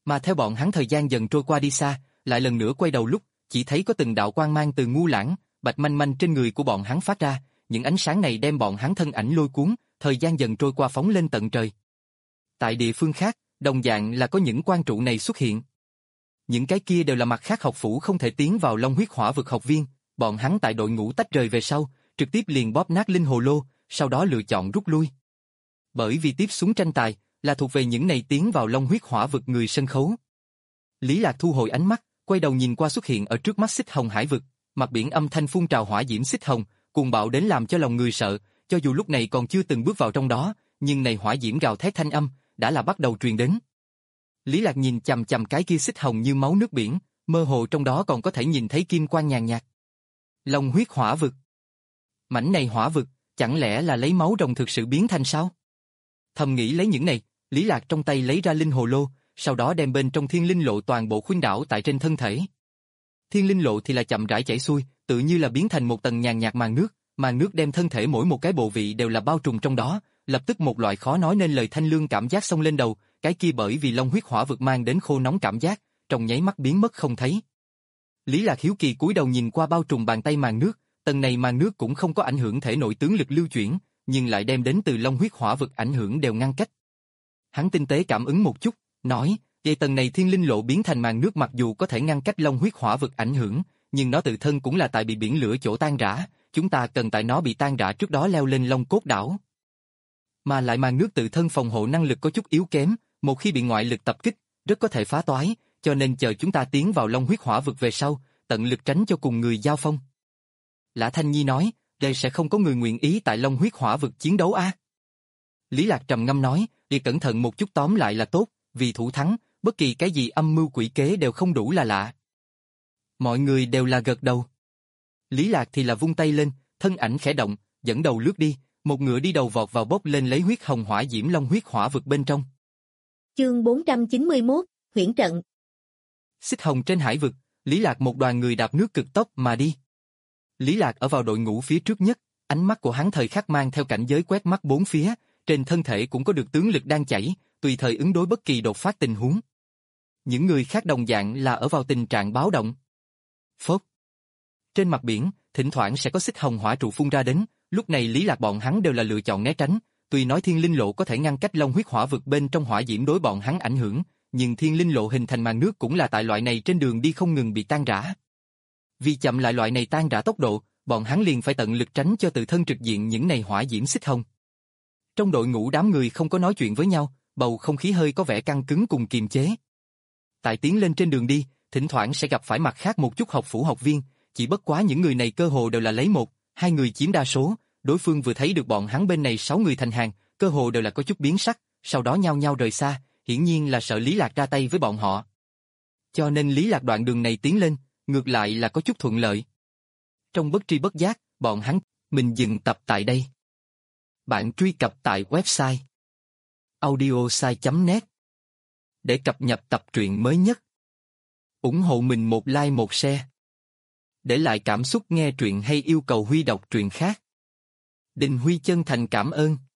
Mà theo bọn hắn thời gian dần trôi qua đi xa, lại lần nữa quay đầu lúc, chỉ thấy có từng đạo quang mang từ Ngu Lãng, Bạch Manh Manh trên người của bọn hắn phát ra, những ánh sáng này đem bọn hắn thân ảnh lôi cuốn, thời gian dần trôi qua phóng lên tận trời. Tại địa phương khác, đồng dạng là có những quan trụ này xuất hiện. Những cái kia đều là mặt khác học phủ không thể tiến vào Long Huyết Hỏa Vực học viên, bọn hắn tại đội ngũ tách rời về sau, trực tiếp liền bóp nát linh hồ lô, sau đó lựa chọn rút lui. Bởi vì tiếp xuống tranh tài, là thuộc về những này tiến vào Long Huyết Hỏa Vực người sân khấu. Lý Lạc thu hồi ánh mắt, quay đầu nhìn qua xuất hiện ở trước mắt Xích Hồng Hải Vực, mặt biển âm thanh phun trào hỏa diễm xích hồng, cuồng bạo đến làm cho lòng người sợ, cho dù lúc này còn chưa từng bước vào trong đó, nhưng này hỏa diễm gào thét thanh âm, đã là bắt đầu truyền đến. Lý Lạc nhìn chằm chằm cái kia xích hồng như máu nước biển, mơ hồ trong đó còn có thể nhìn thấy kim quang nhàn nhạt. Long Huyết Hỏa Vực. Mảnh này hỏa vực, chẳng lẽ là lấy máu rồng thực sự biến thành sao? Thầm nghĩ lấy những này, Lý Lạc trong tay lấy ra linh hồ lô, sau đó đem bên trong thiên linh lộ toàn bộ khuynh đảo tại trên thân thể. Thiên linh lộ thì là chậm rãi chảy xuôi, tự như là biến thành một tầng nhàn nhạt màn nước, màn nước đem thân thể mỗi một cái bộ vị đều là bao trùm trong đó, lập tức một loại khó nói nên lời thanh lương cảm giác xông lên đầu, cái kia bởi vì Long Huyết Hỏa Vực mang đến khô nóng cảm giác, trong nháy mắt biến mất không thấy. Lý Lạc hiếu kỳ cúi đầu nhìn qua bao trùm bàn tay màn nước, tầng này màn nước cũng không có ảnh hưởng thể nội tướng lực lưu chuyển, nhưng lại đem đến từ Long Huyết Hỏa Vực ảnh hưởng đều ngăn cách. Hắn tinh tế cảm ứng một chút, nói, vậy tầng này thiên linh lộ biến thành màn nước mặc dù có thể ngăn cách Long Huyết Hỏa Vực ảnh hưởng, nhưng nó tự thân cũng là tại bị biển lửa chỗ tan rã, chúng ta cần tại nó bị tan rã trước đó leo lên Long Cốt đảo. Mà lại màn nước tự thân phòng hộ năng lực có chút yếu kém, một khi bị ngoại lực tập kích, rất có thể phá toái, cho nên chờ chúng ta tiến vào Long Huyết Hỏa Vực về sau, tận lực tránh cho cùng người giao phong. Lã Thanh Nhi nói, đây sẽ không có người nguyện ý tại Long Huyết Hỏa Vực chiến đấu a. À? Lý Lạc trầm ngâm nói, đi cẩn thận một chút tóm lại là tốt, vì thủ thắng, bất kỳ cái gì âm mưu quỷ kế đều không đủ là lạ. Mọi người đều là gật đầu. Lý Lạc thì là vung tay lên, thân ảnh khẽ động, dẫn đầu lướt đi, một ngựa đi đầu vọt vào bốc lên lấy huyết hồng hỏa diễm Long Huyết Hỏa Vực bên trong. Chương bốn trăm chín mươi mốt, huyễn trận. Xích hồng trên hải vực, Lý Lạc một đoàn người đạp nước cực tốc mà đi. Lý Lạc ở vào đội ngũ phía trước nhất, ánh mắt của hắn thời khắc mang theo cảnh giới quét mắt bốn phía, trên thân thể cũng có được tướng lực đang chảy, tùy thời ứng đối bất kỳ đột phát tình huống. Những người khác đồng dạng là ở vào tình trạng báo động. Phốt. Trên mặt biển, thỉnh thoảng sẽ có xích hồng hỏa trụ phun ra đến, lúc này Lý Lạc bọn hắn đều là lựa chọn né tránh, tuy nói thiên linh lộ có thể ngăn cách Long Huyết Hỏa Vực bên trong hỏa diễm đối bọn hắn ảnh hưởng, nhưng thiên linh lộ hình thành màn nước cũng là tại loại này trên đường đi không ngừng bị tan rã. Vì chậm lại loại này tan rã tốc độ, bọn hắn liền phải tận lực tránh cho tự thân trực diện những này hỏa diễm xích hồng. Trong đội ngũ đám người không có nói chuyện với nhau, bầu không khí hơi có vẻ căng cứng cùng kiềm chế. Tại tiến lên trên đường đi, thỉnh thoảng sẽ gặp phải mặt khác một chút học phủ học viên, chỉ bất quá những người này cơ hồ đều là lấy một, hai người chiếm đa số, đối phương vừa thấy được bọn hắn bên này sáu người thành hàng, cơ hồ đều là có chút biến sắc, sau đó nhao nhao rời xa, hiển nhiên là sợ Lý Lạc ra tay với bọn họ. Cho nên Lý Lạc đoạn đường này tiến lên, ngược lại là có chút thuận lợi. Trong bất tri bất giác, bọn hắn, mình dừng tập tại đây. Bạn truy cập tại website audiosai chấm net để cập nhật tập truyện mới nhất. Ủng hộ mình một like một share. Để lại cảm xúc nghe truyện hay yêu cầu Huy đọc truyện khác. Đình Huy chân thành cảm ơn.